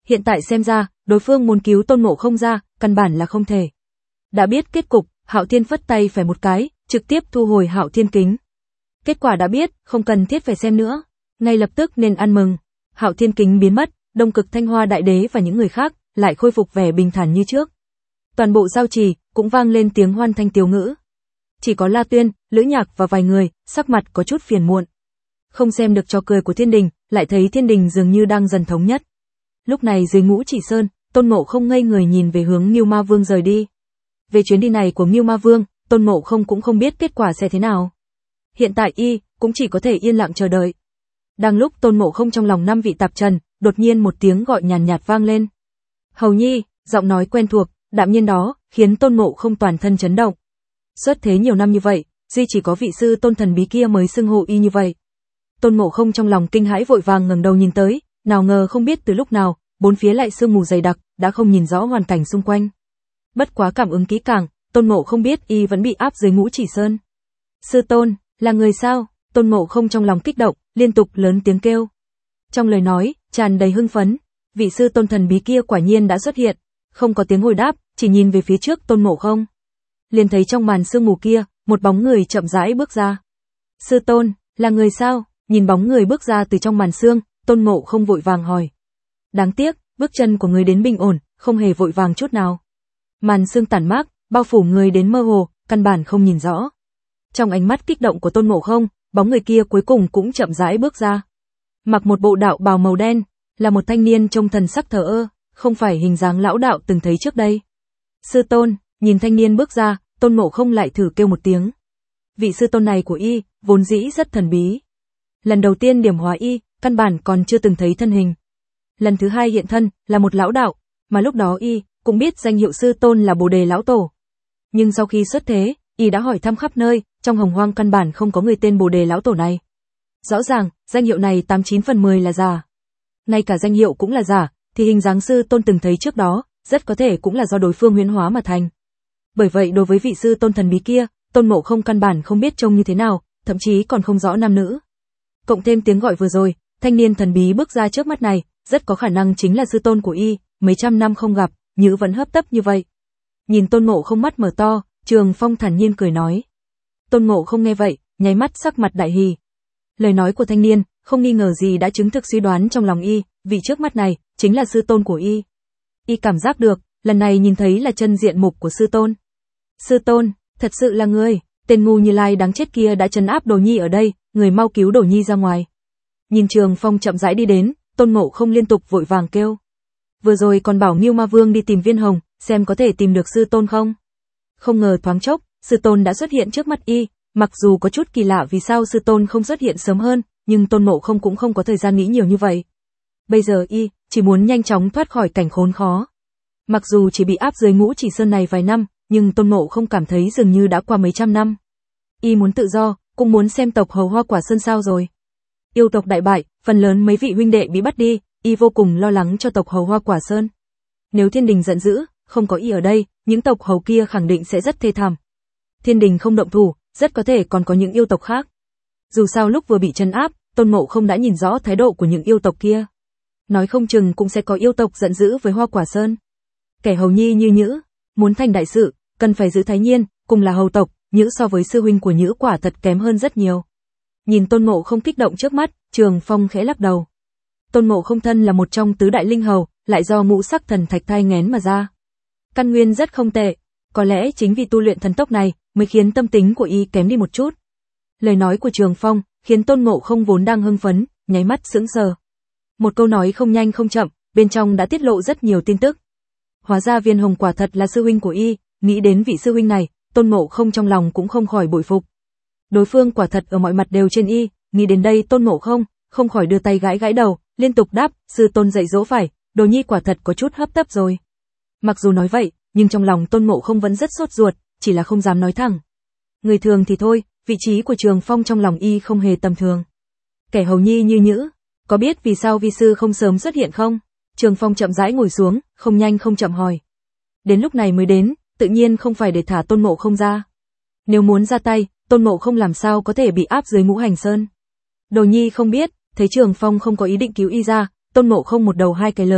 Hiện tại xem ra, đối phương muốn cứu Tôn Ngộ Không ra, căn bản là không thể. Đã biết kết cục, Hạo Thiên phất tay phải một cái, trực tiếp thu hồi Hạo Thiên kính. Kết quả đã biết, không cần thiết phải xem nữa, ngay lập tức nên ăn mừng. Hạo Thiên kính biến mất, Đông Cực Thanh Hoa Đại Đế và những người khác lại khôi phục vẻ bình thản như trước. Toàn bộ giao trì cũng vang lên tiếng hoan thanh tiếu ngữ. Chỉ có La Tuyên, Lữ Nhạc và vài người, sắc mặt có chút phiền muộn. Không xem được trò cười của Thiên Đình, lại thấy Thiên Đình dường như đang dần thống nhất. Lúc này dưới Ngũ Chỉ Sơn, Tôn Ngộ Không ngây người nhìn về hướng Ngưu Ma Vương rời đi. Về chuyến đi này của Ngưu Ma Vương, Tôn Ngộ Không cũng không biết kết quả sẽ thế nào. Hiện tại y cũng chỉ có thể yên lặng chờ đợi. Đang lúc Tôn Ngộ Không trong lòng năm vị tạp trần, đột nhiên một tiếng gọi nhàn nhạt vang lên. Hầu Nhi, giọng nói quen thuộc, đạm nhiên đó, khiến Tôn Ngộ Không toàn thân chấn động. Xuất thế nhiều năm như vậy, duy chỉ có vị sư tôn thần bí kia mới xưng hô y như vậy. Tôn Ngộ Không trong lòng kinh hãi vội vàng ngẩng đầu nhìn tới, nào ngờ không biết từ lúc nào, bốn phía lại sương mù dày đặc, đã không nhìn rõ hoàn cảnh xung quanh. Bất quá cảm ứng kỹ càng, Tôn Ngộ Không biết y vẫn bị áp dưới Ngũ Chỉ Sơn. Sư tôn, là người sao? Tôn Ngộ Không trong lòng kích động, liên tục lớn tiếng kêu. Trong lời nói, tràn đầy hưng phấn, vị sư tôn thần bí kia quả nhiên đã xuất hiện, không có tiếng hồi đáp, chỉ nhìn về phía trước Tôn Ngộ Không. Liền thấy trong màn sương mù kia, một bóng người chậm rãi bước ra. Sư tôn, là người sao? Nhìn bóng người bước ra từ trong màn sương, Tôn Ngộ Không vội vàng hỏi. Đáng tiếc, bước chân của người đến bình ổn, không hề vội vàng chút nào. Màn sương tản mát, bao phủ người đến mơ hồ, căn bản không nhìn rõ. Trong ánh mắt kích động của Tôn Ngộ Không, bóng người kia cuối cùng cũng chậm rãi bước ra. Mặc một bộ đạo bào màu đen, là một thanh niên trông thần sắc thờ ơ, không phải hình dáng lão đạo từng thấy trước đây. Sư tôn, nhìn thanh niên bước ra, Tôn Ngộ Không lại thử kêu một tiếng. Vị sư tôn này của y, vốn dĩ rất thần bí. Lần đầu tiên điểm hóa y, căn bản còn chưa từng thấy thân hình. Lần thứ hai hiện thân, là một lão đạo, mà lúc đó y cũng biết danh hiệu sư tôn là Bồ Đề lão tổ. Nhưng sau khi xuất thế, y đã hỏi thăm khắp nơi, trong hồng hoang căn bản không có người tên Bồ Đề lão tổ này. Rõ ràng, danh hiệu này tám chín phần mười là giả. Ngay cả danh hiệu cũng là giả, thì hình dáng sư tôn từng thấy trước đó, rất có thể cũng là do đối phương huyễn hóa mà thành. Bởi vậy đối với vị sư tôn thần bí kia, Tôn Ngộ Không căn bản không biết trông như thế nào, thậm chí còn không rõ nam nữ. Cộng thêm tiếng gọi vừa rồi, thanh niên thần bí bước ra trước mắt này, rất có khả năng chính là sư tôn của y, mấy trăm năm không gặp, nhữ vẫn hấp tấp như vậy. Nhìn Tôn Ngộ Không mắt mở to, Trường Phong thản nhiên cười nói. Tôn Ngộ Không nghe vậy, nháy mắt sắc mặt đại hỉ. Lời nói của thanh niên, không nghi ngờ gì đã chứng thực suy đoán trong lòng y, vị trước mắt này, chính là sư tôn của y. Y cảm giác được, lần này nhìn thấy là chân diện mục của sư tôn. Sư tôn, thật sự là ngươi, tên ngu Như Lai đáng chết kia đã trấn áp Đồ Nhi ở đây, người mau cứu Đồ Nhi ra ngoài. Nhìn Trường Phong chậm rãi đi đến, Tôn Ngộ Không liên tục vội vàng kêu. Vừa rồi còn bảo Ngưu Ma Vương đi tìm Viên Hồng, xem có thể tìm được sư tôn không. Không ngờ thoáng chốc, sư tôn đã xuất hiện trước mắt y, mặc dù có chút kỳ lạ vì sao sư tôn không xuất hiện sớm hơn, nhưng Tôn Ngộ Không cũng không có thời gian nghĩ nhiều như vậy. Bây giờ y chỉ muốn nhanh chóng thoát khỏi cảnh khốn khó. Mặc dù chỉ bị áp dưới Ngũ Chỉ Sơn này vài năm, nhưng Tôn Ngộ Không cảm thấy dường như đã qua mấy trăm năm. Y muốn tự do, cũng muốn xem tộc Hầu Hoa Quả Sơn sao rồi. Yêu tộc đại bại, phần lớn mấy vị huynh đệ bị bắt đi, y vô cùng lo lắng cho tộc Hầu Hoa Quả Sơn. Nếu Thiên Đình giận dữ, không có y ở đây, những tộc hầu kia khẳng định sẽ rất thê thảm. Thiên Đình không động thủ, rất có thể còn có những yêu tộc khác. Dù sao lúc vừa bị trấn áp, Tôn Ngộ Không đã nhìn rõ thái độ của những yêu tộc kia. Nói không chừng cũng sẽ có yêu tộc giận dữ với Hoa Quả Sơn. Kẻ hầu nhi như Nhữ, muốn thành đại sự, cần phải giữ thái nhiên, cùng là hầu tộc, Nhữ so với sư huynh của Nhữ quả thật kém hơn rất nhiều. Nhìn Tôn Ngộ Không kích động trước mắt, Trường Phong khẽ lắc đầu. Tôn Ngộ Không thân là một trong tứ đại linh hầu, lại do ngũ sắc thần thạch thai nghén mà ra. Căn nguyên rất không tệ, có lẽ chính vì tu luyện thần tốc này mới khiến tâm tính của y kém đi một chút. Lời nói của Trường Phong khiến Tôn Ngộ Không vốn đang hưng phấn, nháy mắt sững sờ. Một câu nói không nhanh không chậm, bên trong đã tiết lộ rất nhiều tin tức. Hóa ra Viên Hồng quả thật là sư huynh của y, nghĩ đến vị sư huynh này, Tôn Ngộ Không trong lòng cũng không khỏi bội phục. Đối phương quả thật ở mọi mặt đều trên y, nghĩ đến đây Tôn Ngộ Không không khỏi đưa tay gãi gãi đầu, liên tục đáp, sư tôn dạy dỗ phải, Đồ Nhi quả thật có chút hấp tấp rồi. Mặc dù nói vậy, nhưng trong lòng Tôn Ngộ Không vẫn rất sốt ruột, chỉ là không dám nói thẳng. Người thường thì thôi, vị trí của Trường Phong trong lòng y không hề tầm thường. Kẻ hầu nhi như Nhữ, có biết vì sao vi sư không sớm xuất hiện không? Trường Phong chậm rãi ngồi xuống, không nhanh không chậm hỏi. Đến lúc này mới đến, tự nhiên không phải để thả Tôn Ngộ Không ra. Nếu muốn ra tay, Tôn Ngộ Không làm sao có thể bị áp dưới Ngũ Hành Sơn. Đồ Nhi không biết, thấy Trường Phong không có ý định cứu y ra, Tôn Ngộ Không một đầu hai cái lớn,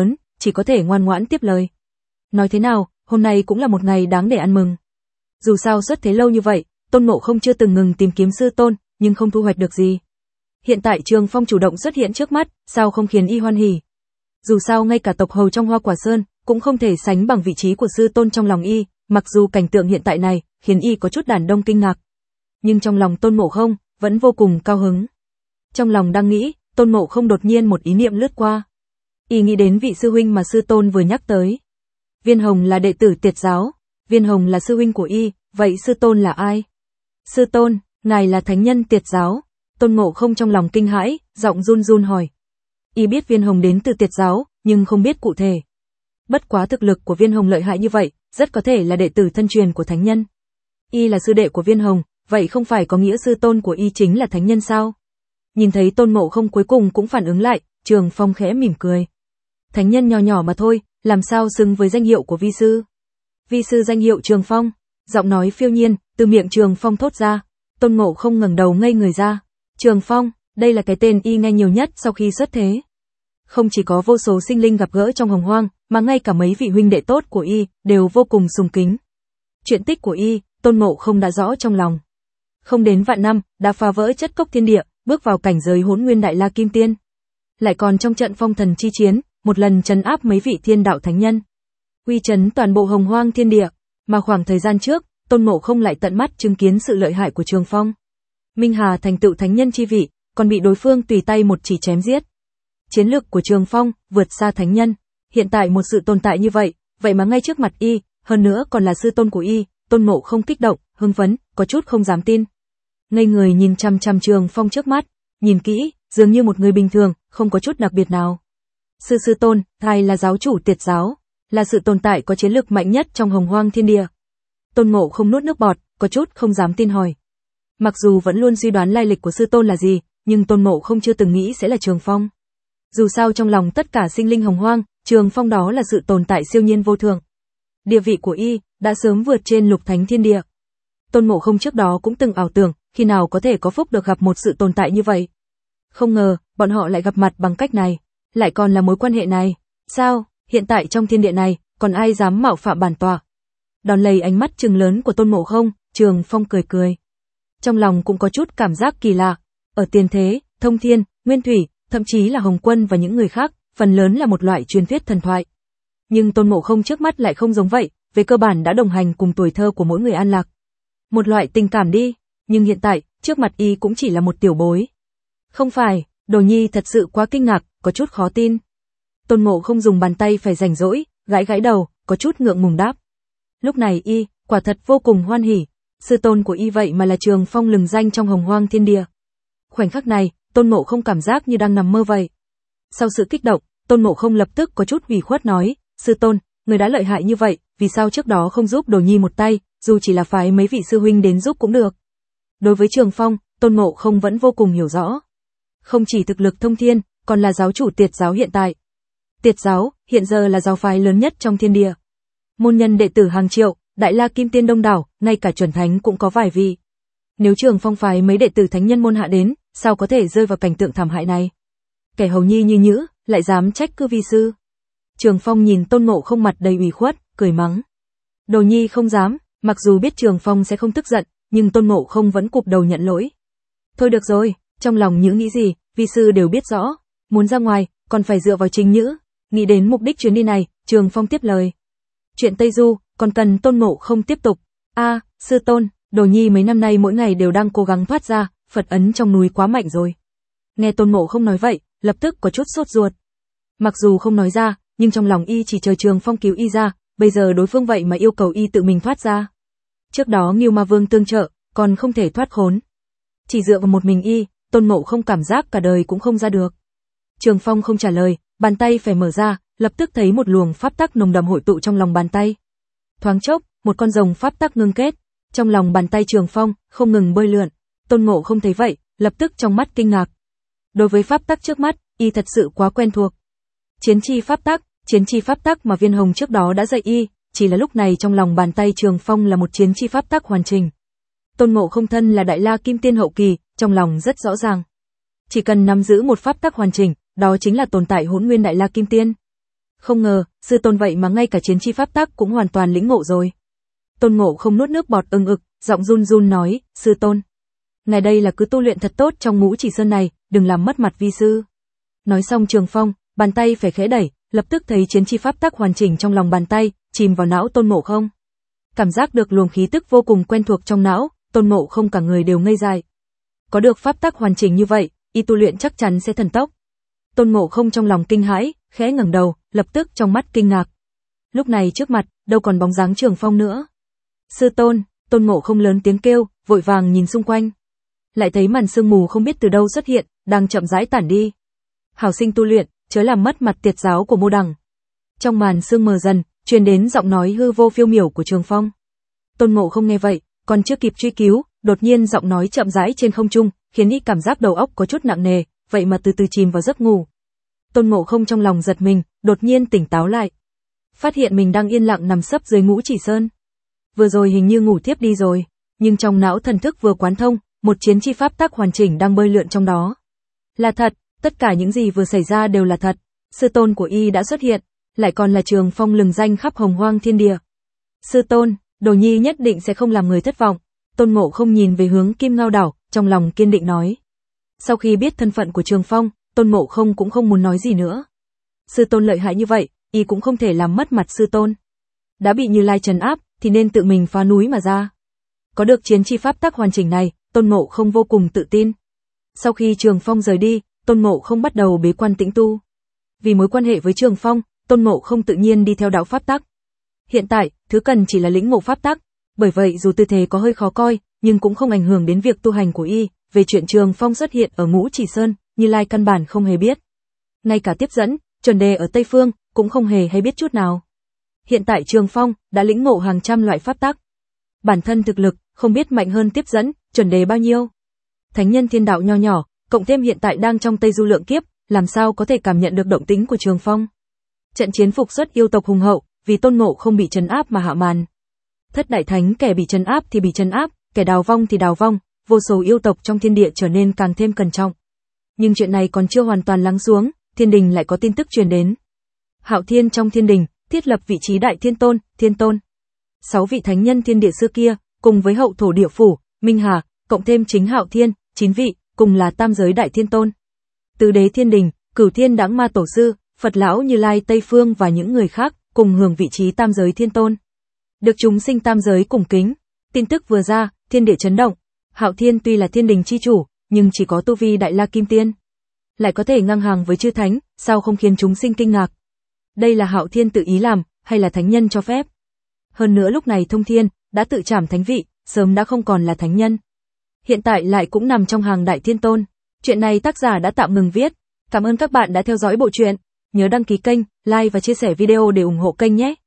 chỉ có thể ngoan ngoãn tiếp lời. Nói thế nào, hôm nay cũng là một ngày đáng để ăn mừng. Dù sao xuất thế lâu như vậy, Tôn Ngộ Không chưa từng ngừng tìm kiếm sư tôn, nhưng không thu hoạch được gì. Hiện tại Trường Phong chủ động xuất hiện trước mắt, sao không khiến y hoan hỉ? Dù sao ngay cả tộc hầu trong Hoa Quả Sơn cũng không thể sánh bằng vị trí của sư tôn trong lòng y, mặc dù cảnh tượng hiện tại này khiến y có chút đàn đông kinh ngạc, nhưng trong lòng Tôn Ngộ Không vẫn vô cùng cao hứng. Trong lòng đang nghĩ, Tôn Ngộ Không đột nhiên một ý niệm lướt qua. Y nghĩ đến vị sư huynh mà sư tôn vừa nhắc tới. Viên Hồng là đệ tử Tiệt giáo, Viên Hồng là sư huynh của y, vậy sư tôn là ai? Sư tôn, ngài là thánh nhân Tiệt giáo. Tôn Ngộ Không trong lòng kinh hãi, giọng run run hỏi. Y biết Viên Hồng đến từ Tiệt giáo, nhưng không biết cụ thể. Bất quá thực lực của Viên Hồng lợi hại như vậy, rất có thể là đệ tử thân truyền của thánh nhân. Y là sư đệ của Viên Hồng, vậy không phải có nghĩa sư tôn của y chính là thánh nhân sao? Nhìn thấy Tôn Ngộ Không cuối cùng cũng phản ứng lại, Trường Phong khẽ mỉm cười. Thánh nhân nhỏ nhỏ mà thôi, làm sao xứng với danh hiệu của vi sư? Vi sư danh hiệu Trường Phong, giọng nói phiêu nhiên, từ miệng Trường Phong thốt ra. Tôn Ngộ Không ngẩng đầu ngây người ra. Trường Phong, đây là cái tên y nghe nhiều nhất sau khi xuất thế. Không chỉ có vô số sinh linh gặp gỡ trong hồng hoang, mà ngay cả mấy vị huynh đệ tốt của y đều vô cùng sùng kính. Chuyện tích của y, Tôn Ngộ Không đã rõ trong lòng. Không đến vạn năm, đã phá vỡ chất cốc thiên địa, bước vào cảnh giới Hỗn Nguyên Đại La Kim Tiên. Lại còn trong trận phong thần chi chiến, một lần trấn áp mấy vị thiên đạo thánh nhân, uy chấn toàn bộ hồng hoang thiên địa, mà khoảng thời gian trước, Tôn Ngộ Không lại tận mắt chứng kiến sự lợi hại của Trường Phong. Minh Hà thành tựu thánh nhân chi vị, còn bị đối phương tùy tay một chỉ chém giết. Chiến lực của Trường Phong vượt xa thánh nhân, hiện tại một sự tồn tại như vậy, vậy mà ngay trước mặt y, hơn nữa còn là sư tôn của y, Tôn Ngộ Không kích động, hưng phấn, có chút không dám tin. Ngây người nhìn chằm chằm Trường Phong trước mắt, nhìn kỹ, dường như một người bình thường, không có chút đặc biệt nào. Sư sư tôn, ngài là giáo chủ Tiệt giáo, là sự tồn tại có chiến lực mạnh nhất trong hồng hoang thiên địa. Tôn Ngộ Không nuốt nước bọt, có chút không dám tin hỏi. Mặc dù vẫn luôn suy đoán lai lịch của sư tôn là gì, nhưng Tôn Ngộ Không chưa từng nghĩ sẽ là Trường Phong. Dù sao trong lòng tất cả sinh linh hồng hoang, Trường Phong đó là sự tồn tại siêu nhiên vô thường. Địa vị của y đã sớm vượt trên lục thánh thiên địa. Tôn Ngộ Không trước đó cũng từng ảo tưởng, khi nào có thể có phúc được gặp một sự tồn tại như vậy. Không ngờ, bọn họ lại gặp mặt bằng cách này, lại còn là mối quan hệ này. Sao, hiện tại trong thiên địa này, còn ai dám mạo phạm bản tọa? Đón lấy ánh mắt trừng lớn của Tôn Ngộ Không, Trường Phong cười cười. Trong lòng cũng có chút cảm giác kỳ lạ. Ở tiền thế, Thông Thiên, Nguyên Thủy, thậm chí là Hồng Quân và những người khác, phần lớn là một loại truyền thuyết thần thoại. Nhưng Tôn Ngộ Không trước mắt lại không giống vậy, về cơ bản đã đồng hành cùng tuổi thơ của mỗi người an lạc. Một loại tình cảm đi, nhưng hiện tại, trước mặt y cũng chỉ là một tiểu bối. Không phải, Đồ Nhi thật sự quá kinh ngạc, có chút khó tin. Tôn Ngộ Không dùng bàn tay phải rảnh rỗi, gãi gãi đầu, có chút ngượng ngùng đáp. Lúc này y, quả thật vô cùng hoan hỉ, sư tôn của y vậy mà là Trường Phong lừng danh trong hồng hoang thiên địa. Khoảnh khắc này, Tôn Ngộ Không cảm giác như đang nằm mơ vậy. Sau sự kích động, Tôn Ngộ Không lập tức có chút ủy khuất nói, sư tôn, người đã lợi hại như vậy, vì sao trước đó không giúp Đồ Nhi một tay, dù chỉ là phái mấy vị sư huynh đến giúp cũng được. Đối với Trường Phong, Tôn Ngộ Không vẫn vô cùng hiểu rõ. Không chỉ thực lực thông thiên, còn là giáo chủ Tiệt giáo hiện tại. Tiệt giáo, hiện giờ là giáo phái lớn nhất trong thiên địa. Môn nhân đệ tử hàng triệu, Đại La Kim Tiên đông đảo, ngay cả chuẩn thánh cũng có vài vị. Nếu Trường Phong phái mấy đệ tử thánh nhân môn hạ đến, sao có thể rơi vào cảnh tượng thảm hại này? Kẻ hầu nhi như nhữ, lại dám trách cứ vi sư. Trường Phong nhìn Tôn Ngộ Không mặt đầy ủy khuất, cười mắng. Đồ Nhi không dám, mặc dù biết Trường Phong sẽ không tức giận, nhưng Tôn Ngộ Không vẫn cụp đầu nhận lỗi. Thôi được rồi, trong lòng Nhữ nghĩ gì, vi sư đều biết rõ, muốn ra ngoài, còn phải dựa vào chính Nhữ. Nghĩ đến mục đích chuyến đi này, Trường Phong tiếp lời. Chuyện Tây Du, còn cần Tôn Ngộ Không tiếp tục. A, à, sư tôn, Đồ Nhi mấy năm nay mỗi ngày đều đang cố gắng thoát ra, Phật ấn trong núi quá mạnh rồi. Nghe Tôn Ngộ Không nói vậy, lập tức có chút sốt ruột. Mặc dù không nói ra, nhưng trong lòng y chỉ chờ Trường Phong cứu y ra, bây giờ đối phương vậy mà yêu cầu y tự mình thoát ra. Trước đó Ngưu Ma Vương tương trợ, còn không thể thoát khốn. Chỉ dựa vào một mình y, Tôn Ngộ Không cảm giác cả đời cũng không ra được. Trường Phong không trả lời, bàn tay phải mở ra, lập tức thấy một luồng pháp tắc nồng đậm hội tụ trong lòng bàn tay. Thoáng chốc, một con rồng pháp tắc ngưng kết, trong lòng bàn tay Trường Phong không ngừng bơi lượn. Tôn Ngộ Không thấy vậy, lập tức trong mắt kinh ngạc. Đối với pháp tắc trước mắt, y thật sự quá quen thuộc. Chiến chi pháp tắc, chiến chi pháp tắc mà Viên Hồng trước đó đã dạy y, chỉ là lúc này trong lòng bàn tay Trường Phong là một chiến chi pháp tắc hoàn chỉnh. Tôn Ngộ Không thân là Đại La Kim Tiên hậu kỳ, trong lòng rất rõ ràng. Chỉ cần nắm giữ một pháp tắc hoàn chỉnh, đó chính là tồn tại Hỗn Nguyên Đại La Kim Tiên. Không ngờ, sư tôn vậy mà ngay cả chiến chi pháp tắc cũng hoàn toàn lĩnh ngộ rồi. Tôn Ngộ không nuốt nước bọt ưng ực, giọng run run nói, sư tôn. Ngài đây là cứ tu luyện thật tốt trong Ngũ Chỉ Sơn này, đừng làm mất mặt vi sư. Nói xong Trường Phong, bàn tay phải khẽ đẩy, lập tức thấy chiến chi pháp tắc hoàn chỉnh trong lòng bàn tay, chìm vào não Tôn Ngộ không. Cảm giác được luồng khí tức vô cùng quen thuộc trong não, Tôn Ngộ không cả người đều ngây dại. Có được pháp tắc hoàn chỉnh như vậy, y tu luyện chắc chắn sẽ thần tốc. Tôn Ngộ không trong lòng kinh hãi, khẽ ngẩng đầu, lập tức trong mắt kinh ngạc. Lúc này trước mặt, đâu còn bóng dáng Trường Phong nữa. Sư tôn, Tôn Ngộ không lớn tiếng kêu, vội vàng nhìn xung quanh. Lại thấy màn sương mù không biết từ đâu xuất hiện, đang chậm rãi tản đi. Hảo sinh tu luyện, chớ làm mất mặt tiệt giáo của Mô Đằng. Trong màn sương mờ dần, truyền đến giọng nói hư vô phiêu miểu của Trường Phong. Tôn Ngộ không nghe vậy, còn chưa kịp truy cứu, đột nhiên giọng nói chậm rãi trên không trung, khiến y cảm giác đầu óc có chút nặng nề, vậy mà từ từ chìm vào giấc ngủ. Tôn Ngộ không trong lòng giật mình, đột nhiên tỉnh táo lại. Phát hiện mình đang yên lặng nằm sấp dưới Ngũ Chỉ Sơn. Vừa rồi hình như ngủ thiếp đi rồi, nhưng trong não thần thức vừa quán thông, một chiến chi pháp tắc hoàn chỉnh đang bơi lượn trong đó. Là thật, tất cả những gì vừa xảy ra đều là thật. Sư tôn của y đã xuất hiện, lại còn là Trường Phong lừng danh khắp hồng hoang thiên địa. Sư tôn, Đồ Nhi nhất định sẽ không làm người thất vọng. Tôn Ngộ không nhìn về hướng Kim Ngao đảo, trong lòng kiên định nói. Sau khi biết thân phận của Trường Phong, Tôn Ngộ không cũng không muốn nói gì nữa. Sư tôn lợi hại như vậy, y cũng không thể làm mất mặt sư tôn. Đã bị Như Lai trấn áp, thì nên tự mình phá núi mà ra. Có được chiến chi pháp tắc hoàn chỉnh này, Tôn Ngộ không vô cùng tự tin. Sau khi Trường Phong rời đi, Tôn Ngộ không bắt đầu bế quan tĩnh tu. Vì mối quan hệ với Trường Phong, Tôn Ngộ không tự nhiên đi theo đạo pháp tắc. Hiện tại, thứ cần chỉ là lĩnh ngộ pháp tắc, bởi vậy dù tư thế có hơi khó coi, nhưng cũng không ảnh hưởng đến việc tu hành của y. Về chuyện Trường Phong xuất hiện ở Ngũ Chỉ Sơn, Như Lai căn bản không hề biết. Ngay cả tiếp dẫn, chuẩn đề ở Tây Phương, cũng không hề hay biết chút nào. Hiện tại Trường Phong đã lĩnh ngộ hàng trăm loại pháp tắc. Bản thân thực lực, không biết mạnh hơn tiếp dẫn, chuẩn đề bao nhiêu. Thánh nhân thiên đạo nho nhỏ, cộng thêm hiện tại đang trong Tây Du Lượng Kiếp, làm sao có thể cảm nhận được động tĩnh của Trường Phong. Trận chiến phục xuất yêu tộc hùng hậu, vì Tôn Ngộ không bị trấn áp mà hạ màn. Thất đại thánh kẻ bị trấn áp thì bị trấn áp, kẻ đào vong thì đào vong, vô số yêu tộc trong thiên địa trở nên càng thêm cẩn trọng. Nhưng chuyện này còn chưa hoàn toàn lắng xuống, thiên đình lại có tin tức truyền đến. Hạo Thiên trong thiên đình, thiết lập vị trí Đại Thiên Tôn, Thiên Tôn. Sáu vị thánh nhân thiên địa xưa kia, cùng với hậu thổ địa phủ, Minh Hà, cộng thêm chính Hạo Thiên, chín vị, cùng là tam giới Đại Thiên Tôn. Tứ đế thiên đình, Cửu Thiên Đãng Ma Tổ Sư, Phật Lão Như Lai Tây Phương và những người khác, cùng hưởng vị trí tam giới Thiên Tôn. Được chúng sinh tam giới cùng kính. Tin tức vừa ra, thiên địa chấn động. Hạo Thiên tuy là thiên đình chi chủ, nhưng chỉ có tu vi Đại La Kim Tiên. Lại có thể ngang hàng với chư thánh, sao không khiến chúng sinh kinh ngạc? Đây là Hạo Thiên tự ý làm, hay là thánh nhân cho phép? Hơn nữa lúc này Thông Thiên đã tự trảm thánh vị, sớm đã không còn là thánh nhân. Hiện tại lại cũng nằm trong hàng Đại Thiên Tôn. Chuyện này tác giả đã tạm ngừng viết. Cảm ơn các bạn đã theo dõi bộ truyện. Nhớ đăng ký kênh, like và chia sẻ video để ủng hộ kênh nhé.